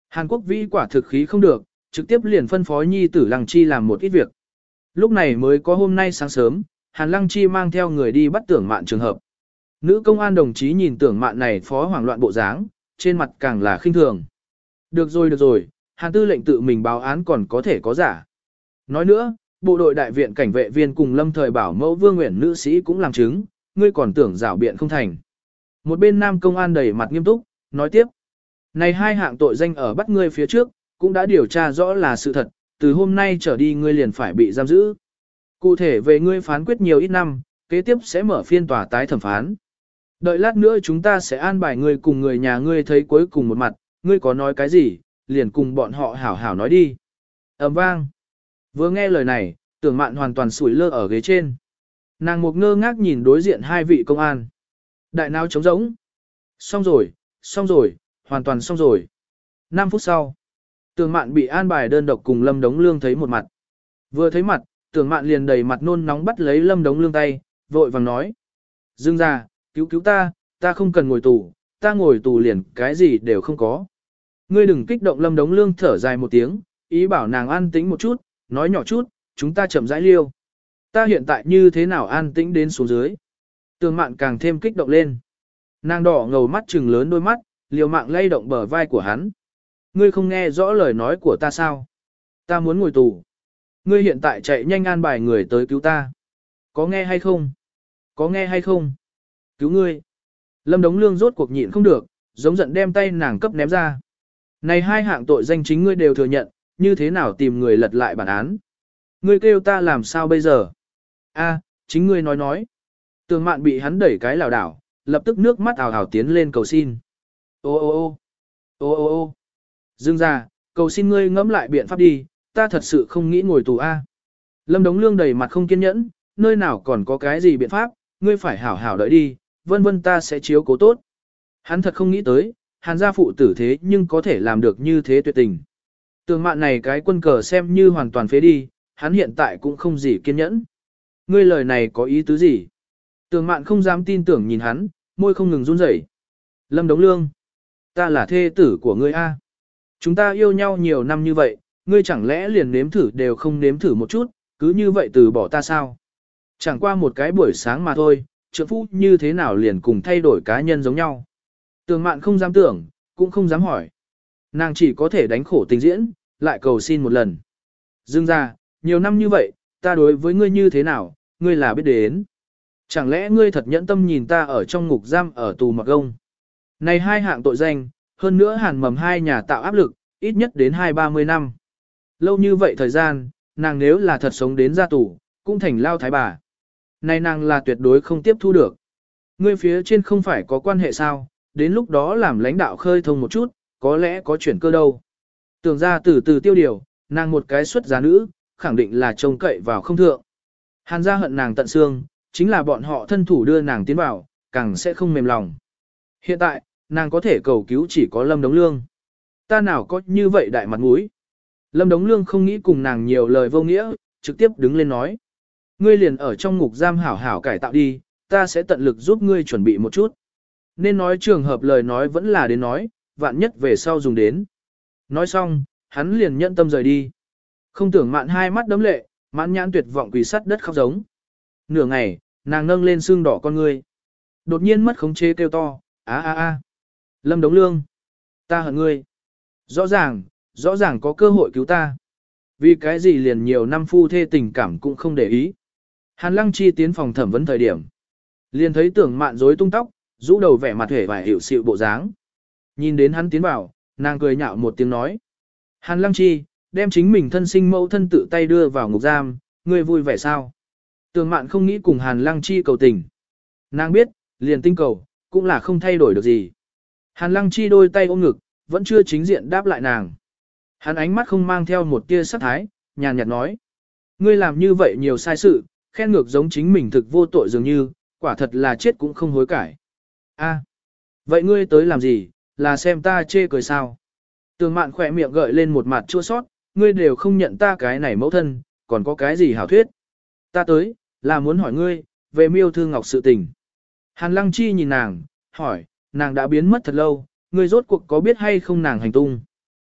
Hàn Quốc Vĩ quả thực khí không được, trực tiếp liền phân phó nhi tử Lăng Chi làm một ít việc. Lúc này mới có hôm nay sáng sớm, Hàn Lăng Chi mang theo người đi bắt Tưởng Mạn trường hợp. Nữ công an đồng chí nhìn Tưởng Mạn này phó hoảng loạn bộ dáng, trên mặt càng là khinh thường. Được rồi được rồi, Hàn tư lệnh tự mình báo án còn có thể có giả. Nói nữa, bộ đội đại viện cảnh vệ viên cùng lâm thời bảo mẫu Vương Nguyễn nữ sĩ cũng làm chứng, ngươi còn tưởng rảo biện không thành. Một bên nam công an đầy mặt nghiêm túc, nói tiếp. Này hai hạng tội danh ở bắt ngươi phía trước, cũng đã điều tra rõ là sự thật, từ hôm nay trở đi ngươi liền phải bị giam giữ. Cụ thể về ngươi phán quyết nhiều ít năm, kế tiếp sẽ mở phiên tòa tái thẩm phán. Đợi lát nữa chúng ta sẽ an bài ngươi cùng người nhà ngươi thấy cuối cùng một mặt, ngươi có nói cái gì, liền cùng bọn họ hảo hảo nói đi. Ầm vang. Vừa nghe lời này, Tưởng Mạn hoàn toàn sủi lơ ở ghế trên. Nàng một ngơ ngác nhìn đối diện hai vị công an. Đại não trống rỗng. Xong rồi, xong rồi, hoàn toàn xong rồi. năm phút sau, Tưởng Mạn bị an bài đơn độc cùng Lâm Đống Lương thấy một mặt. Vừa thấy mặt, Tưởng Mạn liền đầy mặt nôn nóng bắt lấy Lâm Đống Lương tay, vội vàng nói. Dương ra, cứu cứu ta, ta không cần ngồi tù, ta ngồi tù liền cái gì đều không có. Ngươi đừng kích động. Lâm Đống Lương thở dài một tiếng, ý bảo nàng an tĩnh một chút, nói nhỏ chút, chúng ta chậm rãi liêu. Ta hiện tại như thế nào an tĩnh đến xuống dưới. Tưởng Mạn càng thêm kích động lên. Nàng đỏ ngầu mắt trừng lớn đôi mắt, liều mạng lay động bờ vai của hắn. Ngươi không nghe rõ lời nói của ta sao? Ta muốn ngồi tù. Ngươi hiện tại chạy nhanh an bài người tới cứu ta. Có nghe hay không? Có nghe hay không? Cứu ngươi. Lâm Đống Lương rốt cuộc nhịn không được, giống giận đem tay nàng cấp ném ra. Này hai hạng tội danh chính ngươi đều thừa nhận, như thế nào tìm người lật lại bản án? Ngươi kêu ta làm sao bây giờ? A, chính ngươi nói nói. Tưởng Mạn bị hắn đẩy cái lảo đảo, lập tức nước mắt ào ào tiến lên cầu xin. Ô ô ô, ô ô ô, Dương gia, cầu xin ngươi ngẫm lại biện pháp đi, ta thật sự không nghĩ ngồi tù a. Lâm Đống Lương đầy mặt không kiên nhẫn, nơi nào còn có cái gì biện pháp, ngươi phải hảo hảo đợi đi, vân vân ta sẽ chiếu cố tốt. Hắn thật không nghĩ tới, Hàn gia phụ tử thế nhưng có thể làm được như thế tuyệt tình. Tưởng Mạn này cái quân cờ xem như hoàn toàn phế đi, hắn hiện tại cũng không gì kiên nhẫn. Ngươi lời này có ý tứ gì? Tưởng Mạn không dám tin tưởng nhìn hắn, môi không ngừng run rẩy. Lâm Đống Lương, ta là thê tử của ngươi a. Chúng ta yêu nhau nhiều năm như vậy, ngươi chẳng lẽ liền nếm thử đều không nếm thử một chút, cứ như vậy từ bỏ ta sao? Chẳng qua một cái buổi sáng mà thôi, trượng phu như thế nào liền cùng thay đổi cá nhân giống nhau. Tưởng Mạn không dám tưởng, cũng không dám hỏi. Nàng chỉ có thể đánh khổ tình diễn, lại cầu xin một lần. Dương ra, nhiều năm như vậy, ta đối với ngươi như thế nào, ngươi là biết đến. Chẳng lẽ ngươi thật nhẫn tâm nhìn ta ở trong ngục giam ở tù mặc gông? Này hai hạng tội danh, hơn nữa Hàn mầm hai nhà tạo áp lực, ít nhất đến hai ba mươi năm. Lâu như vậy thời gian, nàng nếu là thật sống đến ra tù, cũng thành lao thái bà. Này nàng là tuyệt đối không tiếp thu được. Ngươi phía trên không phải có quan hệ sao, đến lúc đó làm lãnh đạo khơi thông một chút, có lẽ có chuyển cơ đâu. Tưởng ra từ từ tiêu điều, nàng một cái xuất giá nữ, khẳng định là trông cậy vào không thượng. Hàn gia hận nàng tận xương, chính là bọn họ thân thủ đưa nàng tiến vào, càng sẽ không mềm lòng. Hiện tại, nàng có thể cầu cứu chỉ có Lâm Đống Lương. Ta nào có như vậy đại mặt mũi. Lâm Đống Lương không nghĩ cùng nàng nhiều lời vô nghĩa, trực tiếp đứng lên nói. Ngươi liền ở trong ngục giam hảo hảo cải tạo đi, ta sẽ tận lực giúp ngươi chuẩn bị một chút. Nên nói trường hợp lời nói vẫn là đến nói, vạn nhất về sau dùng đến. Nói xong, hắn liền nhận tâm rời đi. Không tưởng Mạn hai mắt đấm lệ, mãn nhãn tuyệt vọng quỳ sắt đất khóc giống. Nửa ngày, nàng nâng lên xương đỏ con ngươi. Đột nhiên mất khống chế kêu to, á á á. Lâm Đống Lương, ta hận ngươi. Rõ ràng, rõ ràng có cơ hội cứu ta. Vì cái gì liền nhiều năm phu thê tình cảm cũng không để ý. Hàn Lăng Chi tiến phòng thẩm vấn thời điểm. Liền thấy Tưởng Mạn rối tung tóc, rũ đầu vẻ mặt hề và hiểu xịu bộ dáng. Nhìn đến hắn tiến vào, nàng cười nhạo một tiếng nói. Hàn Lăng Chi, đem chính mình thân sinh mẫu thân tự tay đưa vào ngục giam, ngươi vui vẻ sao? Tưởng Mạn không nghĩ cùng Hàn Lăng Chi cầu tình. Nàng biết, liền tinh cầu, cũng là không thay đổi được gì. Hàn Lăng Chi đôi tay ôm ngực, vẫn chưa chính diện đáp lại nàng. Hắn ánh mắt không mang theo một tia sắc thái, nhàn nhạt nói. Ngươi làm như vậy nhiều sai sự, khen ngược giống chính mình thực vô tội dường như, quả thật là chết cũng không hối cải. A, vậy ngươi tới làm gì, là xem ta chê cười sao? Tưởng Mạn khỏe miệng gợi lên một mặt chua sót, ngươi đều không nhận ta cái này mẫu thân, còn có cái gì hảo thuyết? Ta tới, là muốn hỏi ngươi, về Miêu Thư Ngọc sự tình. Hàn Lăng Chi nhìn nàng, hỏi, nàng đã biến mất thật lâu, ngươi rốt cuộc có biết hay không nàng hành tung?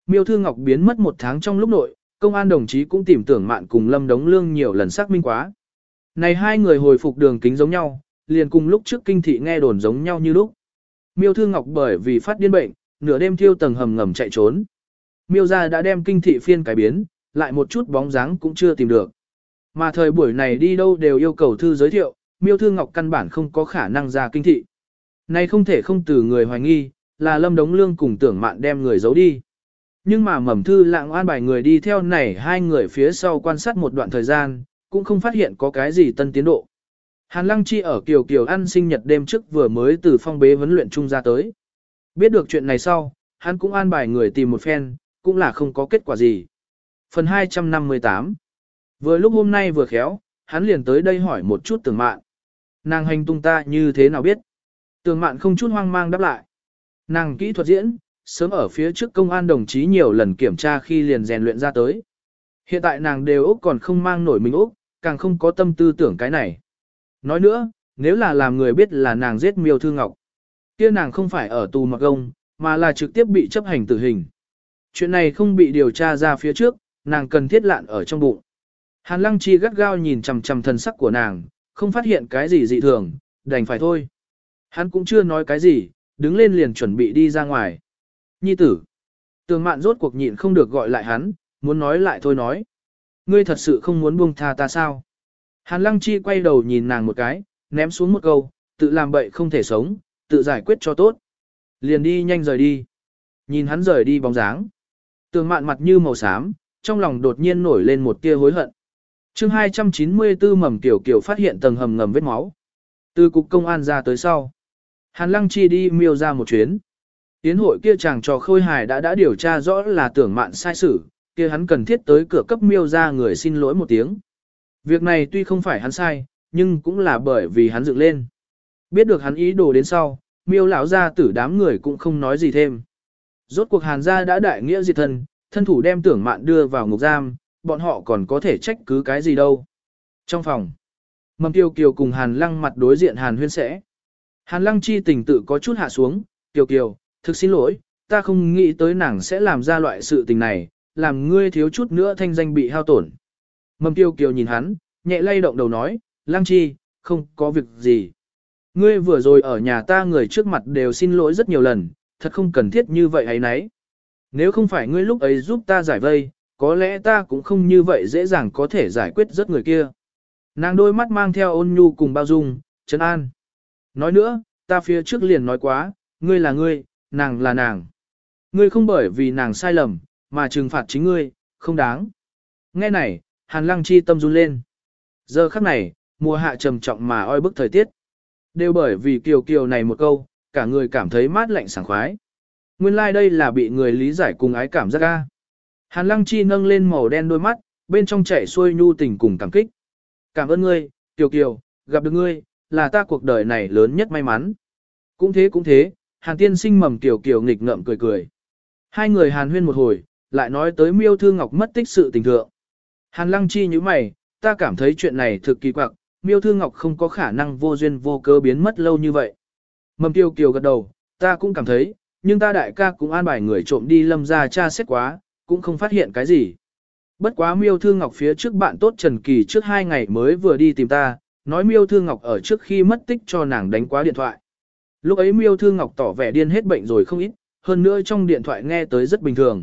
Miêu Thư Ngọc biến mất một tháng trong lúc nội, công an đồng chí cũng tìm Tưởng Mạn cùng Lâm Đống Lương nhiều lần xác minh quá. Này hai người hồi phục đường kính giống nhau, liền cùng lúc trước kinh thị nghe đồn giống nhau như lúc. Miêu Thư Ngọc bởi vì phát điên bệnh, nửa đêm thiêu tầng hầm ngầm chạy trốn. Miêu gia đã đem kinh thị phiên cải biến, lại một chút bóng dáng cũng chưa tìm được. Mà thời buổi này đi đâu đều yêu cầu thư giới thiệu, Miêu Thư Ngọc căn bản không có khả năng ra kinh thị. Này không thể không từ người hoài nghi, là Lâm Đống Lương cùng Tưởng Mạn đem người giấu đi. Nhưng mà Mầm Thư Lãng an bài người đi theo này hai người phía sau quan sát một đoạn thời gian, cũng không phát hiện có cái gì tân tiến độ. Hàn Lăng Chi ở Kiều Kiều ăn sinh nhật đêm trước vừa mới từ phong bế huấn luyện chung ra tới. Biết được chuyện này sau, hắn cũng an bài người tìm một phen, cũng là không có kết quả gì. Phần hai trăm năm mươi tám. Vừa lúc hôm nay vừa khéo, hắn liền tới đây hỏi một chút Tưởng Mạn. Nàng hành tung ta như thế nào biết? Tưởng Mạn không chút hoang mang đáp lại. Nàng kỹ thuật diễn, sớm ở phía trước công an đồng chí nhiều lần kiểm tra khi liền rèn luyện ra tới. Hiện tại nàng đều Úc còn không mang nổi mình Úc, càng không có tâm tư tưởng cái này. Nói nữa, nếu là làm người biết là nàng giết Miêu Thư Ngọc, kia nàng không phải ở tù mặc gông, mà là trực tiếp bị chấp hành tử hình. Chuyện này không bị điều tra ra phía trước, nàng cần thiết lạn ở trong bụng. Hàn Lăng Chi gắt gao nhìn chằm chằm thần sắc của nàng, không phát hiện cái gì dị thường, đành phải thôi. Hắn cũng chưa nói cái gì, đứng lên liền chuẩn bị đi ra ngoài. Nhi tử. Tường Mạn rốt cuộc nhịn không được gọi lại hắn, muốn nói lại thôi nói. Ngươi thật sự không muốn buông tha ta sao? Hàn Lăng Chi quay đầu nhìn nàng một cái, ném xuống một câu, tự làm bậy không thể sống, tự giải quyết cho tốt. Liền đi nhanh rời đi. Nhìn hắn rời đi bóng dáng. Tường Mạn mặt như màu xám, trong lòng đột nhiên nổi lên một tia hối hận. chương hai trăm chín mươi tư Mầm Tiểu Kiều phát hiện tầng hầm ngầm vết máu. Từ cục công an ra tới sau. Hàn Lăng Chi đi Miêu ra một chuyến. Tiến hội kia chàng trò khôi hài đã đã điều tra rõ là Tưởng Mạn sai xử, kia hắn cần thiết tới cửa cấp Miêu ra người xin lỗi một tiếng. Việc này tuy không phải hắn sai, nhưng cũng là bởi vì hắn dựng lên. Biết được hắn ý đồ đến sau, Miêu lão gia tử đám người cũng không nói gì thêm. Rốt cuộc Hàn gia đã đại nghĩa diệt thân, thân thủ đem Tưởng Mạn đưa vào ngục giam, bọn họ còn có thể trách cứ cái gì đâu. Trong phòng, Mầm Kiều Kiều cùng Hàn Lăng mặt đối diện Hàn Huyên sẽ. Hàn Lăng chi tình tự có chút hạ xuống, Kiều Kiều, thực xin lỗi, ta không nghĩ tới nàng sẽ làm ra loại sự tình này, làm ngươi thiếu chút nữa thanh danh bị hao tổn. Mầm Kiều Kiều nhìn hắn, nhẹ lay động đầu nói, Lăng chi, không có việc gì. Ngươi vừa rồi ở nhà ta người trước mặt đều xin lỗi rất nhiều lần, thật không cần thiết như vậy ấy nấy. Nếu không phải ngươi lúc ấy giúp ta giải vây, có lẽ ta cũng không như vậy dễ dàng có thể giải quyết rất người kia. Nàng đôi mắt mang theo ôn nhu cùng bao dung, trấn an. Nói nữa, ta phía trước liền nói quá, ngươi là ngươi, nàng là nàng. Ngươi không bởi vì nàng sai lầm, mà trừng phạt chính ngươi, không đáng. Nghe này, Hàn Lăng chi tâm run lên. Giờ khắc này, mùa hạ trầm trọng mà oi bức thời tiết. Đều bởi vì Kiều Kiều này một câu, cả người cảm thấy mát lạnh sảng khoái. Nguyên lai like đây là bị người lý giải cùng ái cảm giác ga. Hàn Lăng chi nâng lên màu đen đôi mắt, bên trong chảy xuôi nhu tình cùng cảm kích. Cảm ơn ngươi, Kiều Kiều, gặp được ngươi, là ta cuộc đời này lớn nhất may mắn. Cũng thế cũng thế, Hàn tiên sinh Mầm Kiều Kiều nghịch ngợm cười cười. Hai người hàn huyên một hồi, lại nói tới Miêu Thư Ngọc mất tích sự tình thượng. Hàn Lăng chi như mày, ta cảm thấy chuyện này thực kỳ quặc, Miêu Thư Ngọc không có khả năng vô duyên vô cớ biến mất lâu như vậy. Mầm Kiều Kiều gật đầu, ta cũng cảm thấy, nhưng ta đại ca cũng an bài người trộm đi Lâm ra tra xét quá, cũng không phát hiện cái gì. Bất quá Miêu Thư Ngọc phía trước bạn tốt Trần Kỳ trước hai ngày mới vừa đi tìm ta, nói Miêu Thư Ngọc ở trước khi mất tích cho nàng đánh quá điện thoại. Lúc ấy Miêu Thư Ngọc tỏ vẻ điên hết bệnh rồi không ít, hơn nữa trong điện thoại nghe tới rất bình thường.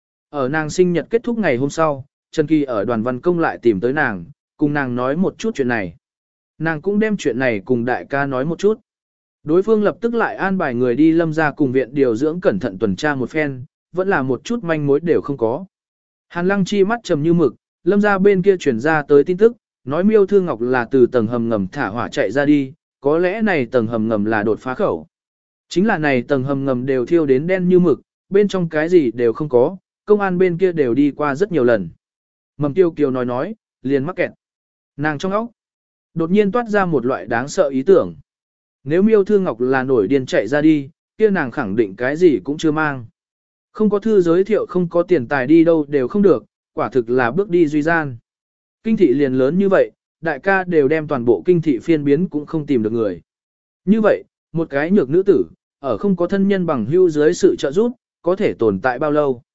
Ở nàng sinh nhật kết thúc ngày hôm sau, Trần Kỳ ở đoàn văn công lại tìm tới nàng, cùng nàng nói một chút chuyện này. Nàng cũng đem chuyện này cùng đại ca nói một chút. Đối phương lập tức lại an bài người đi Lâm ra cùng viện điều dưỡng cẩn thận tuần tra một phen, vẫn là một chút manh mối đều không có. Hàn Lăng chi mắt trầm như mực, Lâm ra bên kia chuyển ra tới tin tức, nói Miêu Thư Ngọc là từ tầng hầm ngầm thả hỏa chạy ra đi, có lẽ này tầng hầm ngầm là đột phá khẩu. Chính là này tầng hầm ngầm đều thiêu đến đen như mực, bên trong cái gì đều không có, công an bên kia đều đi qua rất nhiều lần. Mầm Tiêu Kiều nói nói, liền mắc kẹt. Nàng trong óc đột nhiên toát ra một loại đáng sợ ý tưởng. Nếu Miêu Thư Ngọc là nổi điên chạy ra đi, kia nàng khẳng định cái gì cũng chưa mang. Không có thư giới thiệu, không có tiền tài đi đâu đều không được, quả thực là bước đi duy gian. Kinh thị liền lớn như vậy, đại ca đều đem toàn bộ kinh thị phiên biến cũng không tìm được người. Như vậy, một cái nhược nữ tử, ở không có thân nhân bằng hưu dưới sự trợ giúp, có thể tồn tại bao lâu?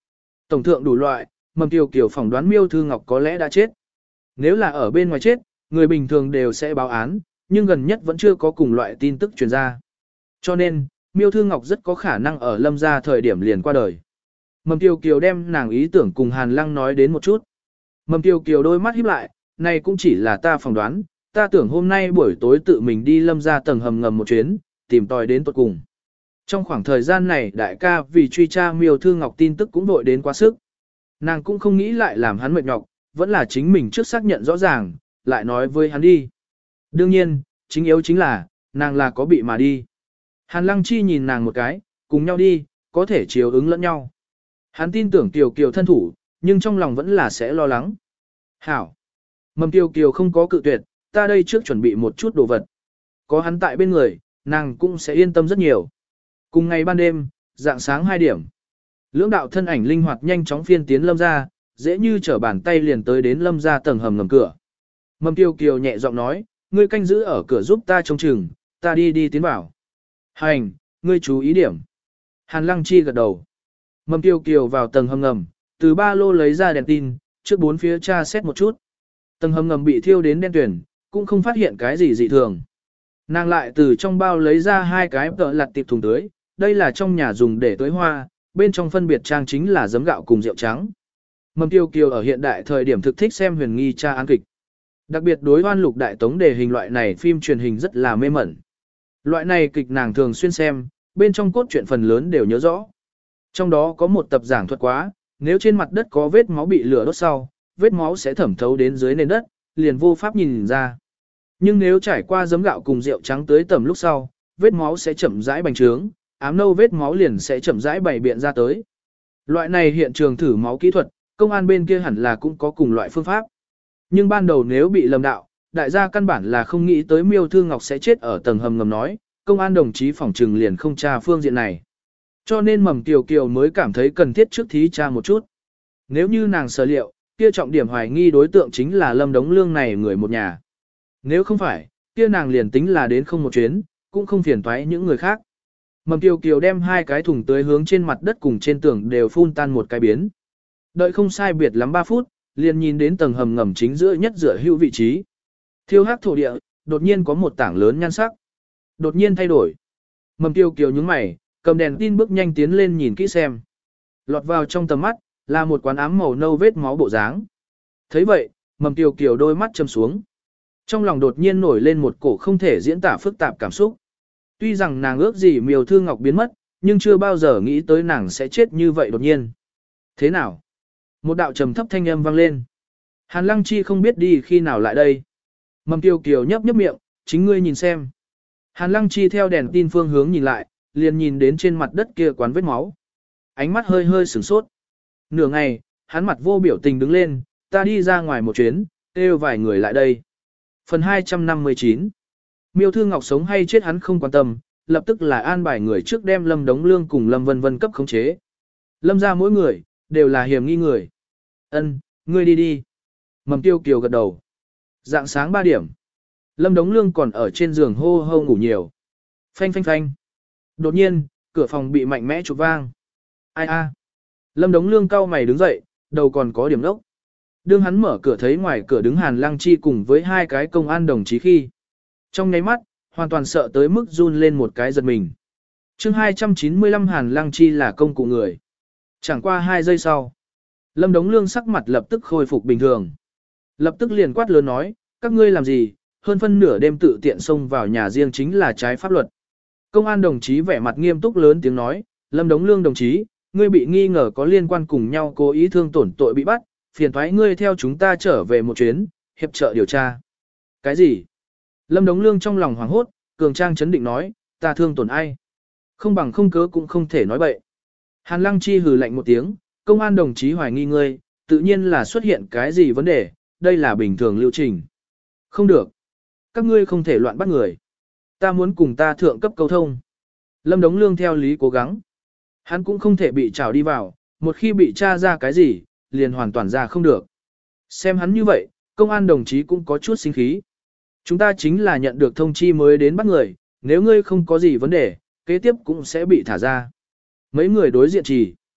Tổng thượng đủ loại, Mầm Kiều Kiều phỏng đoán Miêu Thư Ngọc có lẽ đã chết. Nếu là ở bên ngoài chết, người bình thường đều sẽ báo án, nhưng gần nhất vẫn chưa có cùng loại tin tức truyền ra. Cho nên, Miêu Thư Ngọc rất có khả năng ở Lâm gia thời điểm liền qua đời. Mầm Kiều Kiều đem nàng ý tưởng cùng Hàn Lăng nói đến một chút. Mầm Kiều Kiều đôi mắt híp lại, này cũng chỉ là ta phỏng đoán, ta tưởng hôm nay buổi tối tự mình đi Lâm gia tầng hầm ngầm một chuyến, tìm tòi đến tuột cùng. Trong khoảng thời gian này đại ca vì truy tra Miêu Thư Ngọc tin tức cũng vội đến quá sức. Nàng cũng không nghĩ lại làm hắn mệt nhọc, vẫn là chính mình trước xác nhận rõ ràng, lại nói với hắn đi. Đương nhiên, chính yếu chính là, nàng là có bị mà đi. Hàn Lăng Chi nhìn nàng một cái, cùng nhau đi, có thể chiều ứng lẫn nhau. Hắn tin tưởng Kiều Kiều thân thủ, nhưng trong lòng vẫn là sẽ lo lắng. Hảo! Mầm Kiều Kiều không có cự tuyệt, ta đây trước chuẩn bị một chút đồ vật. Có hắn tại bên người, nàng cũng sẽ yên tâm rất nhiều. Cùng ngày ban đêm, dạng sáng hai điểm. Lưỡng đạo thân ảnh linh hoạt nhanh chóng phiên tiến Lâm ra, dễ như trở bàn tay liền tới đến Lâm ra tầng hầm ngầm cửa. Mầm Kiều Kiều nhẹ giọng nói, ngươi canh giữ ở cửa giúp ta trông chừng, ta đi đi tiến vào. Hành, ngươi chú ý điểm. Hàn Lăng Chi gật đầu. Mầm Kiều Kiều vào tầng hầm ngầm, từ ba lô lấy ra đèn tin, trước bốn phía tra xét một chút. Tầng hầm ngầm bị thiêu đến đen tuyển, cũng không phát hiện cái gì dị thường. Nàng lại từ trong bao lấy ra hai cái tợ lặt tiệp thùng tưới, đây là trong nhà dùng để tưới hoa, bên trong phân biệt trang chính là giấm gạo cùng rượu trắng. Mầm Kiều Kiều ở hiện đại thời điểm thực thích xem huyền nghi tra án kịch. Đặc biệt đối Hoan Lục Đại Tống đề hình loại này phim truyền hình rất là mê mẩn. Loại này kịch nàng thường xuyên xem, bên trong cốt truyện phần lớn đều nhớ rõ. Trong đó có một tập giảng thuật quá, nếu trên mặt đất có vết máu bị lửa đốt sau, vết máu sẽ thẩm thấu đến dưới nền đất, liền vô pháp nhìn ra. Nhưng nếu trải qua giấm gạo cùng rượu trắng tới tầm lúc sau, vết máu sẽ chậm rãi bành trướng, ám nâu vết máu liền sẽ chậm rãi bày biện ra tới. Loại này hiện trường thử máu kỹ thuật, công an bên kia hẳn là cũng có cùng loại phương pháp. Nhưng ban đầu nếu bị lầm đạo, đại gia căn bản là không nghĩ tới Miêu Thư Ngọc sẽ chết ở tầng hầm ngầm nói, công an đồng chí phỏng trừng liền không tra phương diện này. Cho nên Mầm Kiều Kiều mới cảm thấy cần thiết trước thí tra một chút. Nếu như nàng sở liệu, kia trọng điểm hoài nghi đối tượng chính là Lâm Đống Lương này người một nhà. Nếu không phải, kia nàng liền tính là đến không một chuyến, cũng không phiền toái những người khác. Mầm Kiều Kiều đem hai cái thùng tưới hướng trên mặt đất cùng trên tường đều phun tan một cái biến. Đợi không sai biệt lắm ba phút, liền nhìn đến tầng hầm ngầm chính giữa nhất giữa hữu vị trí. Thiêu hắc thổ địa, đột nhiên có một tảng lớn nhan sắc. Đột nhiên thay đổi. Mầm Kiều Kiều nhướng mày, cầm đèn tin bước nhanh tiến lên nhìn kỹ xem. Lọt vào trong tầm mắt, là một quán ám màu nâu vết máu bộ dáng. Thấy vậy, Mầm Kiều Kiều đôi mắt châm xuống. Trong lòng đột nhiên nổi lên một cổ không thể diễn tả phức tạp cảm xúc. Tuy rằng nàng ước gì Miêu Thư Ngọc biến mất, nhưng chưa bao giờ nghĩ tới nàng sẽ chết như vậy đột nhiên. Thế nào? Một đạo trầm thấp thanh âm vang lên. Hàn Lăng Chi không biết đi khi nào lại đây. Mầm Kiều Kiều nhấp nhấp miệng, chính ngươi nhìn xem. Hàn Lăng Chi theo đèn tin phương hướng nhìn lại, liền nhìn đến trên mặt đất kia quán vết máu. Ánh mắt hơi hơi sửng sốt. Nửa ngày, hắn mặt vô biểu tình đứng lên, ta đi ra ngoài một chuyến, kêu vài người lại đây. Phần hai trăm năm mươi chín. Miêu Thư Ngọc sống hay chết hắn không quan tâm, lập tức là an bài người trước đem Lâm Đống Lương cùng Lâm Vân Vân cấp khống chế. Lâm ra mỗi người, đều là hiểm nghi người. Ân, ngươi đi đi. Mầm Kiều Kiều gật đầu. Dạng sáng ba điểm. Lâm Đống Lương còn ở trên giường hô hô ngủ nhiều. Phanh phanh phanh. Đột nhiên, cửa phòng bị mạnh mẽ chụp vang. Ai a? Lâm Đống Lương cau mày đứng dậy, đầu còn có điểm đốc. Đương hắn mở cửa thấy ngoài cửa đứng Hàn Lăng Chi cùng với hai cái công an đồng chí khi. Trong nháy mắt, hoàn toàn sợ tới mức run lên một cái giật mình. chương hai trăm chín mươi lăm Hàn Lăng Chi là công cụ người. Chẳng qua hai giây sau. Lâm Đống Lương sắc mặt lập tức khôi phục bình thường. Lập tức liền quát lớn nói, các ngươi làm gì, hơn phân nửa đêm tự tiện xông vào nhà riêng chính là trái pháp luật. Công an đồng chí vẻ mặt nghiêm túc lớn tiếng nói, Lâm Đống Lương đồng chí, ngươi bị nghi ngờ có liên quan cùng nhau cố ý thương tổn tội bị bắt, phiền thoái ngươi theo chúng ta trở về một chuyến, hiệp trợ điều tra. Cái gì? Lâm Đống Lương trong lòng hoảng hốt, cường trang chấn định nói, ta thương tổn ai? Không bằng không cớ cũng không thể nói bậy. Hàn Lăng Chi hừ lạnh một tiếng, công an đồng chí hoài nghi ngươi, tự nhiên là xuất hiện cái gì vấn đề, đây là bình thường lưu trình. Không được. Các ngươi không thể loạn bắt người. Ta muốn cùng ta thượng cấp câu thông. Lâm Đống Lương theo lý cố gắng. Hắn cũng không thể bị trào đi vào, một khi bị tra ra cái gì, liền hoàn toàn ra không được. Xem hắn như vậy, công an đồng chí cũng có chút sinh khí. Chúng ta chính là nhận được thông chi mới đến bắt người, nếu ngươi không có gì vấn đề, kế tiếp cũng sẽ bị thả ra. Mấy người đối diện chỉ.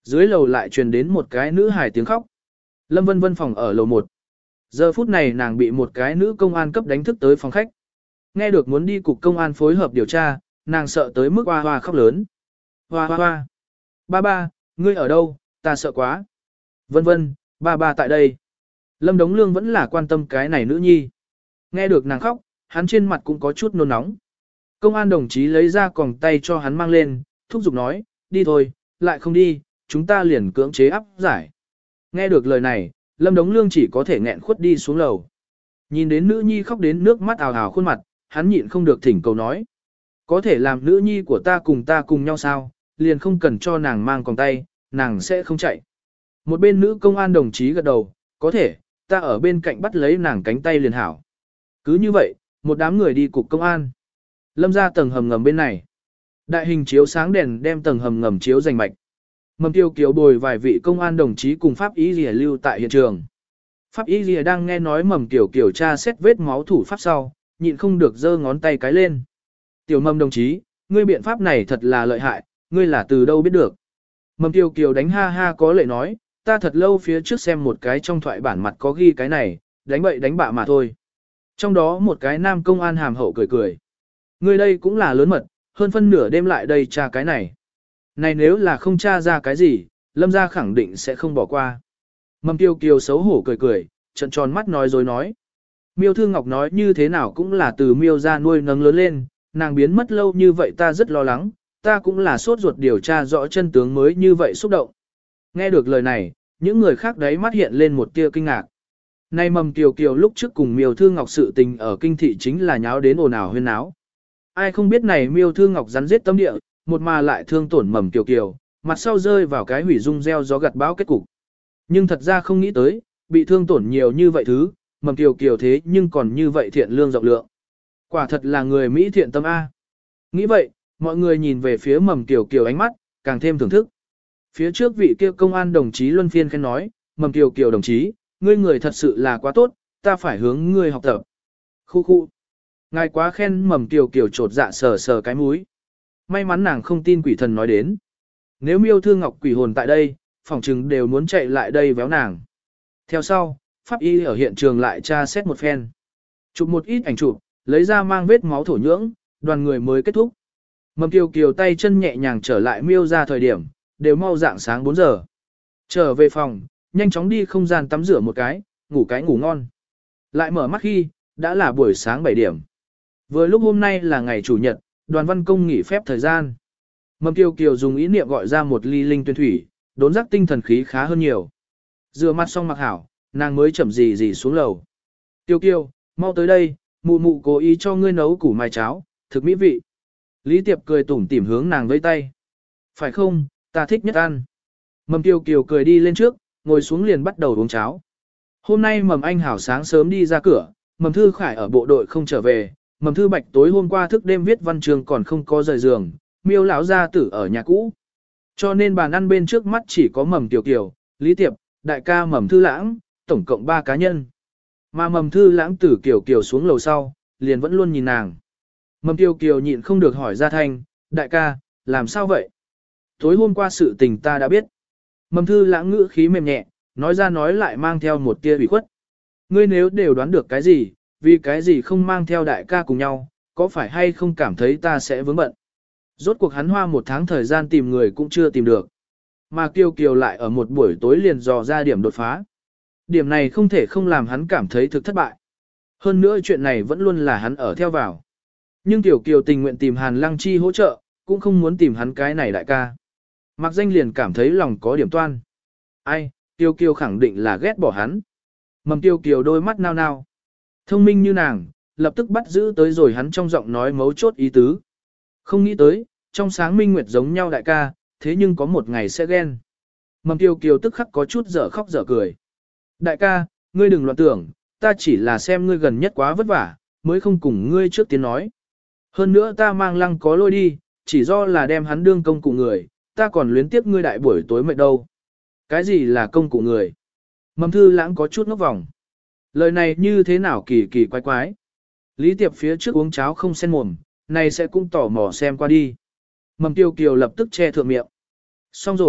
Dưới lầu lại truyền đến một cái nữ hài tiếng khóc. Lâm Vân Vân phòng ở lầu một. Giờ phút này nàng bị một cái nữ công an cấp đánh thức tới phòng khách. Nghe được muốn đi cục công an phối hợp điều tra, nàng sợ tới mức hoa hoa khóc lớn. Hoa hoa hoa. Ba ba, ngươi ở đâu, ta sợ quá. Vân Vân, ba ba tại đây. Lâm Đống Lương vẫn là quan tâm cái này nữ nhi. Nghe được nàng khóc, hắn trên mặt cũng có chút nôn nóng. Công an đồng chí lấy ra còng tay cho hắn mang lên, thúc giục nói, đi thôi, lại không đi, chúng ta liền cưỡng chế áp giải. Nghe được lời này, Lâm Đống Lương chỉ có thể nghẹn khuất đi xuống lầu. Nhìn đến nữ nhi khóc đến nước mắt ào ào khuôn mặt, hắn nhịn không được thỉnh cầu nói. Có thể làm nữ nhi của ta cùng ta cùng nhau sao, liền không cần cho nàng mang còng tay, nàng sẽ không chạy. Một bên nữ công an đồng chí gật đầu, có thể, ta ở bên cạnh bắt lấy nàng cánh tay liền hảo. Cứ như vậy, một đám người đi cục công an. Lâm ra tầng hầm ngầm bên này. Đại hình chiếu sáng đèn đem tầng hầm ngầm chiếu rành mạch. Mầm tiêu kiều bồi vài vị công an đồng chí cùng pháp y lìa lưu tại hiện trường. Pháp y lìa đang nghe nói mầm tiểu kiều tra xét vết máu thủ pháp sau, nhịn không được giơ ngón tay cái lên. Tiểu mầm đồng chí, ngươi biện pháp này thật là lợi hại, ngươi là từ đâu biết được. Mầm tiêu kiều đánh ha ha có lệ nói, ta thật lâu phía trước xem một cái trong thoại bản mặt có ghi cái này, đánh bậy đánh bạ mà thôi. Trong đó một cái nam công an hàm hậu cười cười. Ngươi đây cũng là lớn mật, hơn phân nửa đêm lại đây tra cái này. Này nếu là không tra ra cái gì, Lâm gia khẳng định sẽ không bỏ qua. Mầm tiêu kiều xấu hổ cười cười, trận tròn mắt nói dối nói. Miêu Thư Ngọc nói như thế nào cũng là từ miêu ra nuôi nấng lớn lên, nàng biến mất lâu như vậy ta rất lo lắng, ta cũng là sốt ruột điều tra rõ chân tướng mới như vậy xúc động. Nghe được lời này, những người khác đấy mắt hiện lên một tia kinh ngạc. Nay mầm kiều kiều lúc trước cùng miêu Thư Ngọc sự tình ở kinh thị chính là nháo đến ồn ào huyên náo. Ai không biết này miêu Thư Ngọc rắn giết tâm địa, một mà lại thương tổn mầm kiều kiều, mặt sau rơi vào cái hủy dung gieo gió gặt bão kết cục. Nhưng thật ra không nghĩ tới, bị thương tổn nhiều như vậy thứ, mầm kiều kiều thế nhưng còn như vậy thiện lương rộng lượng. Quả thật là người Mỹ thiện tâm A. Nghĩ vậy, mọi người nhìn về phía mầm kiều kiều ánh mắt, càng thêm thưởng thức. Phía trước vị kia công an đồng chí luân phiên khen nói, mầm kiều kiều đồng chí, ngươi người thật sự là quá tốt, ta phải hướng ngươi học tập. Khu khu. Ngài quá khen mầm kiều kiều trột dạ sờ sờ cái mũi. May mắn nàng không tin quỷ thần nói đến. Nếu miêu Thư Ngọc quỷ hồn tại đây, phỏng chừng đều muốn chạy lại đây véo nàng. Theo sau, pháp y ở hiện trường lại tra xét một phen. Chụp một ít ảnh chụp, lấy ra mang vết máu thổ nhưỡng, đoàn người mới kết thúc. Mầm kiều kiều tay chân nhẹ nhàng trở lại miêu ra thời điểm, đều mau dạng sáng bốn giờ. Trở về phòng, nhanh chóng đi không gian tắm rửa một cái, ngủ cái ngủ ngon. Lại mở mắt khi, đã là buổi sáng bảy điểm. Vừa lúc hôm nay là ngày chủ nhật, đoàn văn công nghỉ phép thời gian. Mầm kiều kiều dùng ý niệm gọi ra một ly linh tuyên thủy, đốn giác tinh thần khí khá hơn nhiều. Rửa mặt xong mặc hảo, nàng mới chậm gì gì xuống lầu. Kiều kiều, mau tới đây, mụ mụ cố ý cho ngươi nấu củ mai cháo, thực mỹ vị. Lý Tiệp cười tủm tỉm hướng nàng vẫy tay. Phải không, ta thích nhất ăn. Mầm kiều kiều cười đi lên trước, ngồi xuống liền bắt đầu uống cháo. Hôm nay mầm anh hảo sáng sớm đi ra cửa, mầm thư khải ở bộ đội không trở về, mầm thư bạch tối hôm qua thức đêm viết văn chương còn không có rời giường, miêu lão gia tử ở nhà cũ. Cho nên bàn ăn bên trước mắt chỉ có mầm kiều kiều, Lý Tiệp, đại ca mầm thư lãng, tổng cộng ba cá nhân. Mà mầm thư lãng tử kiều kiều xuống lầu sau, liền vẫn luôn nhìn nàng. Mầm kiều kiều nhịn không được hỏi ra thanh, đại ca, làm sao vậy? Tối hôm qua sự tình ta đã biết. Mầm thư lãng ngữ khí mềm nhẹ, nói ra nói lại mang theo một tia ủy khuất. Ngươi nếu đều đoán được cái gì, vì cái gì không mang theo đại ca cùng nhau, có phải hay không cảm thấy ta sẽ vướng bận? Rốt cuộc hắn hoa một tháng thời gian tìm người cũng chưa tìm được. Mà Kiều Kiều lại ở một buổi tối liền dò ra điểm đột phá. Điểm này không thể không làm hắn cảm thấy thực thất bại. Hơn nữa chuyện này vẫn luôn là hắn ở theo vào. Nhưng Kiều Kiều tình nguyện tìm Hàn Lăng Chi hỗ trợ, cũng không muốn tìm hắn cái này đại ca. Mạc Danh liền cảm thấy lòng có điểm toan. Ai, Kiều Kiều khẳng định là ghét bỏ hắn. Mầm Kiều Kiều đôi mắt nao nao. Thông minh như nàng, lập tức bắt giữ tới rồi hắn trong giọng nói mấu chốt ý tứ. Không nghĩ tới, trong sáng minh nguyệt giống nhau đại ca, thế nhưng có một ngày sẽ ghen. Mầm Kiều Kiều tức khắc có chút dở khóc dở cười. Đại ca, ngươi đừng loạn tưởng, ta chỉ là xem ngươi gần nhất quá vất vả, mới không cùng ngươi trước tiếng nói. Hơn nữa ta mang lăng có lôi đi, chỉ do là đem hắn đương công cụ người, ta còn luyến tiếp ngươi đại buổi tối mệt đâu. Cái gì là công cụ người? Mầm thư lãng có chút ngốc vòng. Lời này như thế nào kỳ kỳ quái quái. Lý Tiệp phía trước uống cháo không sen mồm, này sẽ cũng tỏ mò xem qua đi. Mầm Kiều Kiều lập tức che thượng miệng. Xong rồi,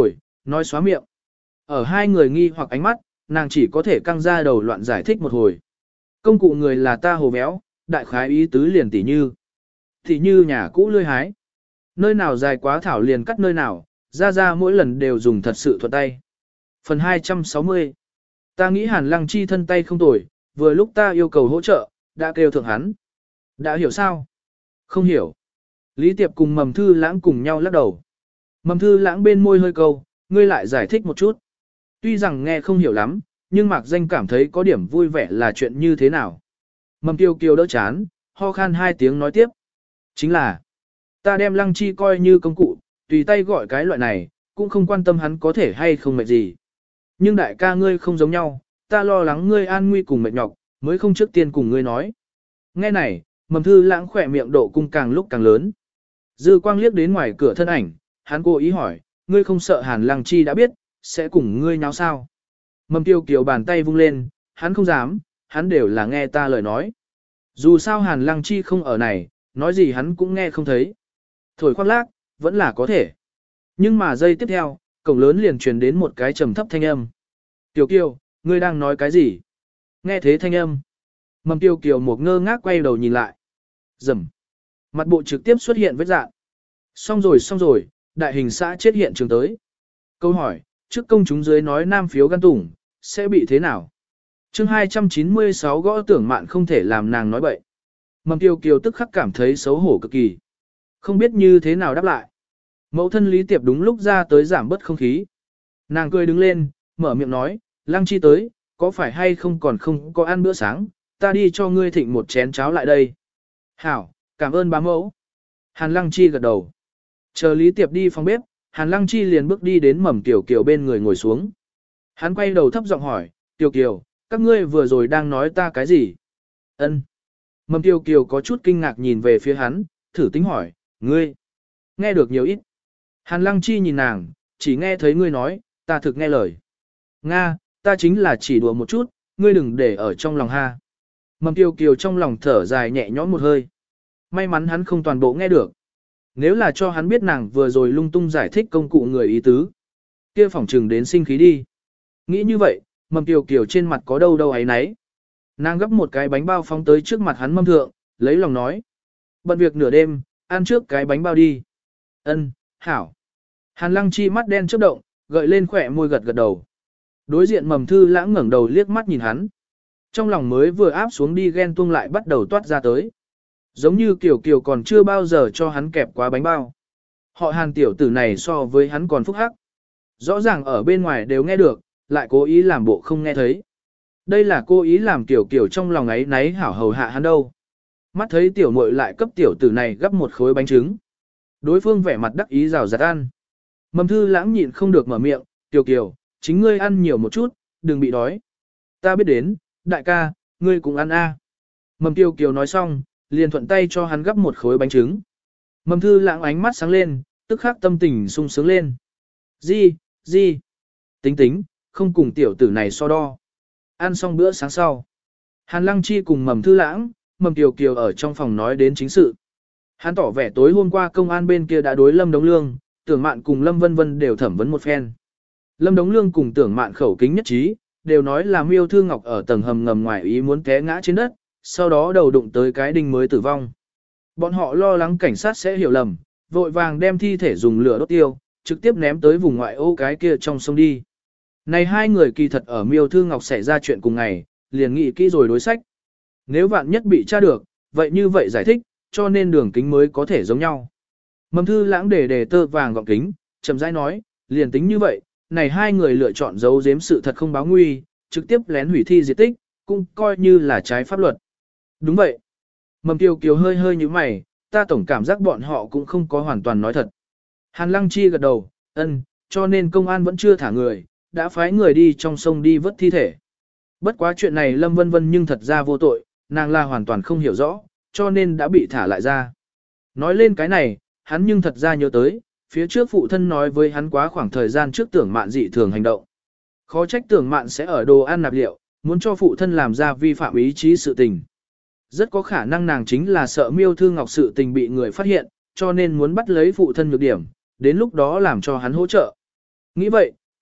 Nói xóa miệng. Ở hai người nghi hoặc ánh mắt, nàng chỉ có thể căng ra đầu loạn giải thích một hồi. Công cụ người là ta hồ béo, đại khái ý tứ liền tỉ như. Tỉ như nhà cũ lươi hái. Nơi nào dài quá thảo liền cắt nơi nào, ra ra mỗi lần đều dùng thật sự thuận tay. Phần hai trăm sáu mươi. Ta nghĩ Hàn Lăng Chi thân tay không tồi, vừa lúc ta yêu cầu hỗ trợ, đã kêu thượng hắn. Đã hiểu sao? Không hiểu. Lý Tiệp cùng Mầm Thư Lãng cùng nhau lắc đầu. Mầm Thư Lãng bên môi hơi câu, ngươi lại giải thích một chút. Tuy rằng nghe không hiểu lắm, nhưng Mạc Danh cảm thấy có điểm vui vẻ là chuyện như thế nào. Mầm Kiều Kiều đỡ chán, ho khan hai tiếng nói tiếp. Chính là, ta đem Lăng Chi coi như công cụ, tùy tay gọi cái loại này, cũng không quan tâm hắn có thể hay không mệt gì. Nhưng đại ca ngươi không giống nhau, ta lo lắng ngươi an nguy cùng mệt nhọc, mới không trước tiên cùng ngươi nói. Nghe này, Mầm Thư Lãng khỏe miệng độ cung càng lúc càng lớn. Dư quang liếc đến ngoài cửa thân ảnh, hắn cố ý hỏi, ngươi không sợ Hàn Lăng Chi đã biết, sẽ cùng ngươi nháo sao? Mầm Tiêu Kiều bàn tay vung lên, hắn không dám, hắn đều là nghe ta lời nói. Dù sao Hàn Lăng Chi không ở này, nói gì hắn cũng nghe không thấy. Thổi khoác lác, vẫn là có thể. Nhưng mà giây tiếp theo, cổng lớn liền truyền đến một cái trầm thấp thanh âm. Tiểu Kiều, ngươi đang nói cái gì? Nghe thế thanh âm. Mầm Tiêu Kiều một ngơ ngác quay đầu nhìn lại. Rầm. Mặt bộ trực tiếp xuất hiện vết dạn. Xong rồi xong rồi, đại hình xã chết hiện trường tới. Câu hỏi, trước công chúng dưới nói nam phiếu gan tủng, sẽ bị thế nào? chương hai trăm chín mươi sáu gõ tưởng mạn không thể làm nàng nói bậy. Mầm Tiêu Kiều tức khắc cảm thấy xấu hổ cực kỳ. Không biết như thế nào đáp lại. Mẫu thân Lý Tiệp đúng lúc ra tới giảm bớt không khí. Nàng cười đứng lên, mở miệng nói, Lăng Chi tới, có phải hay không còn không có ăn bữa sáng, ta đi cho ngươi thịnh một chén cháo lại đây. Hảo, cảm ơn bá mẫu. Hàn Lăng Chi gật đầu. Chờ Lý Tiệp đi phòng bếp, Hàn Lăng Chi liền bước đi đến Mầm Tiểu Kiều bên người ngồi xuống. Hắn quay đầu thấp giọng hỏi, Tiểu Kiều, các ngươi vừa rồi đang nói ta cái gì? Ân. Mầm Tiểu Kiều có chút kinh ngạc nhìn về phía hắn, thử tính hỏi, ngươi, nghe được nhiều ít. Hàn Lăng Chi nhìn nàng, chỉ nghe thấy ngươi nói, ta thực nghe lời. Nga, ta chính là chỉ đùa một chút, ngươi đừng để ở trong lòng ha. Mầm Tiểu Kiều trong lòng thở dài nhẹ nhõm một hơi. May mắn hắn không toàn bộ nghe được. Nếu là cho hắn biết nàng vừa rồi lung tung giải thích công cụ người ý tứ, kia phỏng trừng đến sinh khí đi. Nghĩ như vậy, Mầm Tiểu Kiều trên mặt có đâu đâu ấy nấy. Nàng gấp một cái bánh bao phóng tới trước mặt hắn mâm thượng, lấy lòng nói. Bận việc nửa đêm, ăn trước cái bánh bao đi. Ân, hảo. Hàn Lăng Chi mắt đen chớp động, gợi lên khỏe môi gật gật đầu. Đối diện Mầm Thư Lãng ngẩng đầu liếc mắt nhìn hắn. Trong lòng mới vừa áp xuống đi ghen tuông lại bắt đầu toát ra tới. Giống như Kiều Kiều còn chưa bao giờ cho hắn kẹp quá bánh bao. Họ Hàn tiểu tử này so với hắn còn phúc hắc. Rõ ràng ở bên ngoài đều nghe được, lại cố ý làm bộ không nghe thấy. Đây là cố ý làm Kiều Kiều trong lòng ấy náy hảo hầu hạ hắn đâu. Mắt thấy tiểu muội lại cấp tiểu tử này gấp một khối bánh trứng. Đối phương vẻ mặt đắc ý rào rạt ăn. Mầm Thư Lãng nhịn không được mở miệng, Kiều Kiều, chính ngươi ăn nhiều một chút, đừng bị đói. Ta biết đến, đại ca, ngươi cũng ăn a. Mầm Kiều Kiều nói xong, liền thuận tay cho hắn gấp một khối bánh trứng. Mầm Thư Lãng ánh mắt sáng lên, tức khắc tâm tình sung sướng lên. Gì, gì? Tính tính, không cùng tiểu tử này so đo. Ăn xong bữa sáng sau. Hàn Lăng Chi cùng Mầm Thư Lãng, Mầm Kiều Kiều ở trong phòng nói đến chính sự. Hắn tỏ vẻ tối hôm qua công an bên kia đã đối Lâm Đống Lương, Tưởng Mạn cùng Lâm Vân Vân đều thẩm vấn một phen. Lâm Đống Lương cùng Tưởng Mạn khẩu kính nhất trí, đều nói là Miêu Thư Ngọc ở tầng hầm ngầm ngoài ý muốn té ngã trên đất, sau đó đầu đụng tới cái đinh mới tử vong. Bọn họ lo lắng cảnh sát sẽ hiểu lầm, vội vàng đem thi thể dùng lửa đốt tiêu, trực tiếp ném tới vùng ngoại ô cái kia trong sông đi. Này hai người kỳ thật ở Miêu Thư Ngọc xảy ra chuyện cùng ngày, liền nghĩ kỹ rồi đối sách. Nếu vạn nhất bị tra được, vậy như vậy giải thích, cho nên đường kính mới có thể giống nhau. Mầm Thư Lãng để đề tơ vàng gọng kính, chậm rãi nói, liền tính như vậy, này hai người lựa chọn giấu giếm sự thật không báo nguy, trực tiếp lén hủy thi diệt tích, cũng coi như là trái pháp luật. Đúng vậy. Mầm Kiều Kiều hơi hơi như mày, ta tổng cảm giác bọn họ cũng không có hoàn toàn nói thật. Hàn Lăng Chi gật đầu, ân, cho nên công an vẫn chưa thả người, đã phái người đi trong sông đi vớt thi thể. Bất quá chuyện này Lâm Vân Vân nhưng thật ra vô tội, nàng là hoàn toàn không hiểu rõ, cho nên đã bị thả lại ra. Nói lên cái này, hắn nhưng thật ra nhớ tới, phía trước phụ thân nói với hắn quá khoảng thời gian trước Tưởng Mạn dị thường hành động. Khó trách Tưởng Mạn sẽ ở đồ ăn nạp liệu, muốn cho phụ thân làm ra vi phạm ý chí sự tình. Rất có khả năng nàng chính là sợ Miêu Thư Ngọc sự tình bị người phát hiện, cho nên muốn bắt lấy phụ thân nhược điểm, đến lúc đó làm cho hắn hỗ trợ. Nghĩ vậy,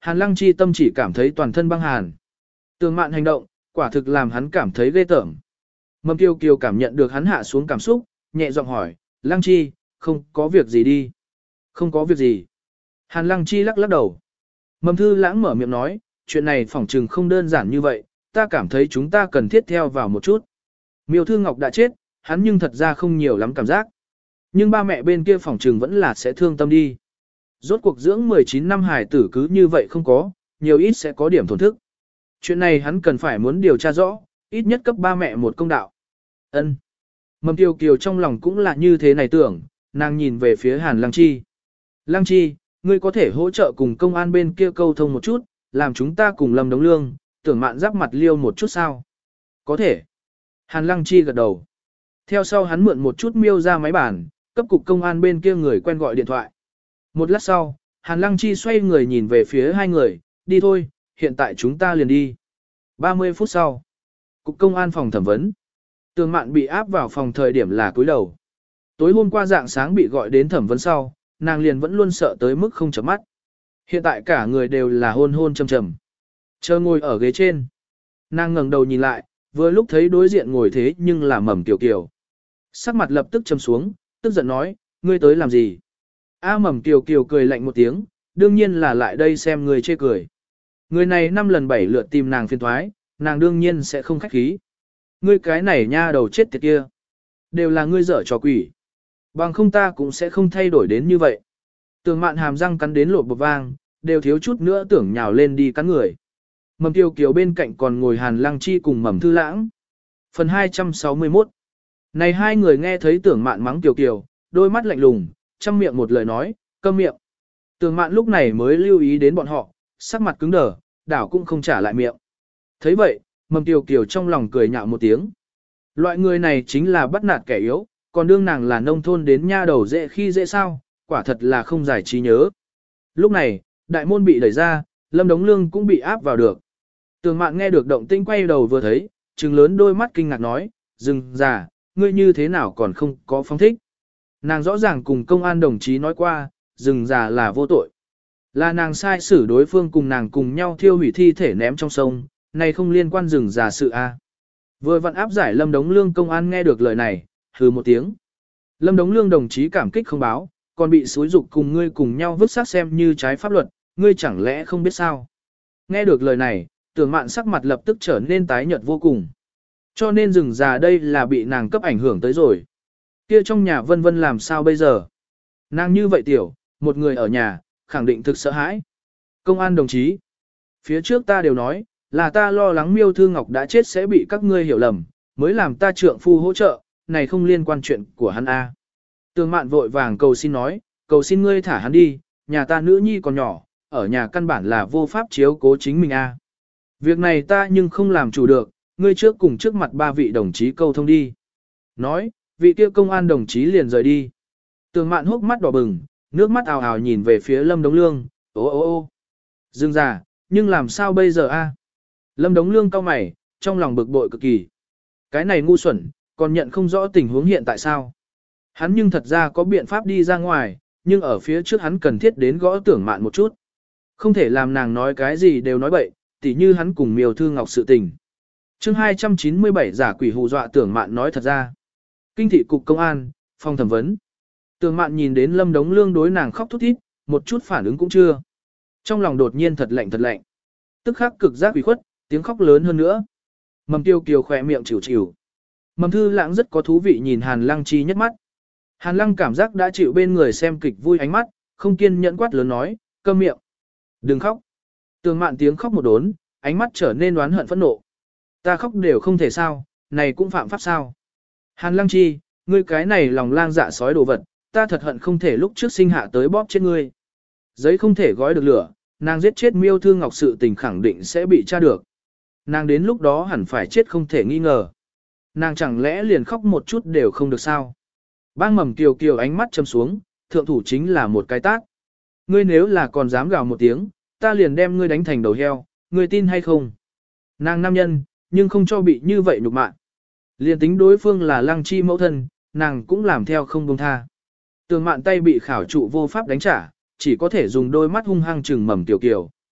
Hàn Lăng Chi tâm chỉ cảm thấy toàn thân băng hàn. Tường Mạn hành động, quả thực làm hắn cảm thấy ghê tởm. Mầm Kiều Kiều cảm nhận được hắn hạ xuống cảm xúc, nhẹ giọng hỏi, Lăng Chi, không có việc gì đi. Không có việc gì. Hàn Lăng Chi lắc lắc đầu. Mầm Thư Lãng mở miệng nói, chuyện này phỏng trừng không đơn giản như vậy, ta cảm thấy chúng ta cần thiết theo vào một chút. Miêu Thư Ngọc đã chết, hắn nhưng thật ra không nhiều lắm cảm giác. Nhưng ba mẹ bên kia phỏng trừng vẫn là sẽ thương tâm đi. Rốt cuộc dưỡng mười chín năm hài tử cứ như vậy không có, nhiều ít sẽ có điểm thổn thức. Chuyện này hắn cần phải muốn điều tra rõ, ít nhất cấp ba mẹ một công đạo. Ân. Mầm Kiều Kiều trong lòng cũng là như thế này tưởng, nàng nhìn về phía Hàn Lăng Chi. Lăng Chi, ngươi có thể hỗ trợ cùng công an bên kia câu thông một chút, làm chúng ta cùng Lâm Đống Lương, Tưởng Mạn giáp mặt liêu một chút sao? Có thể. Hàn Lăng Chi gật đầu. Theo sau hắn mượn một chút miêu ra máy bản, cấp cục công an bên kia người quen gọi điện thoại. Một lát sau, Hàn Lăng Chi xoay người nhìn về phía hai người, đi thôi, hiện tại chúng ta liền đi. ba mươi phút sau, cục công an phòng thẩm vấn. Tường Mạn bị áp vào phòng thời điểm là cúi đầu. Tối hôm qua dạng sáng bị gọi đến thẩm vấn sau, nàng liền vẫn luôn sợ tới mức không chớp mắt. Hiện tại cả người đều là hôn hôn trầm trầm. Chờ ngồi ở ghế trên. Nàng ngẩng đầu nhìn lại, vừa lúc thấy đối diện ngồi thế nhưng là Mầm Kiều Kiều. Sắc mặt lập tức trầm xuống, tức giận nói, ngươi tới làm gì? A Mầm Kiều Kiều cười lạnh một tiếng, đương nhiên là lại đây xem người chê cười. Người này năm lần bảy lượt tìm nàng phiền thoái, nàng đương nhiên sẽ không khách khí. Ngươi cái này nha đầu chết tiệt kia. Đều là ngươi dở trò quỷ. Bằng không ta cũng sẽ không thay đổi đến như vậy. Tường Mạn hàm răng cắn đến lột bột vang, đều thiếu chút nữa tưởng nhào lên đi cắn người. Mầm Kiều Kiều bên cạnh còn ngồi Hàn Lăng Chi cùng Mầm Thư Lãng. Phần hai trăm sáu mươi mốt. Này hai người nghe thấy Tưởng Mạn mắng Kiều Kiều, đôi mắt lạnh lùng, trăm miệng một lời nói, câm miệng. Tưởng Mạn lúc này mới lưu ý đến bọn họ, sắc mặt cứng đờ, đảo cũng không trả lại miệng. Thấy vậy, Mầm Kiều Kiều trong lòng cười nhạo một tiếng. Loại người này chính là bắt nạt kẻ yếu, còn đương nàng là nông thôn đến nha đầu dễ khi dễ sao, quả thật là không giải trí nhớ. Lúc này, đại môn bị đẩy ra, Lâm Đống Lương cũng bị áp vào được. Tường Mạn nghe được động tĩnh quay đầu vừa thấy, trừng lớn đôi mắt kinh ngạc nói, dừng già, ngươi như thế nào còn không có phong thích. Nàng rõ ràng cùng công an đồng chí nói qua, dừng già là vô tội. Là nàng sai xử đối phương cùng nàng cùng nhau thiêu hủy thi thể ném trong sông, này không liên quan dừng già sự a. Vừa vặn áp giải Lâm Đống Lương công an nghe được lời này, hừ một tiếng. Lâm Đống Lương đồng chí cảm kích không báo, còn bị xúi dục cùng ngươi cùng nhau vứt xác xem như trái pháp luật, ngươi chẳng lẽ không biết sao. Nghe được lời này, Tưởng Mạn sắc mặt lập tức trở nên tái nhợt vô cùng. Cho nên rừng già đây là bị nàng cấp ảnh hưởng tới rồi. Kia trong nhà Vân Vân làm sao bây giờ? Nàng như vậy tiểu, một người ở nhà, khẳng định thực sợ hãi. Công an đồng chí, phía trước ta đều nói, là ta lo lắng Miêu Thư Ngọc đã chết sẽ bị các ngươi hiểu lầm, mới làm ta trượng phu hỗ trợ, này không liên quan chuyện của hắn a. Tường Mạn vội vàng cầu xin nói, cầu xin ngươi thả hắn đi, nhà ta nữ nhi còn nhỏ, ở nhà căn bản là vô pháp chiếu cố chính mình a. Việc này ta nhưng không làm chủ được, ngươi trước cùng trước mặt ba vị đồng chí câu thông đi. Nói, vị kia công an đồng chí liền rời đi. Tường Mạn hốc mắt đỏ bừng, nước mắt ào ào nhìn về phía Lâm Đống Lương, ô ô ô. Dương già, nhưng làm sao bây giờ a? Lâm Đống Lương cau mày, trong lòng bực bội cực kỳ. Cái này ngu xuẩn, còn nhận không rõ tình huống hiện tại sao. Hắn nhưng thật ra có biện pháp đi ra ngoài, nhưng ở phía trước hắn cần thiết đến gõ Tưởng Mạn một chút. Không thể làm nàng nói cái gì đều nói bậy, tỉ như hắn cùng Miêu Thư Ngọc sự tình. Chương hai trăm chín mươi bảy giả quỷ hù dọa Tưởng Mạn nói thật ra. Kinh thị cục công an, phòng thẩm vấn. Tưởng Mạn nhìn đến Lâm Đống Lương đối nàng khóc thút thít, một chút phản ứng cũng chưa. Trong lòng đột nhiên thật lạnh thật lạnh. Tức khắc cực giác ủy khuất, tiếng khóc lớn hơn nữa. Mầm Tiêu Kiều khỏe miệng chịu chịu. Mầm Thư Lãng rất có thú vị nhìn Hàn Lăng Chi nhất mắt. Hàn Lăng cảm giác đã chịu bên người xem kịch vui ánh mắt, không kiên nhẫn quát lớn nói, câm miệng. Đừng khóc. Tường Mạn tiếng khóc một đốn, ánh mắt trở nên oán hận phẫn nộ. Ta khóc đều không thể sao, này cũng phạm pháp sao. Hàn Lăng Chi, ngươi cái này lòng lang dạ sói đồ vật, ta thật hận không thể lúc trước sinh hạ tới bóp chết ngươi. Giấy không thể gói được lửa, nàng giết chết Miêu Thư Ngọc sự tình khẳng định sẽ bị tra được. Nàng đến lúc đó hẳn phải chết không thể nghi ngờ. Nàng chẳng lẽ liền khóc một chút đều không được sao. Bang Mầm Kiều Kiều ánh mắt châm xuống, thượng thủ chính là một cái tát. Ngươi nếu là còn dám gào một tiếng, ta liền đem ngươi đánh thành đầu heo, ngươi tin hay không? Nàng nam nhân, nhưng không cho bị như vậy nhục mạ. Liền tính đối phương là Lăng Chi mẫu thân, nàng cũng làm theo không buông tha. Tường Mạn tay bị khảo trụ vô pháp đánh trả, chỉ có thể dùng đôi mắt hung hăng trừng Mầm Kiều Kiều.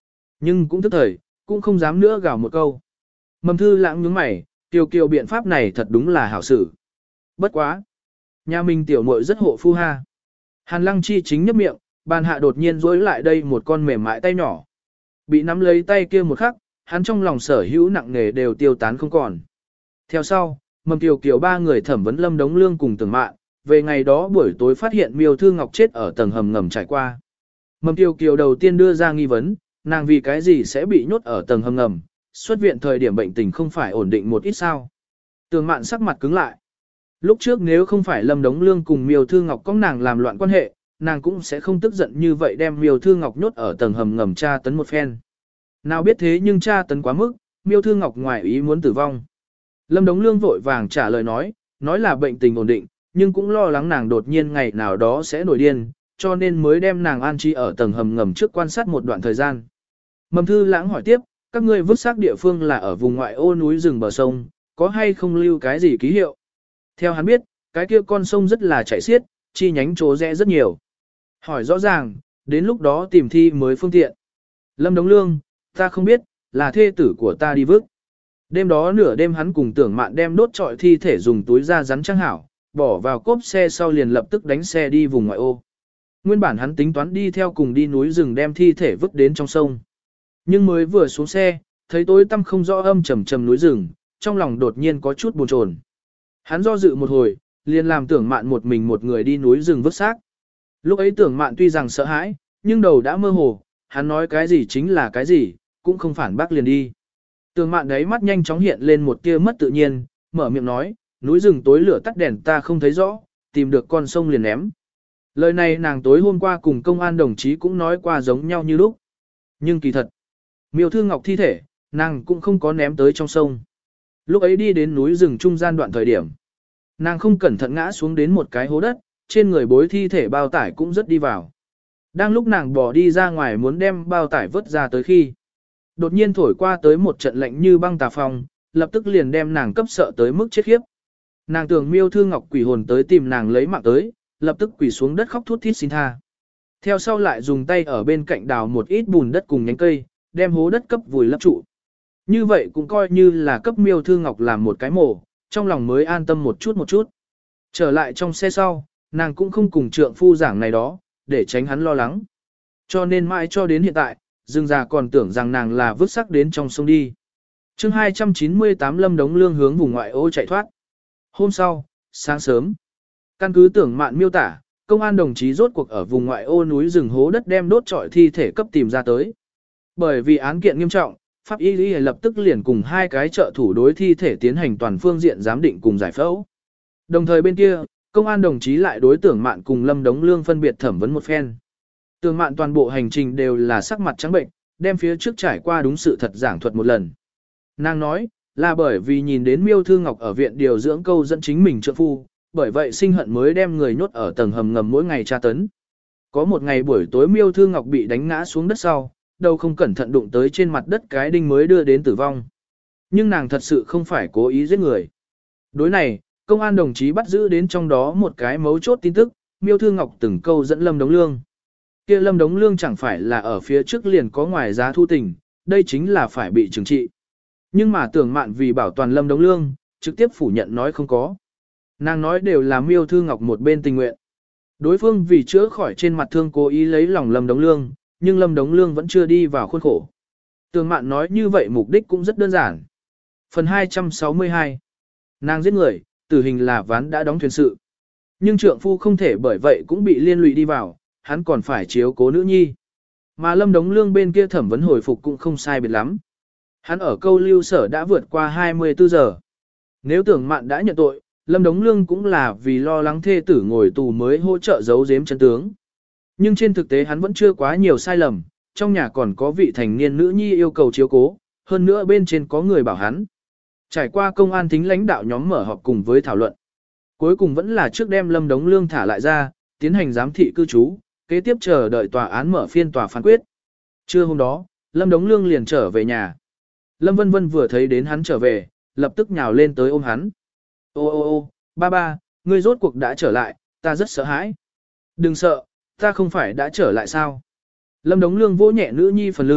Nhưng cũng tức thời, cũng không dám nữa gào một câu. Mầm Thư Lãng nhướng mày, Kiều Kiều biện pháp này thật đúng là hảo sử. Bất quá. Nhà mình tiểu muội rất hộ phu ha. Hàn Lăng Chi chính nhấp miệng, bàn hạ đột nhiên duỗi lại đây một con mềm mại tay nhỏ. Bị nắm lấy tay kia một khắc, hắn trong lòng sở hữu nặng nề đều tiêu tán không còn. Theo sau, Mầm Kiều Kiều ba người thẩm vấn Lâm Đống Lương cùng Tưởng Mạn, về ngày đó buổi tối phát hiện Miêu Thư Ngọc chết ở tầng hầm ngầm trải qua. Mầm Kiều Kiều đầu tiên đưa ra nghi vấn, nàng vì cái gì sẽ bị nhốt ở tầng hầm ngầm, xuất viện thời điểm bệnh tình không phải ổn định một ít sao. Tưởng Mạn sắc mặt cứng lại. Lúc trước nếu không phải Lâm Đống Lương cùng Miêu Thư Ngọc có nàng làm loạn quan hệ, nàng cũng sẽ không tức giận như vậy đem Miêu Thư Ngọc nhốt ở tầng hầm ngầm tra tấn một phen. Nào biết thế nhưng tra tấn quá mức, Miêu Thư Ngọc ngoài ý muốn tử vong. Lâm Đống Lương vội vàng trả lời nói, nói là bệnh tình ổn định, nhưng cũng lo lắng nàng đột nhiên ngày nào đó sẽ nổi điên, cho nên mới đem nàng an trí ở tầng hầm ngầm trước quan sát một đoạn thời gian. Mầm Thư Lãng hỏi tiếp, các ngươi vứt xác địa phương là ở vùng ngoại ô núi rừng bờ sông, có hay không lưu cái gì ký hiệu? Theo hắn biết, cái kia con sông rất là chảy xiết, chi nhánh chỗ rẽ rất nhiều. Hỏi rõ ràng, đến lúc đó tìm thi mới phương tiện. Lâm Đống Lương, ta không biết, là thê tử của ta đi vứt. Đêm đó nửa đêm hắn cùng Tưởng Mạn đem đốt trọi thi thể dùng túi da rắn trang hảo, bỏ vào cốp xe sau liền lập tức đánh xe đi vùng ngoại ô. Nguyên bản hắn tính toán đi theo cùng đi núi rừng đem thi thể vứt đến trong sông. Nhưng mới vừa xuống xe, thấy tối tăm không rõ âm trầm trầm núi rừng, trong lòng đột nhiên có chút buồn chồn. Hắn do dự một hồi, liền làm Tưởng Mạn một mình một người đi núi rừng vứt xác. Lúc ấy Tưởng Mạn tuy rằng sợ hãi, nhưng đầu đã mơ hồ, hắn nói cái gì chính là cái gì, cũng không phản bác liền đi. Tưởng Mạn đấy mắt nhanh chóng hiện lên một tia mất tự nhiên, mở miệng nói, núi rừng tối lửa tắt đèn ta không thấy rõ, tìm được con sông liền ném. Lời này nàng tối hôm qua cùng công an đồng chí cũng nói qua giống nhau như lúc. Nhưng kỳ thật, Miêu Thư Ngọc thi thể, nàng cũng không có ném tới trong sông. Lúc ấy đi đến núi rừng trung gian đoạn thời điểm, nàng không cẩn thận ngã xuống đến một cái hố đất, trên người bối thi thể bao tải cũng rất đi vào. Đang lúc nàng bỏ đi ra ngoài muốn đem bao tải vớt ra tới khi, đột nhiên thổi qua tới một trận lạnh như băng tà phong, lập tức liền đem nàng cấp sợ tới mức chết khiếp. Nàng tưởng Miêu Thư Ngọc quỷ hồn tới tìm nàng lấy mạng tới, lập tức quỳ xuống đất khóc thút thít xin tha. Theo sau lại dùng tay ở bên cạnh đào một ít bùn đất cùng nhánh cây, đem hố đất cấp vùi lấp trụ. Như vậy cũng coi như là cấp Miêu Thư Ngọc làm một cái mổ, trong lòng mới an tâm một chút một chút. Trở lại trong xe sau, nàng cũng không cùng trượng phu giảng này đó, để tránh hắn lo lắng. Cho nên mãi cho đến hiện tại, Dương già còn tưởng rằng nàng là vứt xác đến trong sông đi. chương hai trăm chín mươi tám Lâm Đống Lương hướng vùng ngoại ô chạy thoát. Hôm sau, sáng sớm, căn cứ Tưởng Mạn miêu tả, công an đồng chí rốt cuộc ở vùng ngoại ô núi rừng hố đất đem đốt trọi thi thể cấp tìm ra tới. Bởi vì án kiện nghiêm trọng, pháp y lý lập tức liền cùng hai cái trợ thủ đối thi thể tiến hành toàn phương diện giám định cùng giải phẫu. Đồng thời bên kia, công an đồng chí lại đối Tưởng Mạn cùng Lâm Đống Lương phân biệt thẩm vấn một phen. Tưởng Mạn toàn bộ hành trình đều là sắc mặt trắng bệnh, đem phía trước trải qua đúng sự thật giảng thuật một lần. Nàng nói, là bởi vì nhìn đến Miêu Thư Ngọc ở viện điều dưỡng câu dẫn chính mình trượng phu, bởi vậy sinh hận mới đem người nhốt ở tầng hầm ngầm mỗi ngày tra tấn. Có một ngày buổi tối Miêu Thư Ngọc bị đánh ngã xuống đất sau, đầu không cẩn thận đụng tới trên mặt đất cái đinh mới đưa đến tử vong. Nhưng nàng thật sự không phải cố ý giết người. Đối này, công an đồng chí bắt giữ đến trong đó một cái mấu chốt tin tức, Miêu Thư Ngọc từng câu dẫn Lâm Đống Lương. Kia Lâm Đống Lương chẳng phải là ở phía trước liền có ngoài giá thu tình, đây chính là phải bị trừng trị. Nhưng mà Tưởng Mạn vì bảo toàn Lâm Đống Lương, trực tiếp phủ nhận nói không có. Nàng nói đều là Miêu Thư Ngọc một bên tình nguyện. Đối phương vì chữa khỏi trên mặt thương cố ý lấy lòng Lâm Đống Lương, nhưng Lâm Đống Lương vẫn chưa đi vào khuôn khổ. Tưởng Mạn nói như vậy mục đích cũng rất đơn giản. Phần hai trăm sáu mươi hai. Nàng giết người, tử hình là ván đã đóng thuyền sự. Nhưng trượng phu không thể bởi vậy cũng bị liên lụy đi vào, hắn còn phải chiếu cố nữ nhi. Mà Lâm Đống Lương bên kia thẩm vấn hồi phục cũng không sai biệt lắm. Hắn ở câu lưu sở đã vượt qua hai mươi tư giờ. Nếu Tưởng Mạn đã nhận tội, Lâm Đống Lương cũng là vì lo lắng thê tử ngồi tù mới hỗ trợ giấu giếm chân tướng. Nhưng trên thực tế hắn vẫn chưa quá nhiều sai lầm, trong nhà còn có vị thành niên nữ nhi yêu cầu chiếu cố, hơn nữa bên trên có người bảo hắn. Trải qua công an thính lãnh đạo nhóm mở họp cùng với thảo luận. Cuối cùng vẫn là trước đem Lâm Đống Lương thả lại ra, tiến hành giám thị cư trú, kế tiếp chờ đợi tòa án mở phiên tòa phán quyết. Trưa hôm đó, Lâm Đống Lương liền trở về nhà. Lâm Vân Vân vừa thấy đến hắn trở về, lập tức nhào lên tới ôm hắn. Ô ô ô, ba ba, ngươi rốt cuộc đã trở lại, ta rất sợ hãi. Đừng sợ, ta không phải đã trở lại sao. Lâm Đống Lương vỗ nhẹ nữ nhi phần lưng,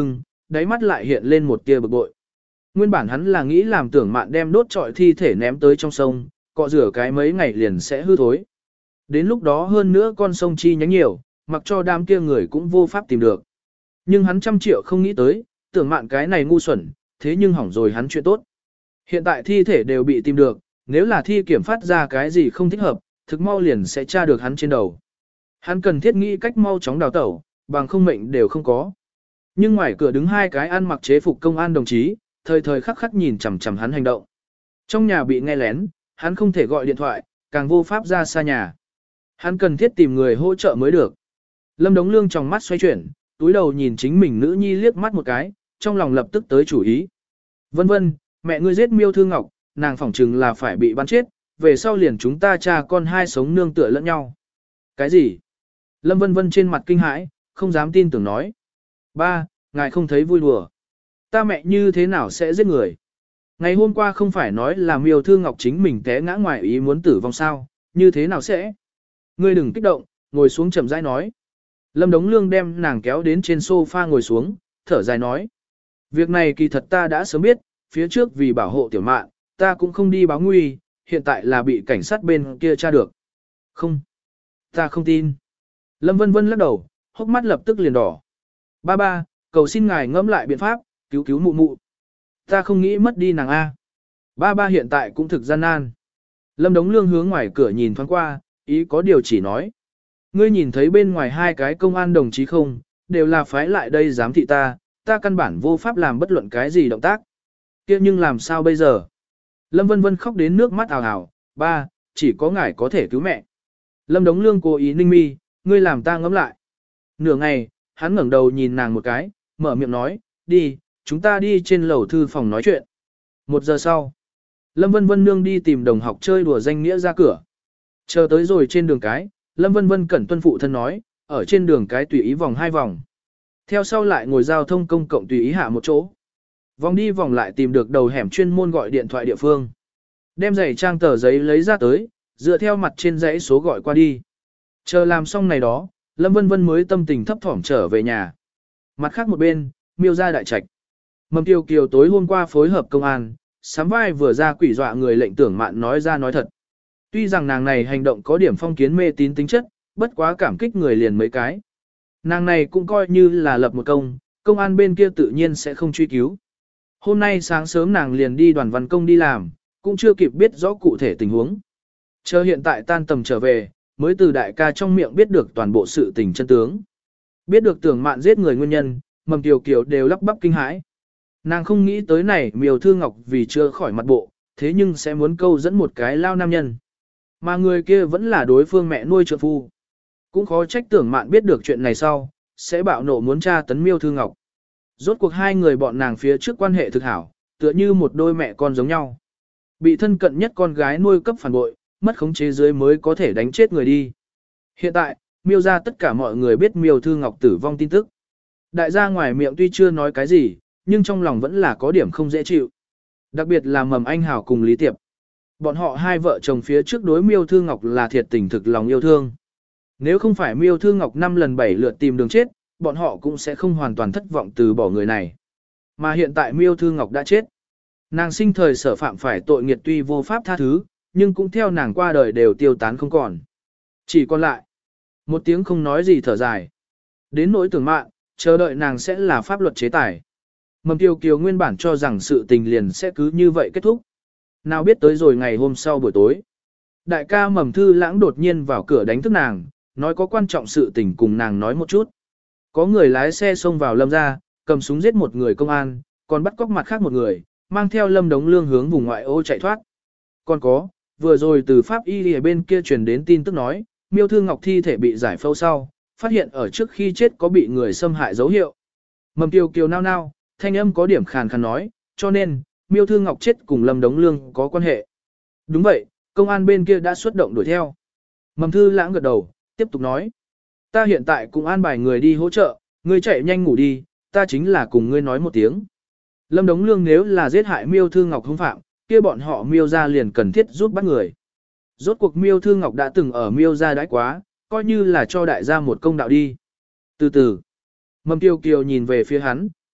đáy mắt lại hiện lên một tia bực bội. Nguyên bản hắn là nghĩ làm Tưởng Mạn đem đốt trọi thi thể ném tới trong sông, cọ rửa cái mấy ngày liền sẽ hư thối. Đến lúc đó hơn nữa con sông chi nhánh nhiều, mặc cho đám kia người cũng vô pháp tìm được. Nhưng hắn trăm triệu không nghĩ tới, Tưởng Mạn cái này ngu xuẩn, thế nhưng hỏng rồi hắn chuyện tốt. Hiện tại thi thể đều bị tìm được, nếu là thi kiểm phát ra cái gì không thích hợp, thực mau liền sẽ tra được hắn trên đầu. Hắn cần thiết nghĩ cách mau chóng đào tẩu, bằng không mệnh đều không có. Nhưng ngoài cửa đứng hai cái ăn mặc chế phục công an đồng chí, thời thời khắc khắc nhìn chằm chằm hắn hành động. Trong nhà bị nghe lén, hắn không thể gọi điện thoại, càng vô pháp ra xa nhà. Hắn cần thiết tìm người hỗ trợ mới được. Lâm Đống Lương trong mắt xoay chuyển, túi đầu nhìn chính mình nữ nhi liếc mắt một cái, trong lòng lập tức tới chủ ý. Vân vân, mẹ ngươi giết Miêu Thư Ngọc, nàng phỏng chừng là phải bị bắn chết, về sau liền chúng ta cha con hai sống nương tựa lẫn nhau. Cái gì? Lâm Vân Vân trên mặt kinh hãi, không dám tin tưởng nói. Ba, ngài không thấy vui đùa. Ta mẹ như thế nào sẽ giết người? Ngày hôm qua không phải nói là Miêu Thư Ngọc chính mình té ngã ngoài ý muốn tử vong sao, như thế nào sẽ? Ngươi đừng kích động, ngồi xuống chậm rãi nói. Lâm Đống Lương đem nàng kéo đến trên sofa ngồi xuống, thở dài nói. Việc này kỳ thật ta đã sớm biết, phía trước vì bảo hộ tiểu mạn, ta cũng không đi báo nguy, hiện tại là bị cảnh sát bên kia tra được. Không, ta không tin. Lâm Vân Vân lắc đầu, hốc mắt lập tức liền đỏ. Ba ba, cầu xin ngài ngẫm lại biện pháp, cứu cứu mụ mụ. Ta không nghĩ mất đi nàng A. Ba ba hiện tại cũng thực gian nan. Lâm Đống Lương hướng ngoài cửa nhìn thoáng qua, ý có điều chỉ nói. Ngươi nhìn thấy bên ngoài hai cái công an đồng chí không, đều là phái lại đây giám thị ta, ta căn bản vô pháp làm bất luận cái gì động tác. Kia nhưng làm sao bây giờ? Lâm Vân Vân khóc đến nước mắt ào ào, ba, chỉ có ngài có thể cứu mẹ. Lâm Đống Lương cố ý ninh mi, ngươi làm ta ngẫm lại. Nửa ngày, hắn ngẩng đầu nhìn nàng một cái, mở miệng nói, đi, chúng ta đi trên lầu thư phòng nói chuyện. Một giờ sau, Lâm Vân Vân nương đi tìm đồng học chơi đùa danh nghĩa ra cửa. Chờ tới rồi trên đường cái, Lâm Vân Vân cẩn tuân phụ thân nói, ở trên đường cái tùy ý vòng hai vòng. Theo sau lại ngồi giao thông công cộng tùy ý hạ một chỗ. Vòng đi vòng lại tìm được đầu hẻm chuyên môn gọi điện thoại địa phương. Đem giày trang tờ giấy lấy ra tới, dựa theo mặt trên dãy số gọi qua đi. Chờ làm xong này đó, Lâm Vân Vân mới tâm tình thấp thỏm trở về nhà. Mặt khác một bên, Miêu gia đại trạch. Mầm Kiều Kiều tối hôm qua phối hợp công an, sám vai vừa ra quỷ dọa người lệnh Tưởng Mạn nói ra nói thật. Tuy rằng nàng này hành động có điểm phong kiến mê tín tính chất, bất quá cảm kích người liền mấy cái. Nàng này cũng coi như là lập một công, công an bên kia tự nhiên sẽ không truy cứu. Hôm nay sáng sớm nàng liền đi đoàn văn công đi làm, cũng chưa kịp biết rõ cụ thể tình huống. Chờ hiện tại tan tầm trở về, mới từ đại ca trong miệng biết được toàn bộ sự tình chân tướng. Biết được Tưởng Mạn giết người nguyên nhân, Mầm Kiều Kiều đều lắp bắp kinh hãi. Nàng không nghĩ tới này Miêu Thư Ngọc vì chưa khỏi mặt bộ, thế nhưng sẽ muốn câu dẫn một cái lao nam nhân. Mà người kia vẫn là đối phương mẹ nuôi trợ phu. Cũng khó trách Tưởng Mạn biết được chuyện này sau, sẽ bạo nộ muốn tra tấn Miêu Thư Ngọc. Rốt cuộc hai người bọn nàng phía trước quan hệ thực hảo, tựa như một đôi mẹ con giống nhau. Bị thân cận nhất con gái nuôi cấp phản bội, mất khống chế dưới mới có thể đánh chết người đi. Hiện tại, Miêu ra tất cả mọi người biết Miêu Thư Ngọc tử vong tin tức. Đại gia ngoài miệng tuy chưa nói cái gì, nhưng trong lòng vẫn là có điểm không dễ chịu. Đặc biệt là Mầm Anh Hảo cùng Lý Tiệp. Bọn họ hai vợ chồng phía trước đối Miêu Thư Ngọc là thiệt tình thực lòng yêu thương. Nếu không phải Miêu Thư Ngọc năm lần bảy lượt tìm đường chết, bọn họ cũng sẽ không hoàn toàn thất vọng từ bỏ người này. Mà hiện tại Miêu Thư Ngọc đã chết. Nàng sinh thời sở phạm phải tội nghiệt tuy vô pháp tha thứ, nhưng cũng theo nàng qua đời đều tiêu tán không còn. Chỉ còn lại một tiếng không nói gì thở dài. Đến nỗi Tưởng Mạn, chờ đợi nàng sẽ là pháp luật chế tài. Mầm Kiều Kiều nguyên bản cho rằng sự tình liền sẽ cứ như vậy kết thúc. Nào biết tới rồi ngày hôm sau buổi tối. Đại ca Mầm Thư Lãng đột nhiên vào cửa đánh thức nàng, nói có quan trọng sự tình cùng nàng nói một chút. Có người lái xe xông vào Lâm ra, cầm súng giết một người công an, còn bắt cóc mặt khác một người, mang theo Lâm Đống Lương hướng vùng ngoại ô chạy thoát. Còn có, vừa rồi từ Pháp Y ở bên kia truyền đến tin tức nói, Miêu Thư Ngọc thi thể bị giải phẫu sau, phát hiện ở trước khi chết có bị người xâm hại dấu hiệu. Mầm Kiều Kiều nao nao, thanh âm có điểm khàn khàn nói, cho nên, Miêu Thư Ngọc chết cùng Lâm Đống Lương có quan hệ. Đúng vậy, công an bên kia đã xuất động đuổi theo. Mầm Thư Lãng gật đầu, tiếp tục nói. Ta hiện tại cũng an bài người đi hỗ trợ, ngươi chạy nhanh ngủ đi, ta chính là cùng ngươi nói một tiếng. Lâm Đống Lương nếu là giết hại Miêu Thư Ngọc hung phạm, kia bọn họ Miêu ra liền cần thiết giúp bắt người. Rốt cuộc Miêu Thư Ngọc đã từng ở Miêu ra đãi quá, coi như là cho đại gia một công đạo đi. Từ từ, Mầm Kiều Kiều nhìn về phía hắn,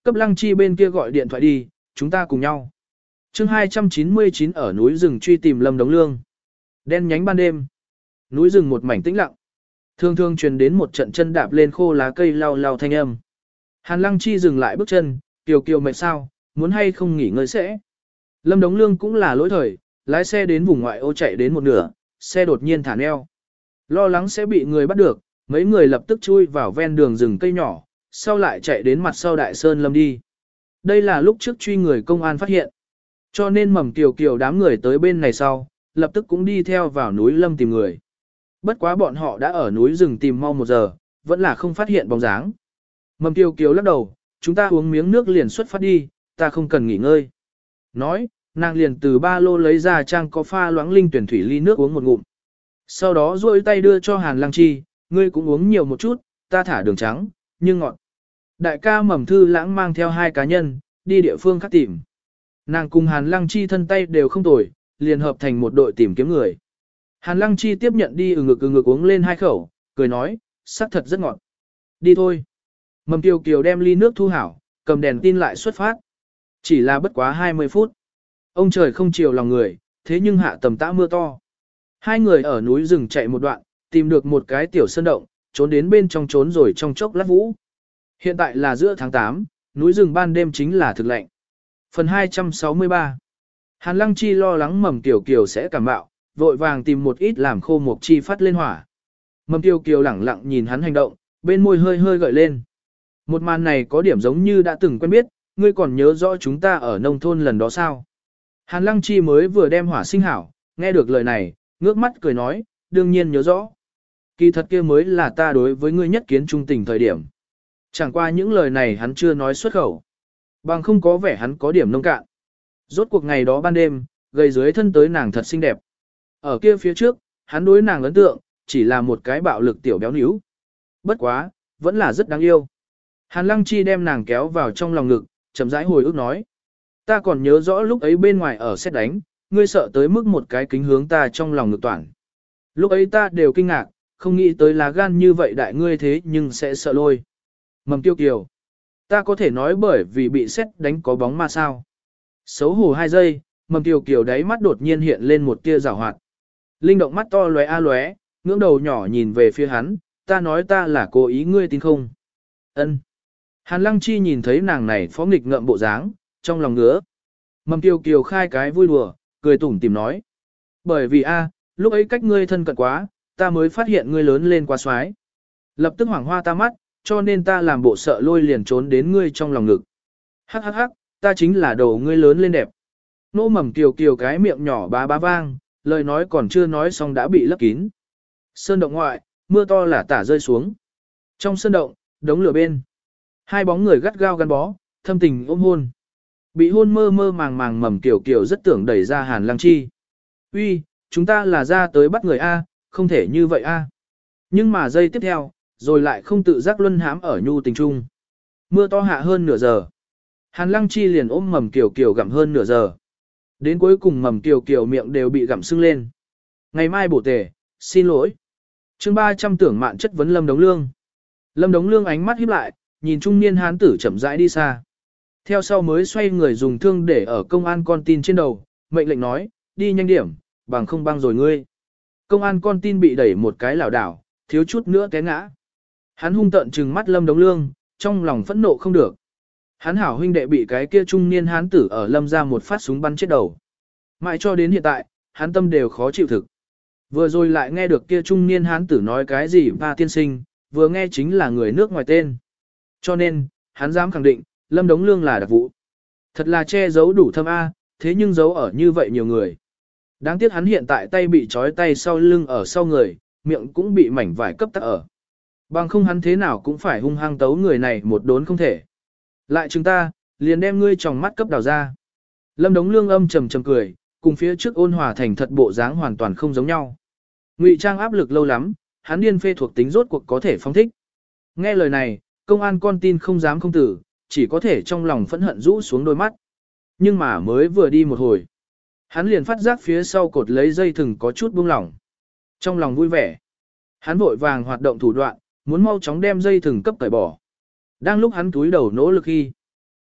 cấp Lăng Chi bên kia gọi điện thoại đi, chúng ta cùng nhau. chương hai trăm chín mươi chín ở núi rừng truy tìm Lâm Đống Lương. Đen nhánh ban đêm. Núi rừng một mảnh tĩnh lặng. Thường thường truyền đến một trận chân đạp lên khô lá cây lau lau thanh âm. Hàn Lăng Chi dừng lại bước chân, kiều kiều mệt sao, muốn hay không nghỉ ngơi sẽ. Lâm Đống Lương cũng là lỗi thời, lái xe đến vùng ngoại ô chạy đến một nửa, xe đột nhiên thả neo. Lo lắng sẽ bị người bắt được, mấy người lập tức chui vào ven đường rừng cây nhỏ, sau lại chạy đến mặt sau đại sơn lâm đi. Đây là lúc trước truy người công an phát hiện. Cho nên mầm kiều kiều đám người tới bên này sau, lập tức cũng đi theo vào núi lâm tìm người. Bất quá bọn họ đã ở núi rừng tìm mau một giờ, vẫn là không phát hiện bóng dáng. Mầm kiều kiều lắc đầu, chúng ta uống miếng nước liền xuất phát đi, ta không cần nghỉ ngơi. Nói, nàng liền từ ba lô lấy ra trang có pha loãng linh tuyển thủy ly nước uống một ngụm. Sau đó duỗi tay đưa cho Hàn Lăng Chi, ngươi cũng uống nhiều một chút, ta thả đường trắng, nhưng ngọt. Đại ca Mầm Thư Lãng mang theo hai cá nhân, đi địa phương khác tìm. Nàng cùng Hàn Lăng Chi thân tay đều không tồi, liền hợp thành một đội tìm kiếm người. Hàn Lăng Chi tiếp nhận đi ừ ngực ừ ngực uống lên hai khẩu, cười nói, sắc thật rất ngọt. Đi thôi. Mầm Kiều Kiều đem ly nước thu hảo, cầm đèn tin lại xuất phát. Chỉ là bất quá hai mươi phút. Ông trời không chiều lòng người, thế nhưng hạ tầm tã mưa to. Hai người ở núi rừng chạy một đoạn, tìm được một cái tiểu sơn động, trốn đến bên trong trốn rồi trong chốc lát vũ. Hiện tại là giữa tháng tám, núi rừng ban đêm chính là thực lạnh. Phần hai trăm sáu mươi ba. Hàn Lăng Chi lo lắng Mầm Kiều Kiều sẽ cảm bạo, vội vàng tìm một ít làm khô mộc chi phát lên hỏa. Mầm Kiều Kiều lẳng lặng nhìn hắn hành động, bên môi hơi hơi gợi lên. Một màn này có điểm giống như đã từng quen biết, ngươi còn nhớ rõ chúng ta ở nông thôn lần đó sao? Hàn Lăng Chi mới vừa đem hỏa sinh hảo, nghe được lời này, ngước mắt cười nói, đương nhiên nhớ rõ. Kỳ thật kia mới là ta đối với ngươi nhất kiến trung tình thời điểm. Chẳng qua những lời này hắn chưa nói xuất khẩu. Bằng không có vẻ hắn có điểm nông cạn. Rốt cuộc ngày đó ban đêm, gầy dưới thân tới nàng thật xinh đẹp. Ở kia phía trước, hắn đối nàng ấn tượng, chỉ là một cái bạo lực tiểu béo níu. Bất quá, vẫn là rất đáng yêu. Hàn Lăng Chi đem nàng kéo vào trong lòng ngực, chậm rãi hồi ức nói. Ta còn nhớ rõ lúc ấy bên ngoài ở xét đánh, ngươi sợ tới mức một cái kính hướng ta trong lòng ngực toàn. Lúc ấy ta đều kinh ngạc, không nghĩ tới lá gan như vậy đại ngươi thế nhưng sẽ sợ lôi. Mầm Kiều Kiều. Ta có thể nói bởi vì bị xét đánh có bóng ma sao. Xấu hổ hai giây, Mầm Kiều Kiều đáy mắt đột nhiên hiện lên một tia rào hoạt. Linh động mắt to lóe a lóe, ngưỡng đầu nhỏ nhìn về phía hắn, ta nói ta là cố ý ngươi tin không? Ân. Hàn Lăng Chi nhìn thấy nàng này phó nghịch ngợm bộ dáng, trong lòng ngứa. Mầm Kiều Kiều khai cái vui đùa, cười tủm tìm nói. Bởi vì a, lúc ấy cách ngươi thân cận quá, ta mới phát hiện ngươi lớn lên quá xoái. Lập tức hoảng hoa ta mắt, cho nên ta làm bộ sợ lôi liền trốn đến ngươi trong lòng ngực. Hắc hắc hắc, ta chính là đồ ngươi lớn lên đẹp. Nô Mầm Kiều Kiều cái miệng nhỏ bá bá vang, lời nói còn chưa nói xong đã bị lấp kín. Sơn động ngoại, mưa to là tả rơi xuống. Trong sơn động, đống lửa bên. Hai bóng người gắt gao gắn bó, thâm tình ôm hôn. Bị hôn mơ mơ màng màng Mầm Kiều Kiều rất tưởng đẩy ra Hàn Lăng Chi. Uy, chúng ta là ra tới bắt người A, không thể như vậy A. Nhưng mà giây tiếp theo, rồi lại không tự giác luân hãm ở nhu tình trung. Mưa to hạ hơn nửa giờ. Hàn Lăng Chi liền ôm Mầm Kiều Kiều gặm hơn nửa giờ. Đến cuối cùng Mầm Kiều Kiều miệng đều bị gặm sưng lên. Ngày mai bổ tề, xin lỗi. chương ba trăm tưởng mạn chất vấn Lâm Đống Lương. Lâm Đống Lương ánh mắt híp lại, nhìn trung niên hán tử chậm rãi đi xa. Theo sau mới xoay người dùng thương để ở công an con tin trên đầu, mệnh lệnh nói, đi nhanh điểm, bằng không băng rồi ngươi. Công an con tin bị đẩy một cái lảo đảo, thiếu chút nữa té ngã. Hắn hung tợn trừng mắt Lâm Đống Lương, trong lòng phẫn nộ không được. Hắn hảo huynh đệ bị cái kia trung niên hán tử ở Lâm ra một phát súng bắn chết đầu. Mãi cho đến hiện tại, hắn tâm đều khó chịu thực. Vừa rồi lại nghe được kia trung niên hán tử nói cái gì ba tiên sinh, vừa nghe chính là người nước ngoài tên. Cho nên, hắn dám khẳng định, Lâm Đống Lương là đặc vụ. Thật là che giấu đủ thâm A, thế nhưng giấu ở như vậy nhiều người. Đáng tiếc hắn hiện tại tay bị trói tay sau lưng ở sau người, miệng cũng bị mảnh vải cấp tắc ở. Bằng không hắn thế nào cũng phải hung hăng tấu người này một đốn không thể. Lại chúng ta, liền đem ngươi tròng mắt cấp đào ra. Lâm Đống Lương âm trầm trầm cười, cùng phía trước ôn hòa thành thật bộ dáng hoàn toàn không giống nhau. Ngụy trang áp lực lâu lắm, hắn điên phê thuộc tính rốt cuộc có thể phóng thích. Nghe lời này, công an con tin không dám không tử, chỉ có thể trong lòng phẫn hận rũ xuống đôi mắt. Nhưng mà mới vừa đi một hồi, hắn liền phát giác phía sau cột lấy dây thừng có chút buông lỏng. Trong lòng vui vẻ, hắn vội vàng hoạt động thủ đoạn, muốn mau chóng đem dây thừng cấp cởi bỏ. Đang lúc hắn túi đầu nỗ lực khi,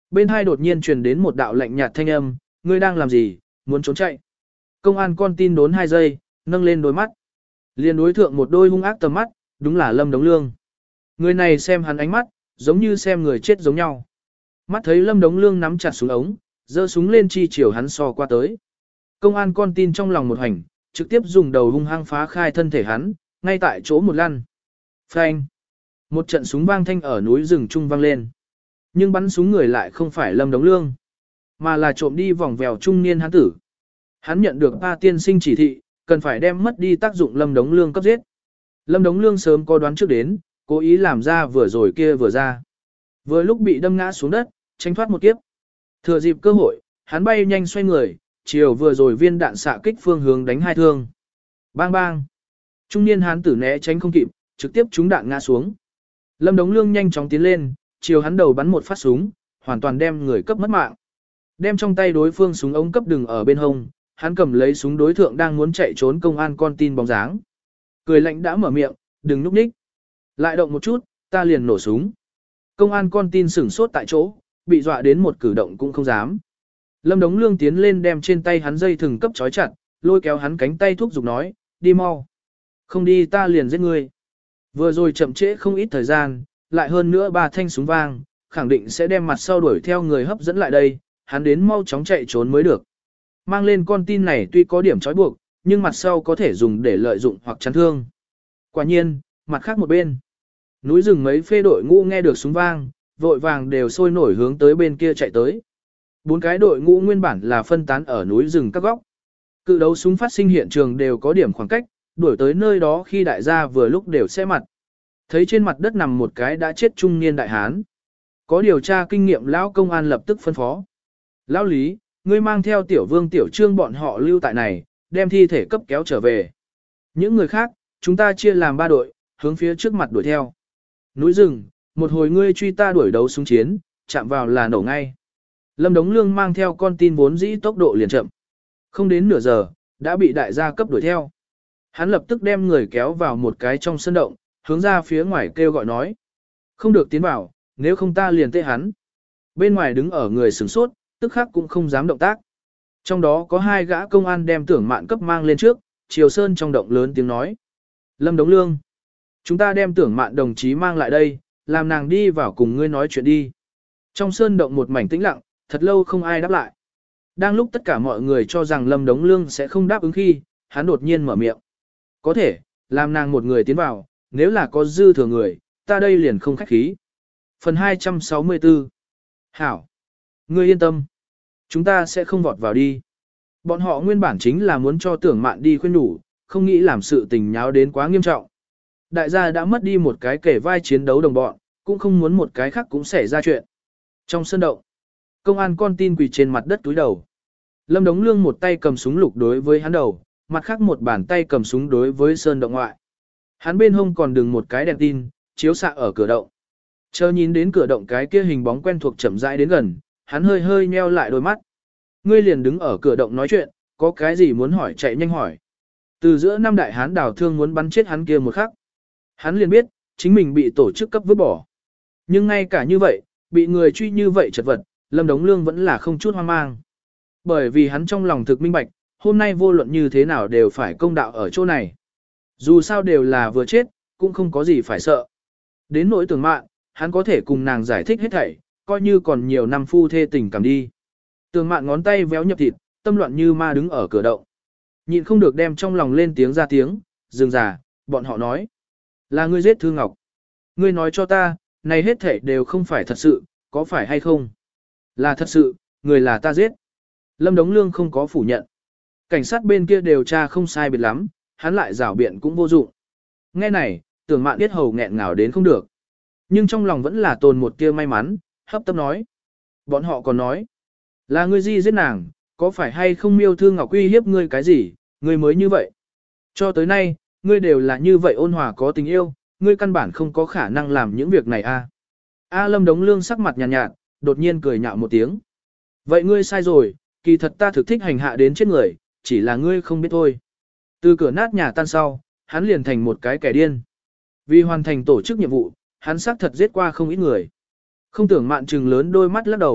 Bên hai đột nhiên truyền đến một đạo lạnh nhạt thanh âm, ngươi đang làm gì, muốn trốn chạy. Công an con tin đốn hai giây, nâng lên đôi mắt. Liền đối thượng một đôi hung ác tầm mắt, đúng là Lâm Đống Lương. Người này xem hắn ánh mắt, giống như xem người chết giống nhau. Mắt thấy Lâm Đống Lương nắm chặt súng ống, giơ súng lên chi chiều hắn so qua tới. Công an con tin trong lòng một hành, trực tiếp dùng đầu hung hăng phá khai thân thể hắn, ngay tại chỗ một lăn. Phanh. Một trận súng vang thanh ở núi rừng trung vang lên. Nhưng bắn súng người lại không phải Lâm Đống Lương, mà là trộm đi vòng vèo trung niên hắn tử. Hắn nhận được ba tiên sinh chỉ thị, cần phải đem mất đi tác dụng Lâm Đống Lương cấp giết. Lâm Đống Lương sớm có đoán trước đến, cố ý làm ra vừa rồi kia vừa ra. Vừa lúc bị đâm ngã xuống đất, tránh thoát một kiếp. Thừa dịp cơ hội, hắn bay nhanh xoay người, chiều vừa rồi viên đạn xạ kích phương hướng đánh hai thương. Bang bang. Trung niên hắn tử né tránh không kịp, trực tiếp trúng đạn ngã xuống. Lâm Đống Lương nhanh chóng tiến lên, chiều hắn đầu bắn một phát súng, hoàn toàn đem người cấp mất mạng. Đem trong tay đối phương súng ống cấp đừng ở bên hông, hắn cầm lấy súng đối thượng đang muốn chạy trốn công an con tin bóng dáng. Cười lạnh đã mở miệng, đừng núp ních. Lại động một chút, ta liền nổ súng. Công an con tin sửng sốt tại chỗ, bị dọa đến một cử động cũng không dám. Lâm Đống Lương tiến lên đem trên tay hắn dây thừng cấp trói chặt, lôi kéo hắn cánh tay thúc giục nói, đi mau. Không đi ta liền giết ngươi. Vừa rồi chậm trễ không ít thời gian, lại hơn nữa ba thanh súng vang, khẳng định sẽ đem mặt sau đuổi theo người hấp dẫn lại đây, hắn đến mau chóng chạy trốn mới được. Mang lên con tin này tuy có điểm trói buộc, nhưng mặt sau có thể dùng để lợi dụng hoặc chắn thương. Quả nhiên, mặt khác một bên. Núi rừng mấy phê đội ngũ nghe được súng vang, vội vàng đều sôi nổi hướng tới bên kia chạy tới. Bốn cái đội ngũ nguyên bản là phân tán ở núi rừng các góc. Cự đấu súng phát sinh hiện trường đều có điểm khoảng cách, đuổi tới nơi đó khi đại gia vừa lúc đều sẽ mặt. Thấy trên mặt đất nằm một cái đã chết trung niên đại hán. Có điều tra kinh nghiệm lão công an lập tức phân phó. Lão Lý, ngươi mang theo tiểu vương tiểu trương bọn họ lưu tại này, đem thi thể cấp kéo trở về. Những người khác, chúng ta chia làm ba đội, hướng phía trước mặt đuổi theo. Núi rừng, một hồi ngươi truy ta đuổi đấu súng chiến, chạm vào là nổ ngay. Lâm Đống Lương mang theo con tin vốn dĩ tốc độ liền chậm. Không đến nửa giờ, đã bị đại gia cấp đuổi theo. Hắn lập tức đem người kéo vào một cái trong sân động, hướng ra phía ngoài kêu gọi nói. Không được tiến vào, nếu không ta liền tê hắn. Bên ngoài đứng ở người sửng sốt, tức khắc cũng không dám động tác. Trong đó có hai gã công an đem tưởng mạn cấp mang lên trước, Triều Sơn trong động lớn tiếng nói. Lâm Đống Lương, chúng ta đem tưởng mạn đồng chí mang lại đây, làm nàng đi vào cùng ngươi nói chuyện đi. Trong sơn động một mảnh tĩnh lặng, thật lâu không ai đáp lại. Đang lúc tất cả mọi người cho rằng Lâm Đống Lương sẽ không đáp ứng khi, hắn đột nhiên mở miệng. Có thể, làm nàng một người tiến vào, nếu là có dư thừa người, ta đây liền không khách khí. Phần hai trăm sáu mươi tư. Hảo. Ngươi yên tâm. Chúng ta sẽ không vọt vào đi. Bọn họ nguyên bản chính là muốn cho tưởng mạn đi khuyên đủ, không nghĩ làm sự tình nháo đến quá nghiêm trọng. Đại gia đã mất đi một cái kể vai chiến đấu đồng bọn, cũng không muốn một cái khác cũng xảy ra chuyện. Trong sân động, công an con tin quỳ trên mặt đất túi đầu. Lâm Đống Lương một tay cầm súng lục đối với hắn đầu, mặt khác một bàn tay cầm súng đối với sơn động ngoại. Hắn bên hông còn đừng một cái đèn tin, chiếu xạ ở cửa động. Chờ nhìn đến cửa động cái kia hình bóng quen thuộc chậm rãi đến gần, hắn hơi hơi nheo lại đôi mắt. Ngươi liền đứng ở cửa động nói chuyện, có cái gì muốn hỏi chạy nhanh hỏi. Từ giữa năm đại hán đào thương muốn bắn chết hắn kia một khắc. Hắn liền biết, chính mình bị tổ chức cấp vứt bỏ. Nhưng ngay cả như vậy, bị người truy như vậy chật vật, Lâm Đống Lương vẫn là không chút hoang mang. Bởi vì hắn trong lòng thực minh bạch, hôm nay vô luận như thế nào đều phải công đạo ở chỗ này. Dù sao đều là vừa chết, cũng không có gì phải sợ. Đến nỗi tưởng mạn, hắn có thể cùng nàng giải thích hết thảy, coi như còn nhiều năm phu thê tình cảm đi. Tưởng mạn ngón tay véo nhập thịt, tâm loạn như ma đứng ở cửa động. Nhịn không được đem trong lòng lên tiếng ra tiếng, dừng già, bọn họ nói. Là ngươi giết Thư Ngọc. Ngươi nói cho ta, này hết thảy đều không phải thật sự, có phải hay không? Là thật sự, người là ta giết. Lâm Đống Lương không có phủ nhận. Cảnh sát bên kia điều tra không sai biệt lắm, hắn lại rảo biện cũng vô dụng. Nghe này, tưởng mạn biết hầu nghẹn ngào đến không được. Nhưng trong lòng vẫn là tồn một tia may mắn, hấp tấp nói. Bọn họ còn nói, là ngươi di giết nàng, có phải hay không Miêu Thư Ngọc uy hiếp ngươi cái gì, ngươi mới như vậy. Cho tới nay, ngươi đều là như vậy ôn hòa có tình yêu, ngươi căn bản không có khả năng làm những việc này a. A Lâm Đống Lương sắc mặt nhàn nhạt, nhạt, đột nhiên cười nhạo một tiếng. Vậy ngươi sai rồi, kỳ thật ta thực thích hành hạ đến chết người, chỉ là ngươi không biết thôi. Từ cửa nát nhà tan sau, hắn liền thành một cái kẻ điên. Vì hoàn thành tổ chức nhiệm vụ, hắn xác thật giết qua không ít người. Không tưởng mạn trừng lớn đôi mắt lắc đầu,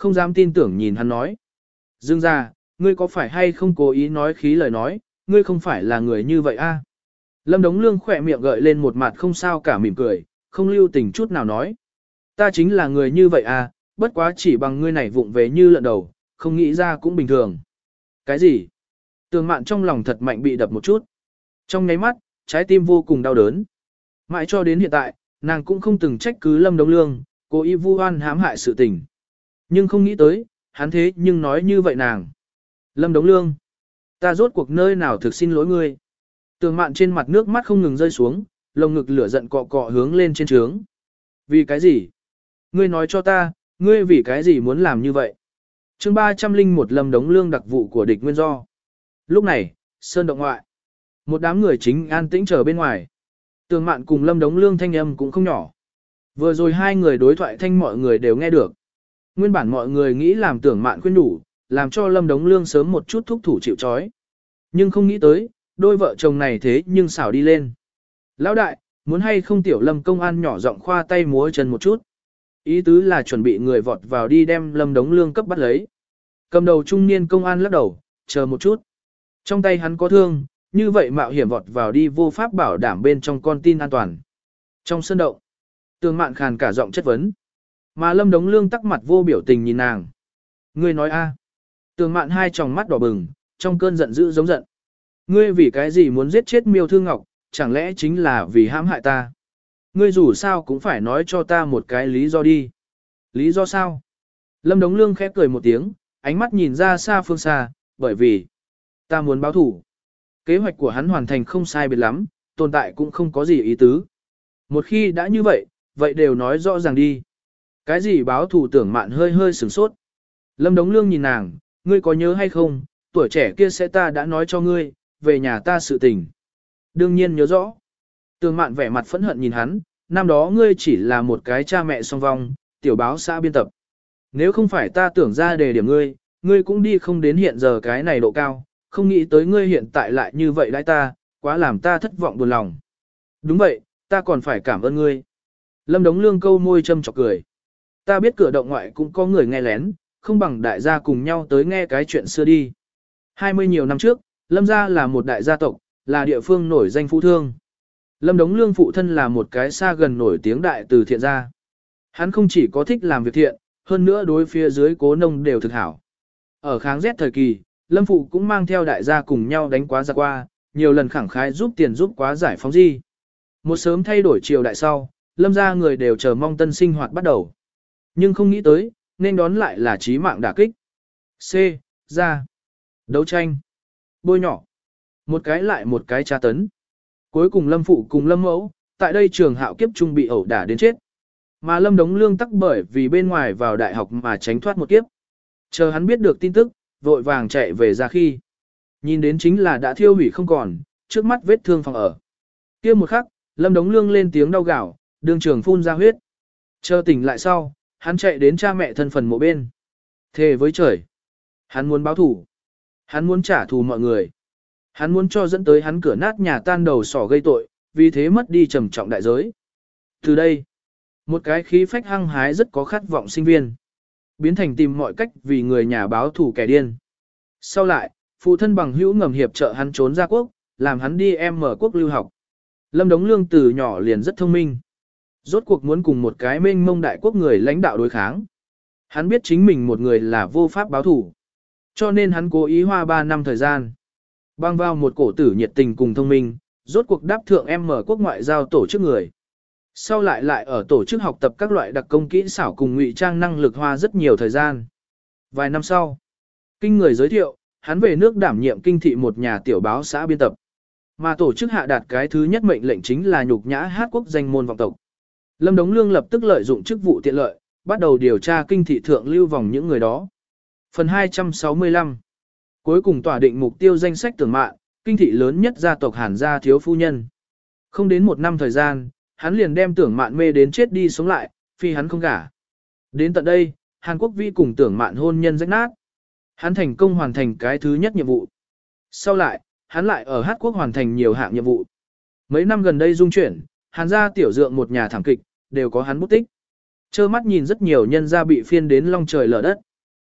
không dám tin tưởng nhìn hắn nói. Dương gia, ngươi có phải hay không cố ý nói khí lời nói, ngươi không phải là người như vậy a? Lâm Đống Lương khỏe miệng gợi lên một mặt không sao cả mỉm cười, không lưu tình chút nào nói. Ta chính là người như vậy à, bất quá chỉ bằng ngươi này vụng về như lợn đầu, không nghĩ ra cũng bình thường. Cái gì? Tường Mạn trong lòng thật mạnh bị đập một chút. Trong nháy mắt, trái tim vô cùng đau đớn. Mãi cho đến hiện tại, nàng cũng không từng trách cứ Lâm Đống Lương, cố ý vu oan hãm hại sự tình. Nhưng không nghĩ tới, hắn thế nhưng nói như vậy nàng. Lâm Đống Lương, ta rốt cuộc nơi nào thực xin lỗi ngươi. Tường Mạn trên mặt nước mắt không ngừng rơi xuống, lồng ngực lửa giận cọ cọ hướng lên trên trướng. Vì cái gì? Ngươi nói cho ta, ngươi vì cái gì muốn làm như vậy? Chương ba trăm linh một Lâm Đống Lương đặc vụ của địch nguyên do. Lúc này, sơn động ngoại, một đám người chính an tĩnh chờ bên ngoài. Tường Mạn cùng Lâm Đống Lương thanh âm cũng không nhỏ. Vừa rồi hai người đối thoại thanh mọi người đều nghe được. Nguyên bản mọi người nghĩ làm Tưởng Mạn khuyên đủ, làm cho Lâm Đống Lương sớm một chút thúc thủ chịu trói. Nhưng không nghĩ tới, đôi vợ chồng này thế nhưng xảo đi lên. Lão đại, muốn hay không tiểu Lâm công an nhỏ giọng khoa tay múa chân một chút. Ý tứ là chuẩn bị người vọt vào đi đem Lâm Đống Lương cấp bắt lấy. Cầm đầu trung niên công an lắc đầu, chờ một chút. Trong tay hắn có thương, như vậy mạo hiểm vọt vào đi vô pháp bảo đảm bên trong con tin an toàn. Trong sân động, Tường Mạn khàn cả giọng chất vấn. Mà Lâm Đống Lương tắc mặt vô biểu tình nhìn nàng. Ngươi nói a? Tường Mạn hai tròng mắt đỏ bừng, trong cơn giận dữ giống giận. Ngươi vì cái gì muốn giết chết Miêu Thương Ngọc, chẳng lẽ chính là vì hãm hại ta? Ngươi dù sao cũng phải nói cho ta một cái lý do đi. Lý do sao? Lâm Đống Lương khẽ cười một tiếng, ánh mắt nhìn ra xa phương xa, bởi vì ta muốn báo thủ. Kế hoạch của hắn hoàn thành không sai biệt lắm, tồn tại cũng không có gì ý tứ. Một khi đã như vậy, vậy đều nói rõ ràng đi. Cái gì báo thủ? Tưởng Mạn hơi hơi sửng sốt. Lâm Đống Lương nhìn nàng, ngươi có nhớ hay không, tuổi trẻ kia sẽ ta đã nói cho ngươi, về nhà ta sự tình. Đương nhiên nhớ rõ. Tường Mạn vẻ mặt phẫn hận nhìn hắn, năm đó ngươi chỉ là một cái cha mẹ song vong, tiểu báo xã biên tập. Nếu không phải ta tưởng ra đề điểm ngươi, ngươi cũng đi không đến hiện giờ cái này độ cao, không nghĩ tới ngươi hiện tại lại như vậy đãi ta, quá làm ta thất vọng buồn lòng. Đúng vậy, ta còn phải cảm ơn ngươi. Lâm Đống Lương câu môi châm chọc cười. Ta biết cửa động ngoại cũng có người nghe lén, không bằng đại gia cùng nhau tới nghe cái chuyện xưa đi. Hai mươi nhiều năm trước, Lâm gia là một đại gia tộc, là địa phương nổi danh phú thương. Lâm Đống Lương phụ thân là một cái xa gần nổi tiếng đại từ thiện gia. Hắn không chỉ có thích làm việc thiện, hơn nữa đối phía dưới cố nông đều thực hảo. Ở kháng rét thời kỳ, Lâm phụ cũng mang theo đại gia cùng nhau đánh quá giặc qua, nhiều lần khẳng khái giúp tiền giúp quá giải phóng di. Một sớm thay đổi triều đại sau, Lâm gia người đều chờ mong tân sinh hoạt bắt đầu. Nhưng không nghĩ tới, nên đón lại là chí mạng đả kích. C. Ra. Đấu tranh. Bôi nhỏ. Một cái lại một cái tra tấn. Cuối cùng Lâm phụ cùng Lâm mẫu, tại đây trường hạo kiếp trung bị ẩu đả đến chết. Mà Lâm Đống Lương tắc bởi vì bên ngoài vào đại học mà tránh thoát một kiếp. Chờ hắn biết được tin tức, vội vàng chạy về ra khi. Nhìn đến chính là đã thiêu hủy không còn, trước mắt vết thương phòng ở. Kia một khắc, Lâm Đống Lương lên tiếng đau gào, đường trường phun ra huyết. Chờ tỉnh lại sau, hắn chạy đến cha mẹ thân phần mộ bên. Thề với trời. Hắn muốn báo thủ. Hắn muốn trả thù mọi người. Hắn muốn cho dẫn tới hắn cửa nát nhà tan đầu sỏ gây tội, vì thế mất đi trầm trọng đại giới. Từ đây, một cái khí phách hăng hái rất có khát vọng sinh viên, biến thành tìm mọi cách vì người nhà báo thù kẻ điên. Sau lại, phụ thân bằng hữu ngầm hiệp trợ hắn trốn ra quốc, làm hắn đi em mở quốc lưu học. Lâm Đống Lương từ nhỏ liền rất thông minh. Rốt cuộc muốn cùng một cái mênh mông đại quốc người lãnh đạo đối kháng. Hắn biết chính mình một người là vô pháp báo thù. Cho nên hắn cố ý hoa ba năm thời gian. Bang vào một cổ tử nhiệt tình cùng thông minh, rốt cuộc đáp thượng em mở quốc ngoại giao tổ chức người. Sau lại lại ở tổ chức học tập các loại đặc công kỹ xảo cùng ngụy trang năng lực hoa rất nhiều thời gian. Vài năm sau, kinh người giới thiệu, hắn về nước đảm nhiệm kinh thị một nhà tiểu báo xã biên tập. Mà tổ chức hạ đạt cái thứ nhất mệnh lệnh chính là nhục nhã hát quốc danh môn vọng tộc. Lâm Đống Lương lập tức lợi dụng chức vụ tiện lợi, bắt đầu điều tra kinh thị thượng lưu vòng những người đó. Phần hai trăm sáu mươi lăm. Cuối cùng tỏa định mục tiêu danh sách Tưởng Mạn, kinh thị lớn nhất gia tộc Hàn gia thiếu phu nhân. Không đến một năm thời gian, hắn liền đem Tưởng Mạn mê đến chết đi sống lại, phi hắn không gả. Đến tận đây, Hàn Quốc Vi cùng Tưởng Mạn hôn nhân rách nát. Hắn thành công hoàn thành cái thứ nhất nhiệm vụ. Sau lại, hắn lại ở Hát Quốc hoàn thành nhiều hạng nhiệm vụ. Mấy năm gần đây dung chuyển, Hàn gia tiểu dượng một nhà thảm kịch, đều có hắn bút tích. Trơ mắt nhìn rất nhiều nhân gia bị phiên đến long trời lở đất.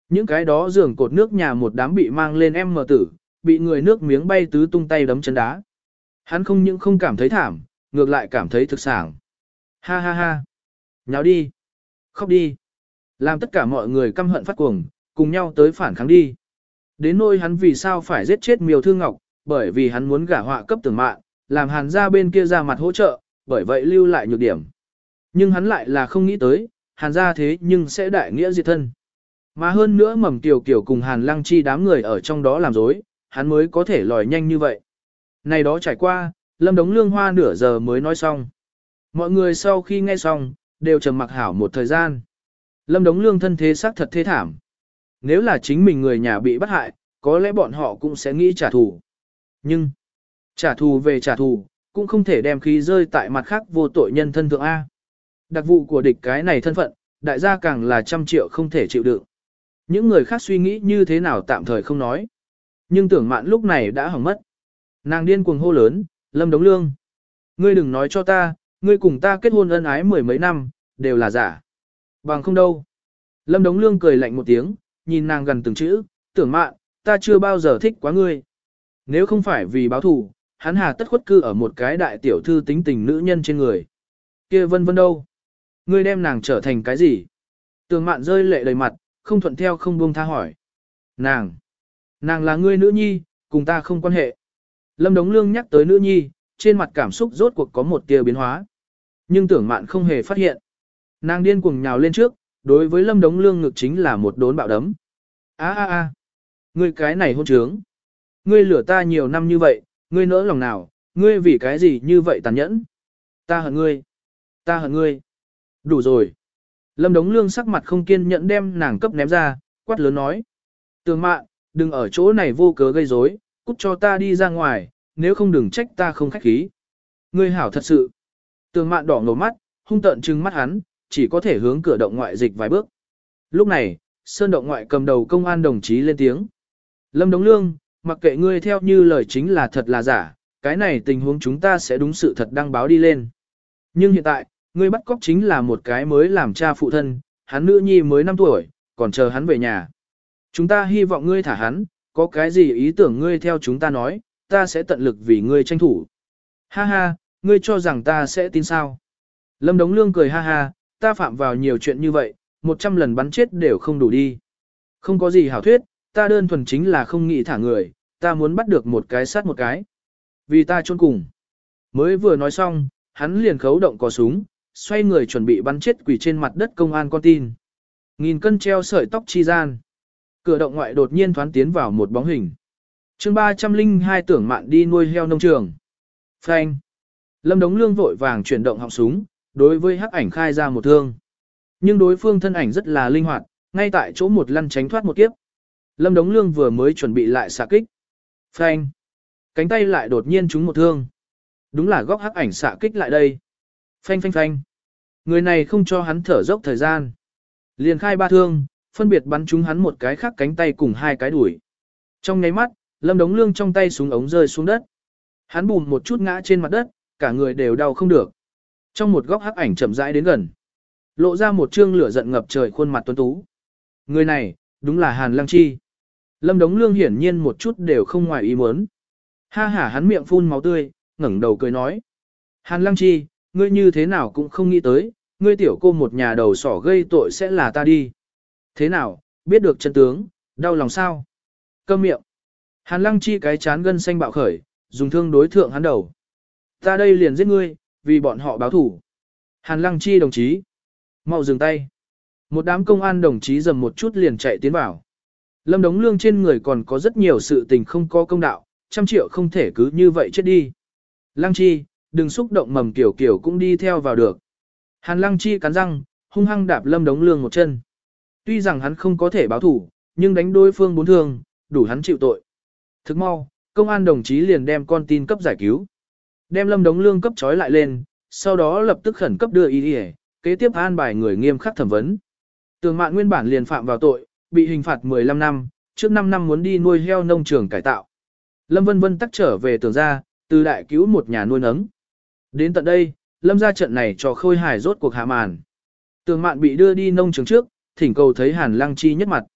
Những cái đó giường cột nước nhà một đám bị mang lên em mờ tử, bị người nước miếng bay tứ tung tay đấm chân đá. Hắn không những không cảm thấy thảm, ngược lại cảm thấy thực sảng. Ha ha ha. Nháo đi. Khóc đi. Làm tất cả mọi người căm hận phát cuồng, cùng nhau tới phản kháng đi. Đến nỗi hắn vì sao phải giết chết Miêu Thương Ngọc, bởi vì hắn muốn gả họa cấp Tưởng Mạn, làm Hàn gia bên kia ra mặt hỗ trợ, bởi vậy lưu lại nhược điểm. Nhưng hắn lại là không nghĩ tới, Hàn gia thế nhưng sẽ đại nghĩa diệt thân. Mà hơn nữa Mầm Kiều Kiều cùng Hàn Lăng Chi đám người ở trong đó làm dối, hắn mới có thể lòi nhanh như vậy. Này đó trải qua, Lâm Đống Lương hoa nửa giờ mới nói xong. Mọi người sau khi nghe xong, đều trầm mặc hảo một thời gian. Lâm Đống Lương thân thế xác thật thế thảm. Nếu là chính mình người nhà bị bắt hại, có lẽ bọn họ cũng sẽ nghĩ trả thù. Nhưng, trả thù về trả thù, cũng không thể đem khí rơi tại mặt khác vô tội nhân thân thượng A. Đặc vụ của địch cái này thân phận, đại gia càng là trăm triệu không thể chịu đựng. Những người khác suy nghĩ như thế nào tạm thời không nói. Nhưng Tưởng Mạn lúc này đã hỏng mất. Nàng điên cuồng hô lớn, Lâm Đống Lương. Ngươi đừng nói cho ta, ngươi cùng ta kết hôn ân ái mười mấy năm, đều là giả. Bằng không đâu. Lâm Đống Lương cười lạnh một tiếng, nhìn nàng gần từng chữ, Tưởng Mạn, ta chưa bao giờ thích quá ngươi. Nếu không phải vì báo thù, hắn hà tất khuất cư ở một cái đại tiểu thư tính tình nữ nhân trên người. Kia vân vân đâu? Ngươi đem nàng trở thành cái gì? Tưởng Mạn rơi lệ đầy mặt, không thuận theo không buông tha hỏi. Nàng, nàng là ngươi nữ nhi, cùng ta không quan hệ. Lâm Đống Lương nhắc tới nữ nhi, trên mặt cảm xúc rốt cuộc có một tia biến hóa. Nhưng Tưởng Mạn không hề phát hiện. Nàng điên cuồng nhào lên trước, đối với Lâm Đống Lương ngực chính là một đốn bạo đấm. A a a, ngươi cái này hôn trướng. Ngươi lừa ta nhiều năm như vậy, ngươi nỡ lòng nào, ngươi vì cái gì như vậy tàn nhẫn. Ta hận ngươi, ta hận ngươi. Đủ rồi. Lâm Đống Lương sắc mặt không kiên nhẫn đem nàng cấp ném ra, quát lớn nói. Tưởng Mạn, đừng ở chỗ này vô cớ gây rối, cút cho ta đi ra ngoài, nếu không đừng trách ta không khách khí. Ngươi hảo thật sự. Tưởng Mạn đỏ ngầu mắt, hung tợn trừng mắt hắn, chỉ có thể hướng cửa động ngoại dịch vài bước. Lúc này, Sơn động ngoại cầm đầu công an đồng chí lên tiếng. Lâm Đống Lương, mặc kệ ngươi theo như lời chính là thật là giả, cái này tình huống chúng ta sẽ đúng sự thật đăng báo đi lên. Nhưng hiện tại, ngươi bắt cóc chính là một cái mới làm cha phụ thân, hắn nữ nhi mới năm tuổi, còn chờ hắn về nhà. Chúng ta hy vọng ngươi thả hắn, có cái gì ý tưởng ngươi theo chúng ta nói, ta sẽ tận lực vì ngươi tranh thủ. Ha ha, ngươi cho rằng ta sẽ tin sao? Lâm Đống Lương cười ha ha, ta phạm vào nhiều chuyện như vậy, một trăm lần bắn chết đều không đủ đi. Không có gì hảo thuyết, ta đơn thuần chính là không nghĩ thả người, ta muốn bắt được một cái sát một cái. Vì ta chôn cùng. Mới vừa nói xong, hắn liền khấu động cò súng, xoay người chuẩn bị bắn chết quỷ trên mặt đất công an con tin. Nghìn cân treo sợi tóc chi gian. Cửa động ngoại đột nhiên thoán tiến vào một bóng hình. chương ba trăm linh hai Tưởng Mạn đi nuôi heo nông trường. Phanh. Lâm Đống Lương vội vàng chuyển động họng súng, đối với hắc ảnh khai ra một thương. Nhưng đối phương thân ảnh rất là linh hoạt, ngay tại chỗ một lăn tránh thoát một kiếp. Lâm Đống Lương vừa mới chuẩn bị lại xạ kích. Phanh. Cánh tay lại đột nhiên trúng một thương. Đúng là góc hắc ảnh xạ kích lại đây. Phanh phanh phanh. Người này không cho hắn thở dốc thời gian. Liền khai ba thương, phân biệt bắn trúng hắn một cái khác cánh tay cùng hai cái đuổi. Trong nháy mắt, Lâm Đống Lương trong tay súng ống rơi xuống đất. Hắn bùn một chút ngã trên mặt đất, cả người đều đau không được. Trong một góc hắc ảnh chậm rãi đến gần, lộ ra một trương lửa giận ngập trời khuôn mặt tuấn tú. Người này, đúng là Hàn Lăng Chi. Lâm Đống Lương hiển nhiên một chút đều không ngoài ý muốn. Ha hả hắn miệng phun máu tươi, ngẩng đầu cười nói. Hàn Lăng Chi, ngươi như thế nào cũng không nghĩ tới, ngươi tiểu cô một nhà đầu sỏ gây tội sẽ là ta đi. Thế nào, biết được chân tướng, đau lòng sao? Câm miệng. Hàn Lăng Chi cái chán gân xanh bạo khởi, dùng thương đối thượng hắn đầu. Ta đây liền giết ngươi, vì bọn họ báo thủ. Hàn Lăng Chi đồng chí. Mau dừng tay. Một đám công an đồng chí dầm một chút liền chạy tiến vào. Lâm Đống Lương trên người còn có rất nhiều sự tình không có công đạo, trăm triệu không thể cứ như vậy chết đi. Lăng Chi, đừng xúc động Mầm Kiều Kiều cũng đi theo vào được. Hàn Lăng Chi cắn răng, hung hăng đạp Lâm Đống Lương một chân. Tuy rằng hắn không có thể báo thủ, nhưng đánh đối phương bốn thương, đủ hắn chịu tội. Thức mau, công an đồng chí liền đem con tin cấp giải cứu. Đem Lâm Đống Lương cấp trói lại lên, sau đó lập tức khẩn cấp đưa y đi kế tiếp an bài người nghiêm khắc thẩm vấn. Tưởng Mạn nguyên bản liền phạm vào tội, bị hình phạt mười lăm năm, trước năm năm muốn đi nuôi heo nông trường cải tạo. Lâm Vân Vân tắc trở về Tưởng gia, từ đại cứu một nhà nuôi nấng. Đến tận đây, Lâm gia trận này cho khôi hài rốt cuộc hạ màn. Tưởng Mạn bị đưa đi nông trường trước, thỉnh cầu thấy Hàn Lăng Chi nhất mặt.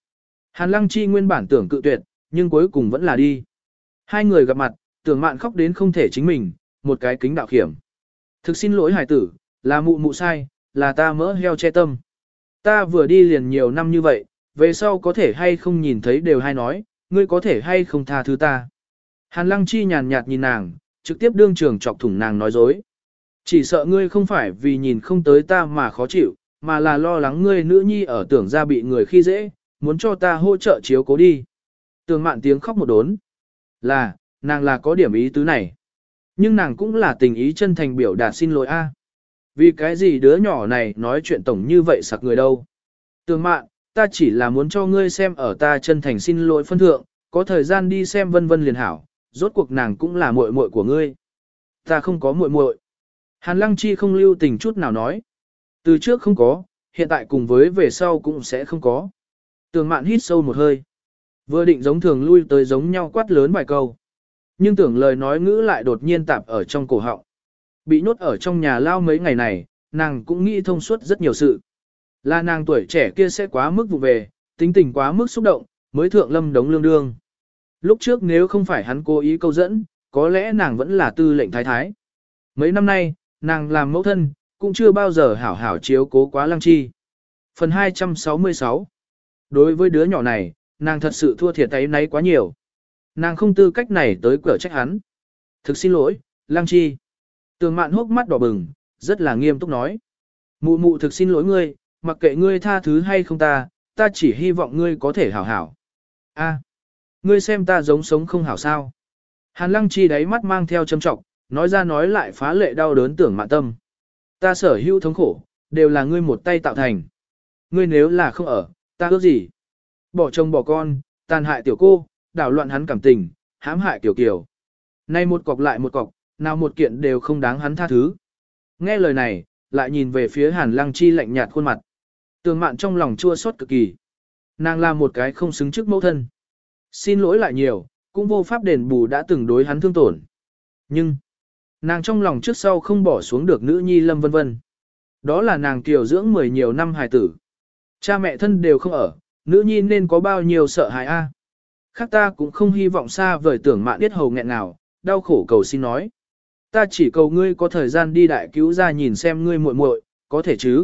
Hàn Lăng Chi nguyên bản tưởng cự tuyệt, nhưng cuối cùng vẫn là đi. Hai người gặp mặt, Tưởng Mạn khóc đến không thể chính mình, một cái kính đạo khiểm. Thực xin lỗi hải tử, là mụ mụ sai, là ta mỡ heo che tâm. Ta vừa đi liền nhiều năm như vậy, về sau có thể hay không nhìn thấy đều hay nói, ngươi có thể hay không tha thứ ta. Hàn Lăng Chi nhàn nhạt nhìn nàng, trực tiếp đương trường chọc thủng nàng nói dối. Chỉ sợ ngươi không phải vì nhìn không tới ta mà khó chịu, mà là lo lắng ngươi nữ nhi ở tưởng ra bị người khi dễ, muốn cho ta hỗ trợ chiếu cố đi. Tường Mạn tiếng khóc một đốn. Là, nàng là có điểm ý tứ này. Nhưng nàng cũng là tình ý chân thành biểu đạt xin lỗi a. Vì cái gì đứa nhỏ này nói chuyện tổng như vậy sặc người đâu. Tường Mạn, ta chỉ là muốn cho ngươi xem ở ta chân thành xin lỗi phân thượng, có thời gian đi xem Vân Vân liền hảo, rốt cuộc nàng cũng là muội muội của ngươi. Ta không có muội muội. Hàn Lăng Chi không lưu tình chút nào nói. Từ trước không có, hiện tại cùng với về sau cũng sẽ không có. Tường Mạn hít sâu một hơi. Vừa định giống thường lui tới giống nhau quát lớn vài câu. Nhưng tưởng lời nói ngữ lại đột nhiên tạp ở trong cổ họng. Bị nhốt ở trong nhà lao mấy ngày này, nàng cũng nghĩ thông suốt rất nhiều sự. Là nàng tuổi trẻ kia sẽ quá mức vụ về, tính tình quá mức xúc động, mới thượng lâm đống lương đương. Lúc trước nếu không phải hắn cố ý câu dẫn, có lẽ nàng vẫn là tư lệnh thái thái. Mấy năm nay, nàng làm mẫu thân, cũng chưa bao giờ hảo hảo chiếu cố quá Lăng Chi. Phần hai trăm sáu mươi sáu. Đối với đứa nhỏ này, nàng thật sự thua thiệt ấy nấy quá nhiều. Nàng không tư cách này tới cửa trách hắn. Thực xin lỗi, Lăng Chi. Tường Mạn hốc mắt đỏ bừng, rất là nghiêm túc nói. Mụ mụ thực xin lỗi ngươi, mặc kệ ngươi tha thứ hay không ta, ta chỉ hy vọng ngươi có thể hảo hảo. A, ngươi xem ta giống sống không hảo sao. Hàn Lăng Chi đáy mắt mang theo châm trọng, nói ra nói lại phá lệ đau đớn Tưởng Mạn tâm. Ta sở hữu thống khổ, đều là ngươi một tay tạo thành. Ngươi nếu là không ở, ta ước gì? Bỏ chồng bỏ con, tàn hại tiểu cô, đảo loạn hắn cảm tình, hãm hại tiểu kiều. Nay một cọc lại một cọc, nào một kiện đều không đáng hắn tha thứ. Nghe lời này, lại nhìn về phía Hàn Lăng Chi lạnh nhạt khuôn mặt. Tường Mạn trong lòng chua xót cực kỳ. Nàng là một cái không xứng trước mẫu thân. Xin lỗi lại nhiều, cũng vô pháp đền bù đã từng đối hắn thương tổn. Nhưng, nàng trong lòng trước sau không bỏ xuống được nữ nhi Lâm Vân Vân. Đó là nàng kiều dưỡng mười nhiều năm hài tử. Cha mẹ thân đều không ở, nữ nhi nên có bao nhiêu sợ hãi a. Khác ta cũng không hy vọng xa vời Tưởng Mạn biết hầu nghẹn nào, đau khổ cầu xin nói. Ta chỉ cầu ngươi có thời gian đi đại cứu ra nhìn xem ngươi muội muội, có thể chứ.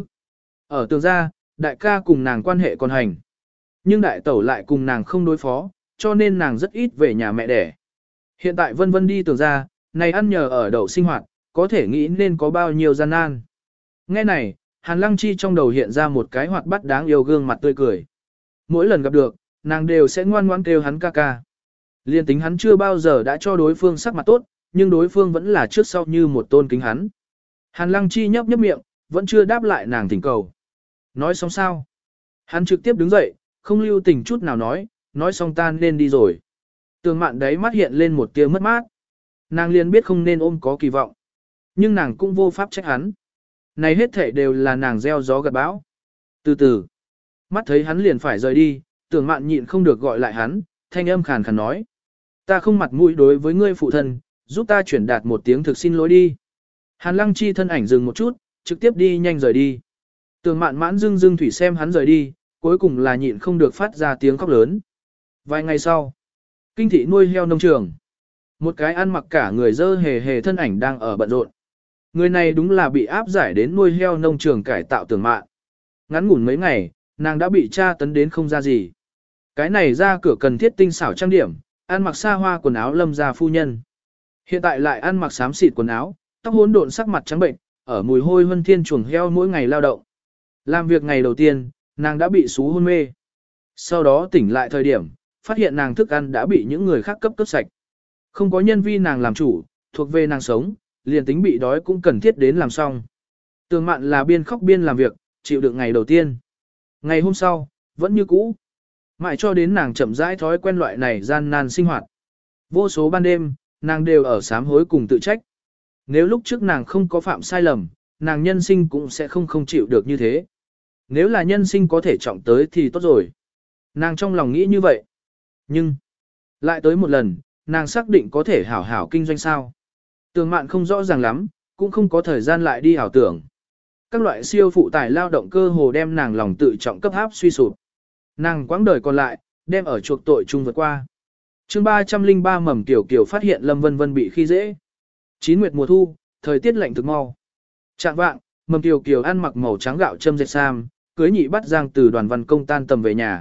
Ở tường gia, đại ca cùng nàng quan hệ còn hành. Nhưng đại tẩu lại cùng nàng không đối phó, cho nên nàng rất ít về nhà mẹ đẻ. Hiện tại Vân Vân đi tường gia, này ăn nhờ ở đậu sinh hoạt, có thể nghĩ nên có bao nhiêu gian nan. Nghe này, Hàn Lăng Chi trong đầu hiện ra một cái hoạt bát đáng yêu gương mặt tươi cười. Mỗi lần gặp được, nàng đều sẽ ngoan ngoãn kêu hắn ca ca. Liên tính hắn chưa bao giờ đã cho đối phương sắc mặt tốt, nhưng đối phương vẫn là trước sau như một tôn kính hắn. Hàn Lăng Chi nhấp nhấp miệng, vẫn chưa đáp lại nàng thỉnh cầu. Nói xong sao? Hắn trực tiếp đứng dậy, không lưu tình chút nào nói, nói xong tan nên đi rồi. Tường Mạn đấy mắt hiện lên một tia mất mát. Nàng liền biết không nên ôm có kỳ vọng. Nhưng nàng cũng vô pháp trách hắn. Này hết thể đều là nàng gieo gió gặt bão. Từ từ, mắt thấy hắn liền phải rời đi, Tường Mạn nhịn không được gọi lại hắn, thanh âm khàn khàn nói. Ta không mặt mũi đối với ngươi phụ thân, giúp ta chuyển đạt một tiếng thực xin lỗi đi. Hàn Lăng Chi thân ảnh dừng một chút, trực tiếp đi nhanh rời đi. Tường Mạn mãn dưng dưng thủy xem hắn rời đi, cuối cùng là nhịn không được phát ra tiếng khóc lớn. Vài ngày sau, kinh thị nuôi heo nông trường. Một cái ăn mặc cả người dơ hề hề thân ảnh đang ở bận rộn. Người này đúng là bị áp giải đến nuôi heo nông trường cải tạo Tường Mạn. Ngắn ngủn mấy ngày, nàng đã bị tra tấn đến không ra gì. Cái này ra cửa cần thiết tinh xảo trang điểm, ăn mặc xa hoa quần áo Lâm gia phu nhân. Hiện tại lại ăn mặc xám xịt quần áo, tóc hỗn độn sắc mặt trắng bệnh, ở mùi hôi huân thiên chuồng heo mỗi ngày lao động. Làm việc ngày đầu tiên, nàng đã bị xú hôn mê. Sau đó tỉnh lại thời điểm, phát hiện nàng thức ăn đã bị những người khác cấp cấp sạch. Không có nhân vi nàng làm chủ, thuộc về nàng sống, liền tính bị đói cũng cần thiết đến làm xong. Tường Mạn là biên khóc biên làm việc, chịu đựng ngày đầu tiên. Ngày hôm sau, vẫn như cũ. Mãi cho đến nàng chậm rãi thói quen loại này gian nan sinh hoạt. Vô số ban đêm, nàng đều ở sám hối cùng tự trách. Nếu lúc trước nàng không có phạm sai lầm, nàng nhân sinh cũng sẽ không không chịu được như thế. Nếu là nhân sinh có thể trọng tới thì tốt rồi. Nàng trong lòng nghĩ như vậy. Nhưng, lại tới một lần, nàng xác định có thể hảo hảo kinh doanh sao. Tường Mạn không rõ ràng lắm, cũng không có thời gian lại đi ảo tưởng. Các loại siêu phụ tải lao động cơ hồ đem nàng lòng tự trọng cấp áp suy sụp. Nàng quãng đời còn lại, đem ở chuộc tội chung vượt qua. chương ba trăm lẻ ba Mầm Kiều Kiều phát hiện Lâm Vân Vân bị khi dễ. Chín nguyệt mùa thu, thời tiết lạnh thực mau. Trạng vạng, Mầm Kiều Kiều ăn mặc màu trắng gạo châm dệt sam, cưới nhị bắt giang từ đoàn văn công tan tầm về nhà.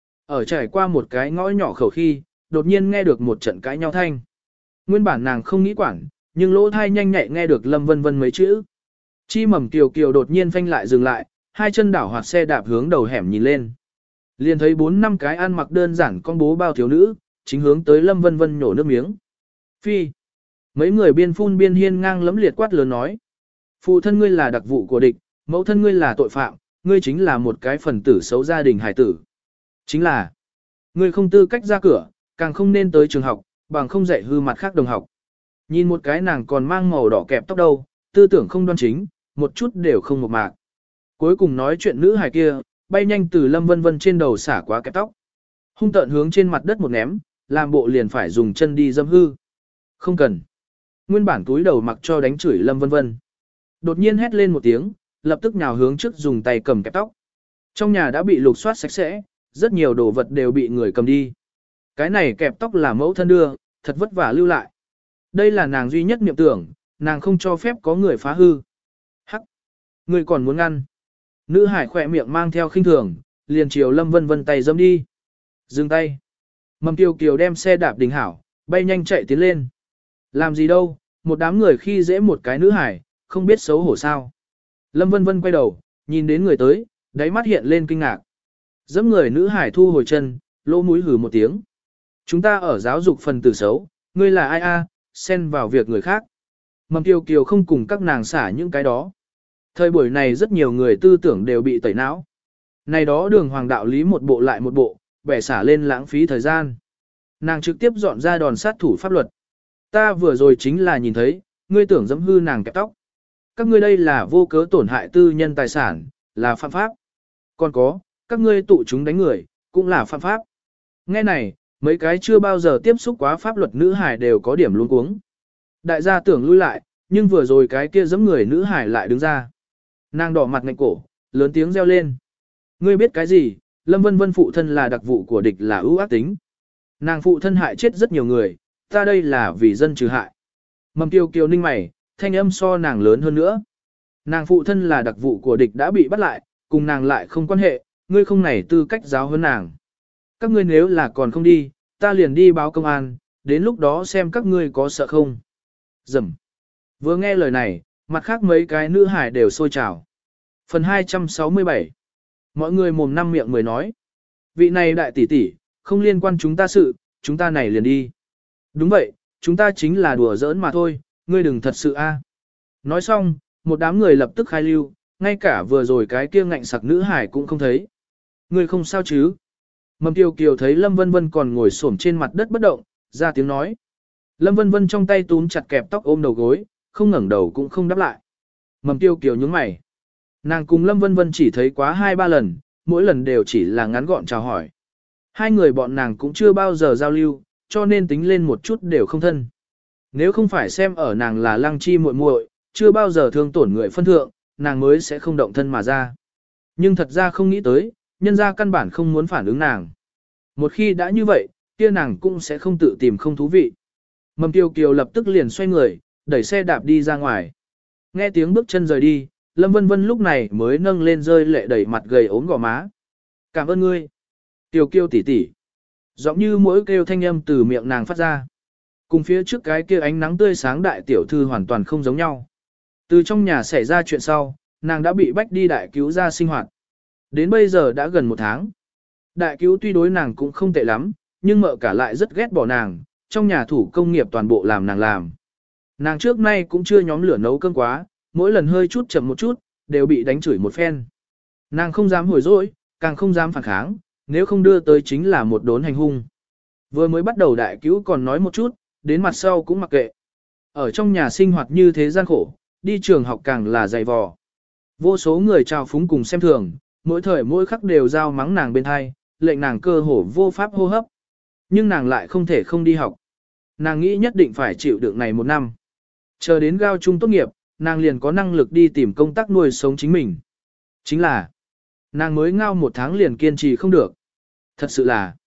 Ở trải qua một cái ngõ nhỏ khẩu khi, đột nhiên nghe được một trận cãi nhau thanh. Nguyên bản nàng không nghĩ quản, nhưng lỗ thai nhanh nhạy nghe được Lâm Vân Vân mấy chữ. Chi Mầm Kiều Kiều đột nhiên phanh lại dừng lại, hai chân đảo hoạt xe đạp hướng đầu hẻm nhìn lên. Liền thấy bốn năm cái ăn mặc đơn giản con bố bao thiếu nữ, chính hướng tới Lâm Vân Vân nhổ nước miếng. Phi. Mấy người biên phun biên hiên ngang lấm liệt quát lớn nói. Phụ thân ngươi là đặc vụ của địch, mẫu thân ngươi là tội phạm, ngươi chính là một cái phần tử xấu gia đình hải tử. Chính là, ngươi không tư cách ra cửa, càng không nên tới trường học, bằng không dạy hư mặt khác đồng học. Nhìn một cái nàng còn mang màu đỏ kẹp tóc đâu, tư tưởng không đoan chính, một chút đều không một mạc. Cuối cùng nói chuyện nữ hài kia, bay nhanh từ Lâm Vân Vân trên đầu xả quá kẹp tóc. Hung tợn hướng trên mặt đất một ném, làm bộ liền phải dùng chân đi dâm hư. Không cần. Nguyên bản túi đầu mặc cho đánh chửi Lâm Vân Vân. Đột nhiên hét lên một tiếng, lập tức nhào hướng trước dùng tay cầm kẹp tóc. Trong nhà đã bị lục soát sạch sẽ, rất nhiều đồ vật đều bị người cầm đi. Cái này kẹp tóc là mẫu thân đưa, thật vất vả lưu lại. Đây là nàng duy nhất niệm tưởng, nàng không cho phép có người phá hư. Hắc! Người còn muốn ngăn. Nữ hải khỏe miệng mang theo khinh thường, liền chiều Lâm Vân Vân tay dâm đi. Dừng tay. Mầm Kiều Kiều đem xe đạp đình hảo, bay nhanh chạy tiến lên. Làm gì đâu, một đám người khi dễ một cái nữ hải, không biết xấu hổ sao. Lâm Vân Vân quay đầu, nhìn đến người tới, đáy mắt hiện lên kinh ngạc. Dẫm người nữ hải thu hồi chân, lỗ mũi hừ một tiếng. Chúng ta ở giáo dục phần tử xấu, ngươi là ai a, xen vào việc người khác. Mầm Kiều Kiều không cùng các nàng xả những cái đó. Thời buổi này rất nhiều người tư tưởng đều bị tẩy não. Này đó đường hoàng đạo lý một bộ lại một bộ, bẻ xả lên lãng phí thời gian. Nàng trực tiếp dọn ra đòn sát thủ pháp luật. Ta vừa rồi chính là nhìn thấy, ngươi tưởng dẫm hư nàng kẹp tóc. Các ngươi đây là vô cớ tổn hại tư nhân tài sản, là phạm pháp. Còn có, các ngươi tụ chúng đánh người, cũng là phạm pháp. Nghe này, mấy cái chưa bao giờ tiếp xúc quá pháp luật nữ hải đều có điểm luống cuống. Đại gia tưởng lui lại, nhưng vừa rồi cái kia giẫm người nữ hải lại đứng ra. Nàng đỏ mặt ngạnh cổ, lớn tiếng reo lên. Ngươi biết cái gì, Lâm Vân Vân phụ thân là đặc vụ của địch là ưu ác tính. Nàng phụ thân hại chết rất nhiều người, ta đây là vì dân trừ hại. Mầm Kiều Kiều ninh mày, thanh âm so nàng lớn hơn nữa. Nàng phụ thân là đặc vụ của địch đã bị bắt lại, cùng nàng lại không quan hệ, ngươi không này tư cách giáo hơn nàng. Các ngươi nếu là còn không đi, ta liền đi báo công an, đến lúc đó xem các ngươi có sợ không. Dầm. Vừa nghe lời này, mặt khác mấy cái nữ hải đều sôi trào. Phần hai trăm sáu mươi bảy. Mọi người mồm năm miệng mười nói. Vị này đại tỷ tỷ, không liên quan chúng ta sự, chúng ta này liền đi. Đúng vậy, chúng ta chính là đùa giỡn mà thôi, ngươi đừng thật sự a. Nói xong, một đám người lập tức khai lưu, ngay cả vừa rồi cái kia ngạnh sặc nữ hải cũng không thấy. Ngươi không sao chứ? Mầm Kiều Kiều thấy Lâm Vân Vân còn ngồi xổm trên mặt đất bất động, ra tiếng nói. Lâm Vân Vân trong tay túm chặt kẹp tóc ôm đầu gối, không ngẩng đầu cũng không đáp lại. Mầm Kiều Kiều nhướng mày. Nàng cùng Lâm Vân Vân chỉ thấy quá hai ba lần, mỗi lần đều chỉ là ngắn gọn chào hỏi. Hai người bọn nàng cũng chưa bao giờ giao lưu, cho nên tính lên một chút đều không thân. Nếu không phải xem ở nàng là lăng chi muội muội, chưa bao giờ thương tổn người phân thượng, nàng mới sẽ không động thân mà ra. Nhưng thật ra không nghĩ tới, nhân ra căn bản không muốn phản ứng nàng. Một khi đã như vậy, kia nàng cũng sẽ không tự tìm không thú vị. Mầm Kiều Kiều lập tức liền xoay người, đẩy xe đạp đi ra ngoài. Nghe tiếng bước chân rời đi, Lâm Vân Vân lúc này mới nâng lên rơi lệ đẩy mặt gầy ốm gò má. Cảm ơn ngươi. Kiều Kiều tỷ tỷ. Giọng như mỗi kêu thanh âm từ miệng nàng phát ra. Cùng phía trước cái kia ánh nắng tươi sáng đại tiểu thư hoàn toàn không giống nhau. Từ trong nhà xảy ra chuyện sau, nàng đã bị bách đi đại cứu ra sinh hoạt. Đến bây giờ đã gần một tháng. Đại cứu tuy đối nàng cũng không tệ lắm, nhưng mợ cả lại rất ghét bỏ nàng, trong nhà thủ công nghiệp toàn bộ làm nàng làm. Nàng trước nay cũng chưa nhóm lửa nấu cơm quá, mỗi lần hơi chút chậm một chút, đều bị đánh chửi một phen. Nàng không dám hồi dỗi, càng không dám phản kháng, nếu không đưa tới chính là một đốn hành hung. Vừa mới bắt đầu đại cứu còn nói một chút, đến mặt sau cũng mặc kệ. Ở trong nhà sinh hoạt như thế gian khổ, đi trường học càng là dày vò. Vô số người trào phúng cùng xem thường, mỗi thời mỗi khắc đều giao mắng nàng bên hai, lệnh nàng cơ hồ vô pháp hô hấp. Nhưng nàng lại không thể không đi học. Nàng nghĩ nhất định phải chịu đựng này một năm. Chờ đến cao trung tốt nghiệp, nàng liền có năng lực đi tìm công tác nuôi sống chính mình. Chính là, nàng mới ngao một tháng liền kiên trì không được. Thật sự là,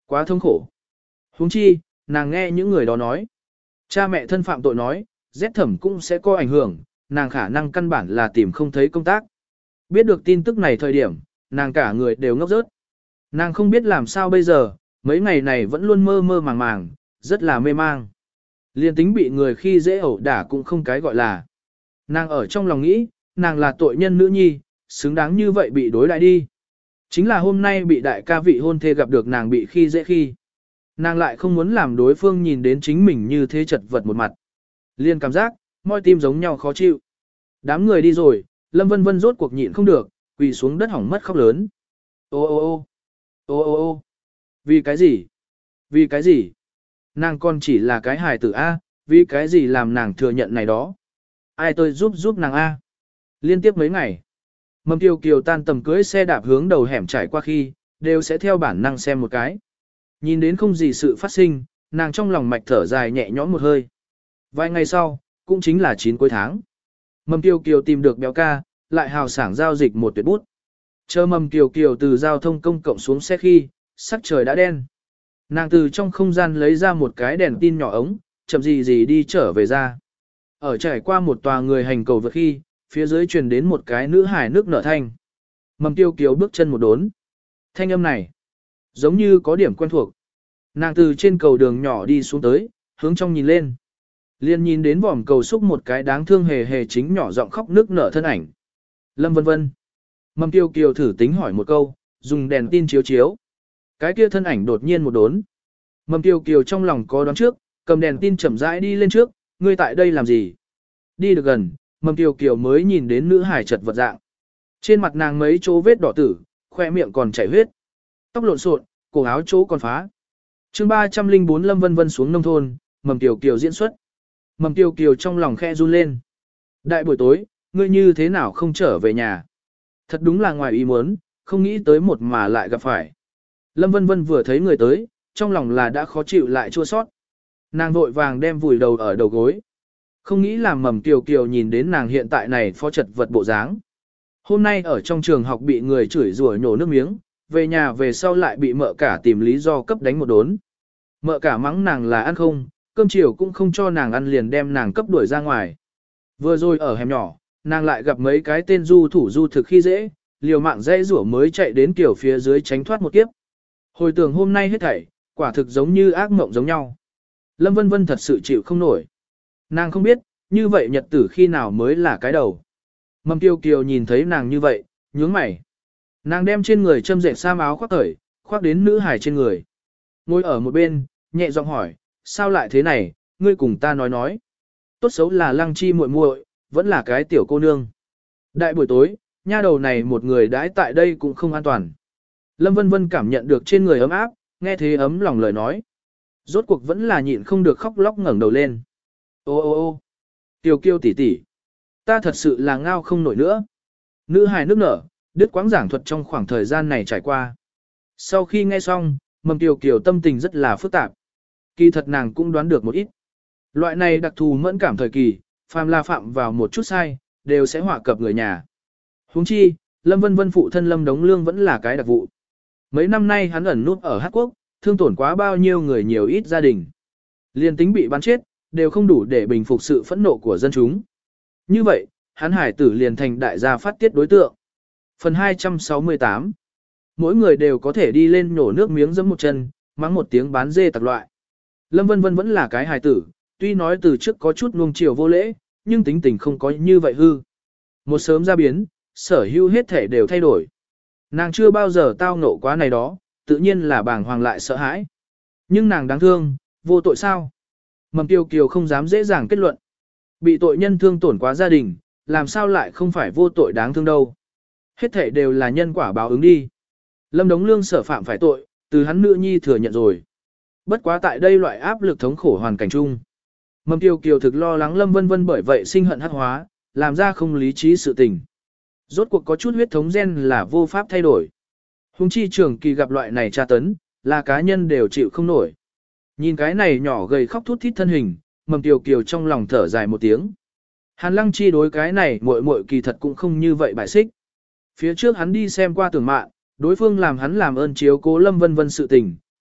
Quá thống khổ. Huống chi, nàng nghe những người đó nói. Cha mẹ thân phạm tội nói, rét thẩm cũng sẽ có ảnh hưởng, nàng khả năng căn bản là tìm không thấy công tác. Biết được tin tức này thời điểm, nàng cả người đều ngốc rớt. Nàng không biết làm sao bây giờ, mấy ngày này vẫn luôn mơ mơ màng màng, rất là mê mang. Liên tính bị người khi dễ ẩu đả cũng không cái gọi là. Nàng ở trong lòng nghĩ, nàng là tội nhân nữ nhi, xứng đáng như vậy bị đối lại đi. Chính là hôm nay bị đại ca vị hôn thê gặp được nàng bị khi dễ khi. Nàng lại không muốn làm đối phương nhìn đến chính mình như thế chật vật một mặt. Liên cảm giác, môi tim giống nhau khó chịu. Đám người đi rồi, Lâm Vân Vân rốt cuộc nhịn không được, quỳ xuống đất hỏng mất khóc lớn. Ô ô ô, ô ô ô, vì cái gì? Vì cái gì? Nàng còn chỉ là cái hài tử A, vì cái gì làm nàng thừa nhận này đó? Ai tôi giúp giúp nàng A? Liên tiếp mấy ngày, Mầm Kiều Kiều tan tầm cưới xe đạp hướng đầu hẻm trải qua khi, đều sẽ theo bản năng xem một cái. Nhìn đến không gì sự phát sinh, nàng trong lòng mạch thở dài nhẹ nhõm một hơi. Vài ngày sau, cũng chính là chín cuối tháng. Mầm Kiều Kiều tìm được béo ca, lại hào sảng giao dịch một tuyệt bút. Chờ Mầm Kiều Kiều từ giao thông công cộng xuống xe khi, sắc trời đã đen. Nàng từ trong không gian lấy ra một cái đèn tin nhỏ ống, chậm gì gì đi trở về ra. Ở trải qua một tòa người hành cầu vượt khi, phía dưới truyền đến một cái nữ hài nước nở thanh. Mầm Kiều Kiều bước chân một đốn. Thanh âm này, giống như có điểm quen thuộc. Nàng từ trên cầu đường nhỏ đi xuống tới, hướng trong nhìn lên. Liên nhìn đến vòm cầu xúc một cái đáng thương hề hề chính nhỏ giọng khóc nước nở thân ảnh. Lâm Vân Vân. Mầm Kiều Kiều thử tính hỏi một câu, dùng đèn tin chiếu chiếu. Cái kia thân ảnh đột nhiên một đốn. Mầm Kiều Kiều trong lòng có đoán trước, cầm đèn tin chậm rãi đi lên trước, ngươi tại đây làm gì? Đi được gần, Mầm Kiều Kiều mới nhìn đến nữ hải chật vật dạng. Trên mặt nàng mấy chỗ vết đỏ tử, khoe miệng còn chảy huyết. Tóc lộn xộn, cổ áo chỗ còn phá. Chương ba trăm lẻ bốn Lâm Vân Vân xuống nông thôn, Mầm Kiều Kiều diễn xuất. Mầm Kiều Kiều trong lòng khe run lên. Đại buổi tối, ngươi như thế nào không trở về nhà? Thật đúng là ngoài ý muốn, không nghĩ tới một mà lại gặp phải. Lâm Vân Vân vừa thấy người tới, trong lòng là đã khó chịu lại chua sót. Nàng vội vàng đem vùi đầu ở đầu gối. Không nghĩ làm Mầm Kiều Kiều nhìn đến nàng hiện tại này phó chật vật bộ dáng. Hôm nay ở trong trường học bị người chửi rủa nhổ nước miếng, về nhà về sau lại bị mợ cả tìm lý do cấp đánh một đốn. Mợ cả mắng nàng là ăn không, cơm chiều cũng không cho nàng ăn liền đem nàng cấp đuổi ra ngoài. Vừa rồi ở hẻm nhỏ, nàng lại gặp mấy cái tên du thủ du thực khi dễ, liều mạng dây rủa mới chạy đến kiểu phía dưới tránh thoát một kiếp. Hồi tưởng hôm nay hết thảy, quả thực giống như ác mộng giống nhau. Lâm Vân Vân thật sự chịu không nổi. Nàng không biết, như vậy nhật tử khi nào mới là cái đầu. Mầm Kiều Kiều nhìn thấy nàng như vậy, nhướng mày. Nàng đem trên người châm dệt sam áo khoác cởi, khoác đến nữ hải trên người. Ngồi ở một bên, nhẹ giọng hỏi, sao lại thế này, ngươi cùng ta nói nói. Tốt xấu là Lăng Chi muội muội, vẫn là cái tiểu cô nương. Đại buổi tối, nha đầu này một người đãi tại đây cũng không an toàn. Lâm Vân Vân cảm nhận được trên người ấm áp, nghe thế ấm lòng lời nói. Rốt cuộc vẫn là nhịn không được khóc lóc ngẩng đầu lên. Ô ô ô Kiều Kiều tỷ tỷ, ta thật sự là ngao không nổi nữa. Nữ hài nước nở, đứt quãng giảng thuật trong khoảng thời gian này trải qua. Sau khi nghe xong, Mầm Kiều Kiều tâm tình rất là phức tạp. Kỳ thật nàng cũng đoán được một ít. Loại này đặc thù mẫn cảm thời kỳ, phàm là phạm vào một chút sai, đều sẽ họa cập người nhà. Huống chi, Lâm Vân Vân phụ thân Lâm Đống Lương vẫn là cái đặc vụ. Mấy năm nay hắn ẩn núp ở Hát Quốc, thương tổn quá bao nhiêu người nhiều ít gia đình. Liên tính bị bắn chết, đều không đủ để bình phục sự phẫn nộ của dân chúng. Như vậy, hắn hải tử liền thành đại gia phát tiết đối tượng. Phần hai trăm sáu mươi tám. Mỗi người đều có thể đi lên nhổ nước miếng giẫm một chân, mắng một tiếng bán dê tặc loại. Lâm Vân Vân vẫn là cái hài tử, tuy nói từ trước có chút nuông chiều vô lễ, nhưng tính tình không có như vậy hư. Một sớm ra biến, sở hữu hết thể đều thay đổi. Nàng chưa bao giờ tao ngộ quá này đó, tự nhiên là bàng hoàng lại sợ hãi. Nhưng nàng đáng thương, vô tội sao? Mầm Kiều Kiều không dám dễ dàng kết luận. Bị tội nhân thương tổn quá gia đình, làm sao lại không phải vô tội đáng thương đâu. Hết thể đều là nhân quả báo ứng đi. Lâm Đống Lương sở phạm phải tội, từ hắn nữ nhi thừa nhận rồi. Bất quá tại đây loại áp lực thống khổ hoàn cảnh chung. Mầm Kiều Kiều thực lo lắng Lâm Vân Vân bởi vậy sinh hận hắc hóa, làm ra không lý trí sự tình. Rốt cuộc có chút huyết thống gen là vô pháp thay đổi. Hùng chi trường kỳ gặp loại này tra tấn, là cá nhân đều chịu không nổi. Nhìn cái này nhỏ gầy khóc thút thít thân hình, Mầm Kiều Kiều trong lòng thở dài một tiếng. Hàn Lăng Chi đối cái này muội muội kỳ thật cũng không như vậy bài xích. Phía trước hắn đi xem qua tưởng mạn, đối phương làm hắn làm ơn chiếu cố Lâm Vân Vân sự tình,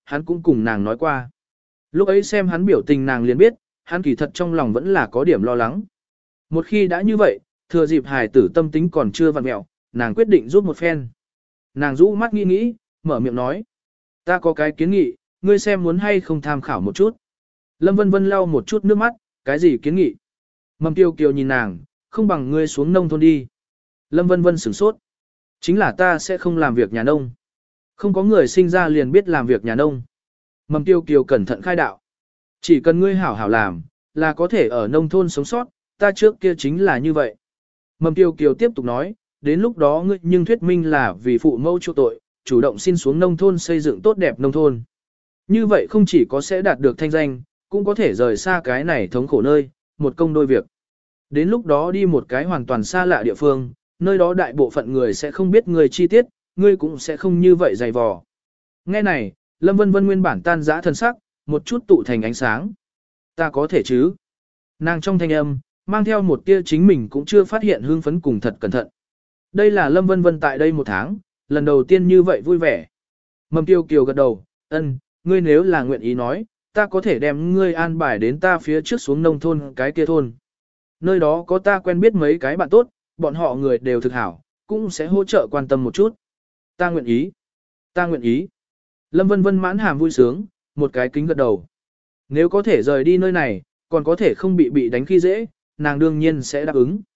hắn cũng cùng nàng nói qua. Lúc ấy xem hắn biểu tình nàng liền biết, hắn kỳ thật trong lòng vẫn là có điểm lo lắng. Một khi đã như vậy, thừa dịp hài tử tâm tính còn chưa vặn mẹo, nàng quyết định giúp một phen. Nàng rũ mắt nghĩ nghĩ, mở miệng nói. Ta có cái kiến nghị, ngươi xem muốn hay không tham khảo một chút. Lâm Vân Vân lau một chút nước mắt, cái gì kiến nghị? Mầm Tiêu Kiều nhìn nàng, không bằng ngươi xuống nông thôn đi. Lâm Vân Vân sửng sốt. Chính là ta sẽ không làm việc nhà nông. Không có người sinh ra liền biết làm việc nhà nông. Mầm Tiêu Kiều cẩn thận khai đạo. Chỉ cần ngươi hảo hảo làm, là có thể ở nông thôn sống sót, ta trước kia chính là như vậy. Mầm Tiêu Kiều tiếp tục nói, đến lúc đó ngươi nhưng thuyết minh là vì phụ mẫu chu tội, chủ động xin xuống nông thôn xây dựng tốt đẹp nông thôn. Như vậy không chỉ có sẽ đạt được thanh danh, cũng có thể rời xa cái này thống khổ nơi, một công đôi việc. Đến lúc đó đi một cái hoàn toàn xa lạ địa phương, nơi đó đại bộ phận người sẽ không biết người chi tiết, ngươi cũng sẽ không như vậy dày vò. Nghe này, Lâm Vân Vân nguyên bản tan dã thân sắc, một chút tụ thành ánh sáng. Ta có thể chứ? Nàng trong thanh âm, mang theo một tia chính mình cũng chưa phát hiện hương phấn cùng thật cẩn thận. Đây là Lâm Vân Vân tại đây một tháng, lần đầu tiên như vậy vui vẻ. Mầm Tiêu Kiều gật đầu, ân, ngươi nếu là nguyện ý nói, ta có thể đem ngươi an bài đến ta phía trước xuống nông thôn cái kia thôn. Nơi đó có ta quen biết mấy cái bạn tốt, bọn họ người đều thực hảo, cũng sẽ hỗ trợ quan tâm một chút. Ta nguyện ý. Ta nguyện ý. Lâm Vân Vân mãn hàm vui sướng, một cái kính gật đầu. Nếu có thể rời đi nơi này, còn có thể không bị bị đánh khi dễ, nàng đương nhiên sẽ đáp ứng.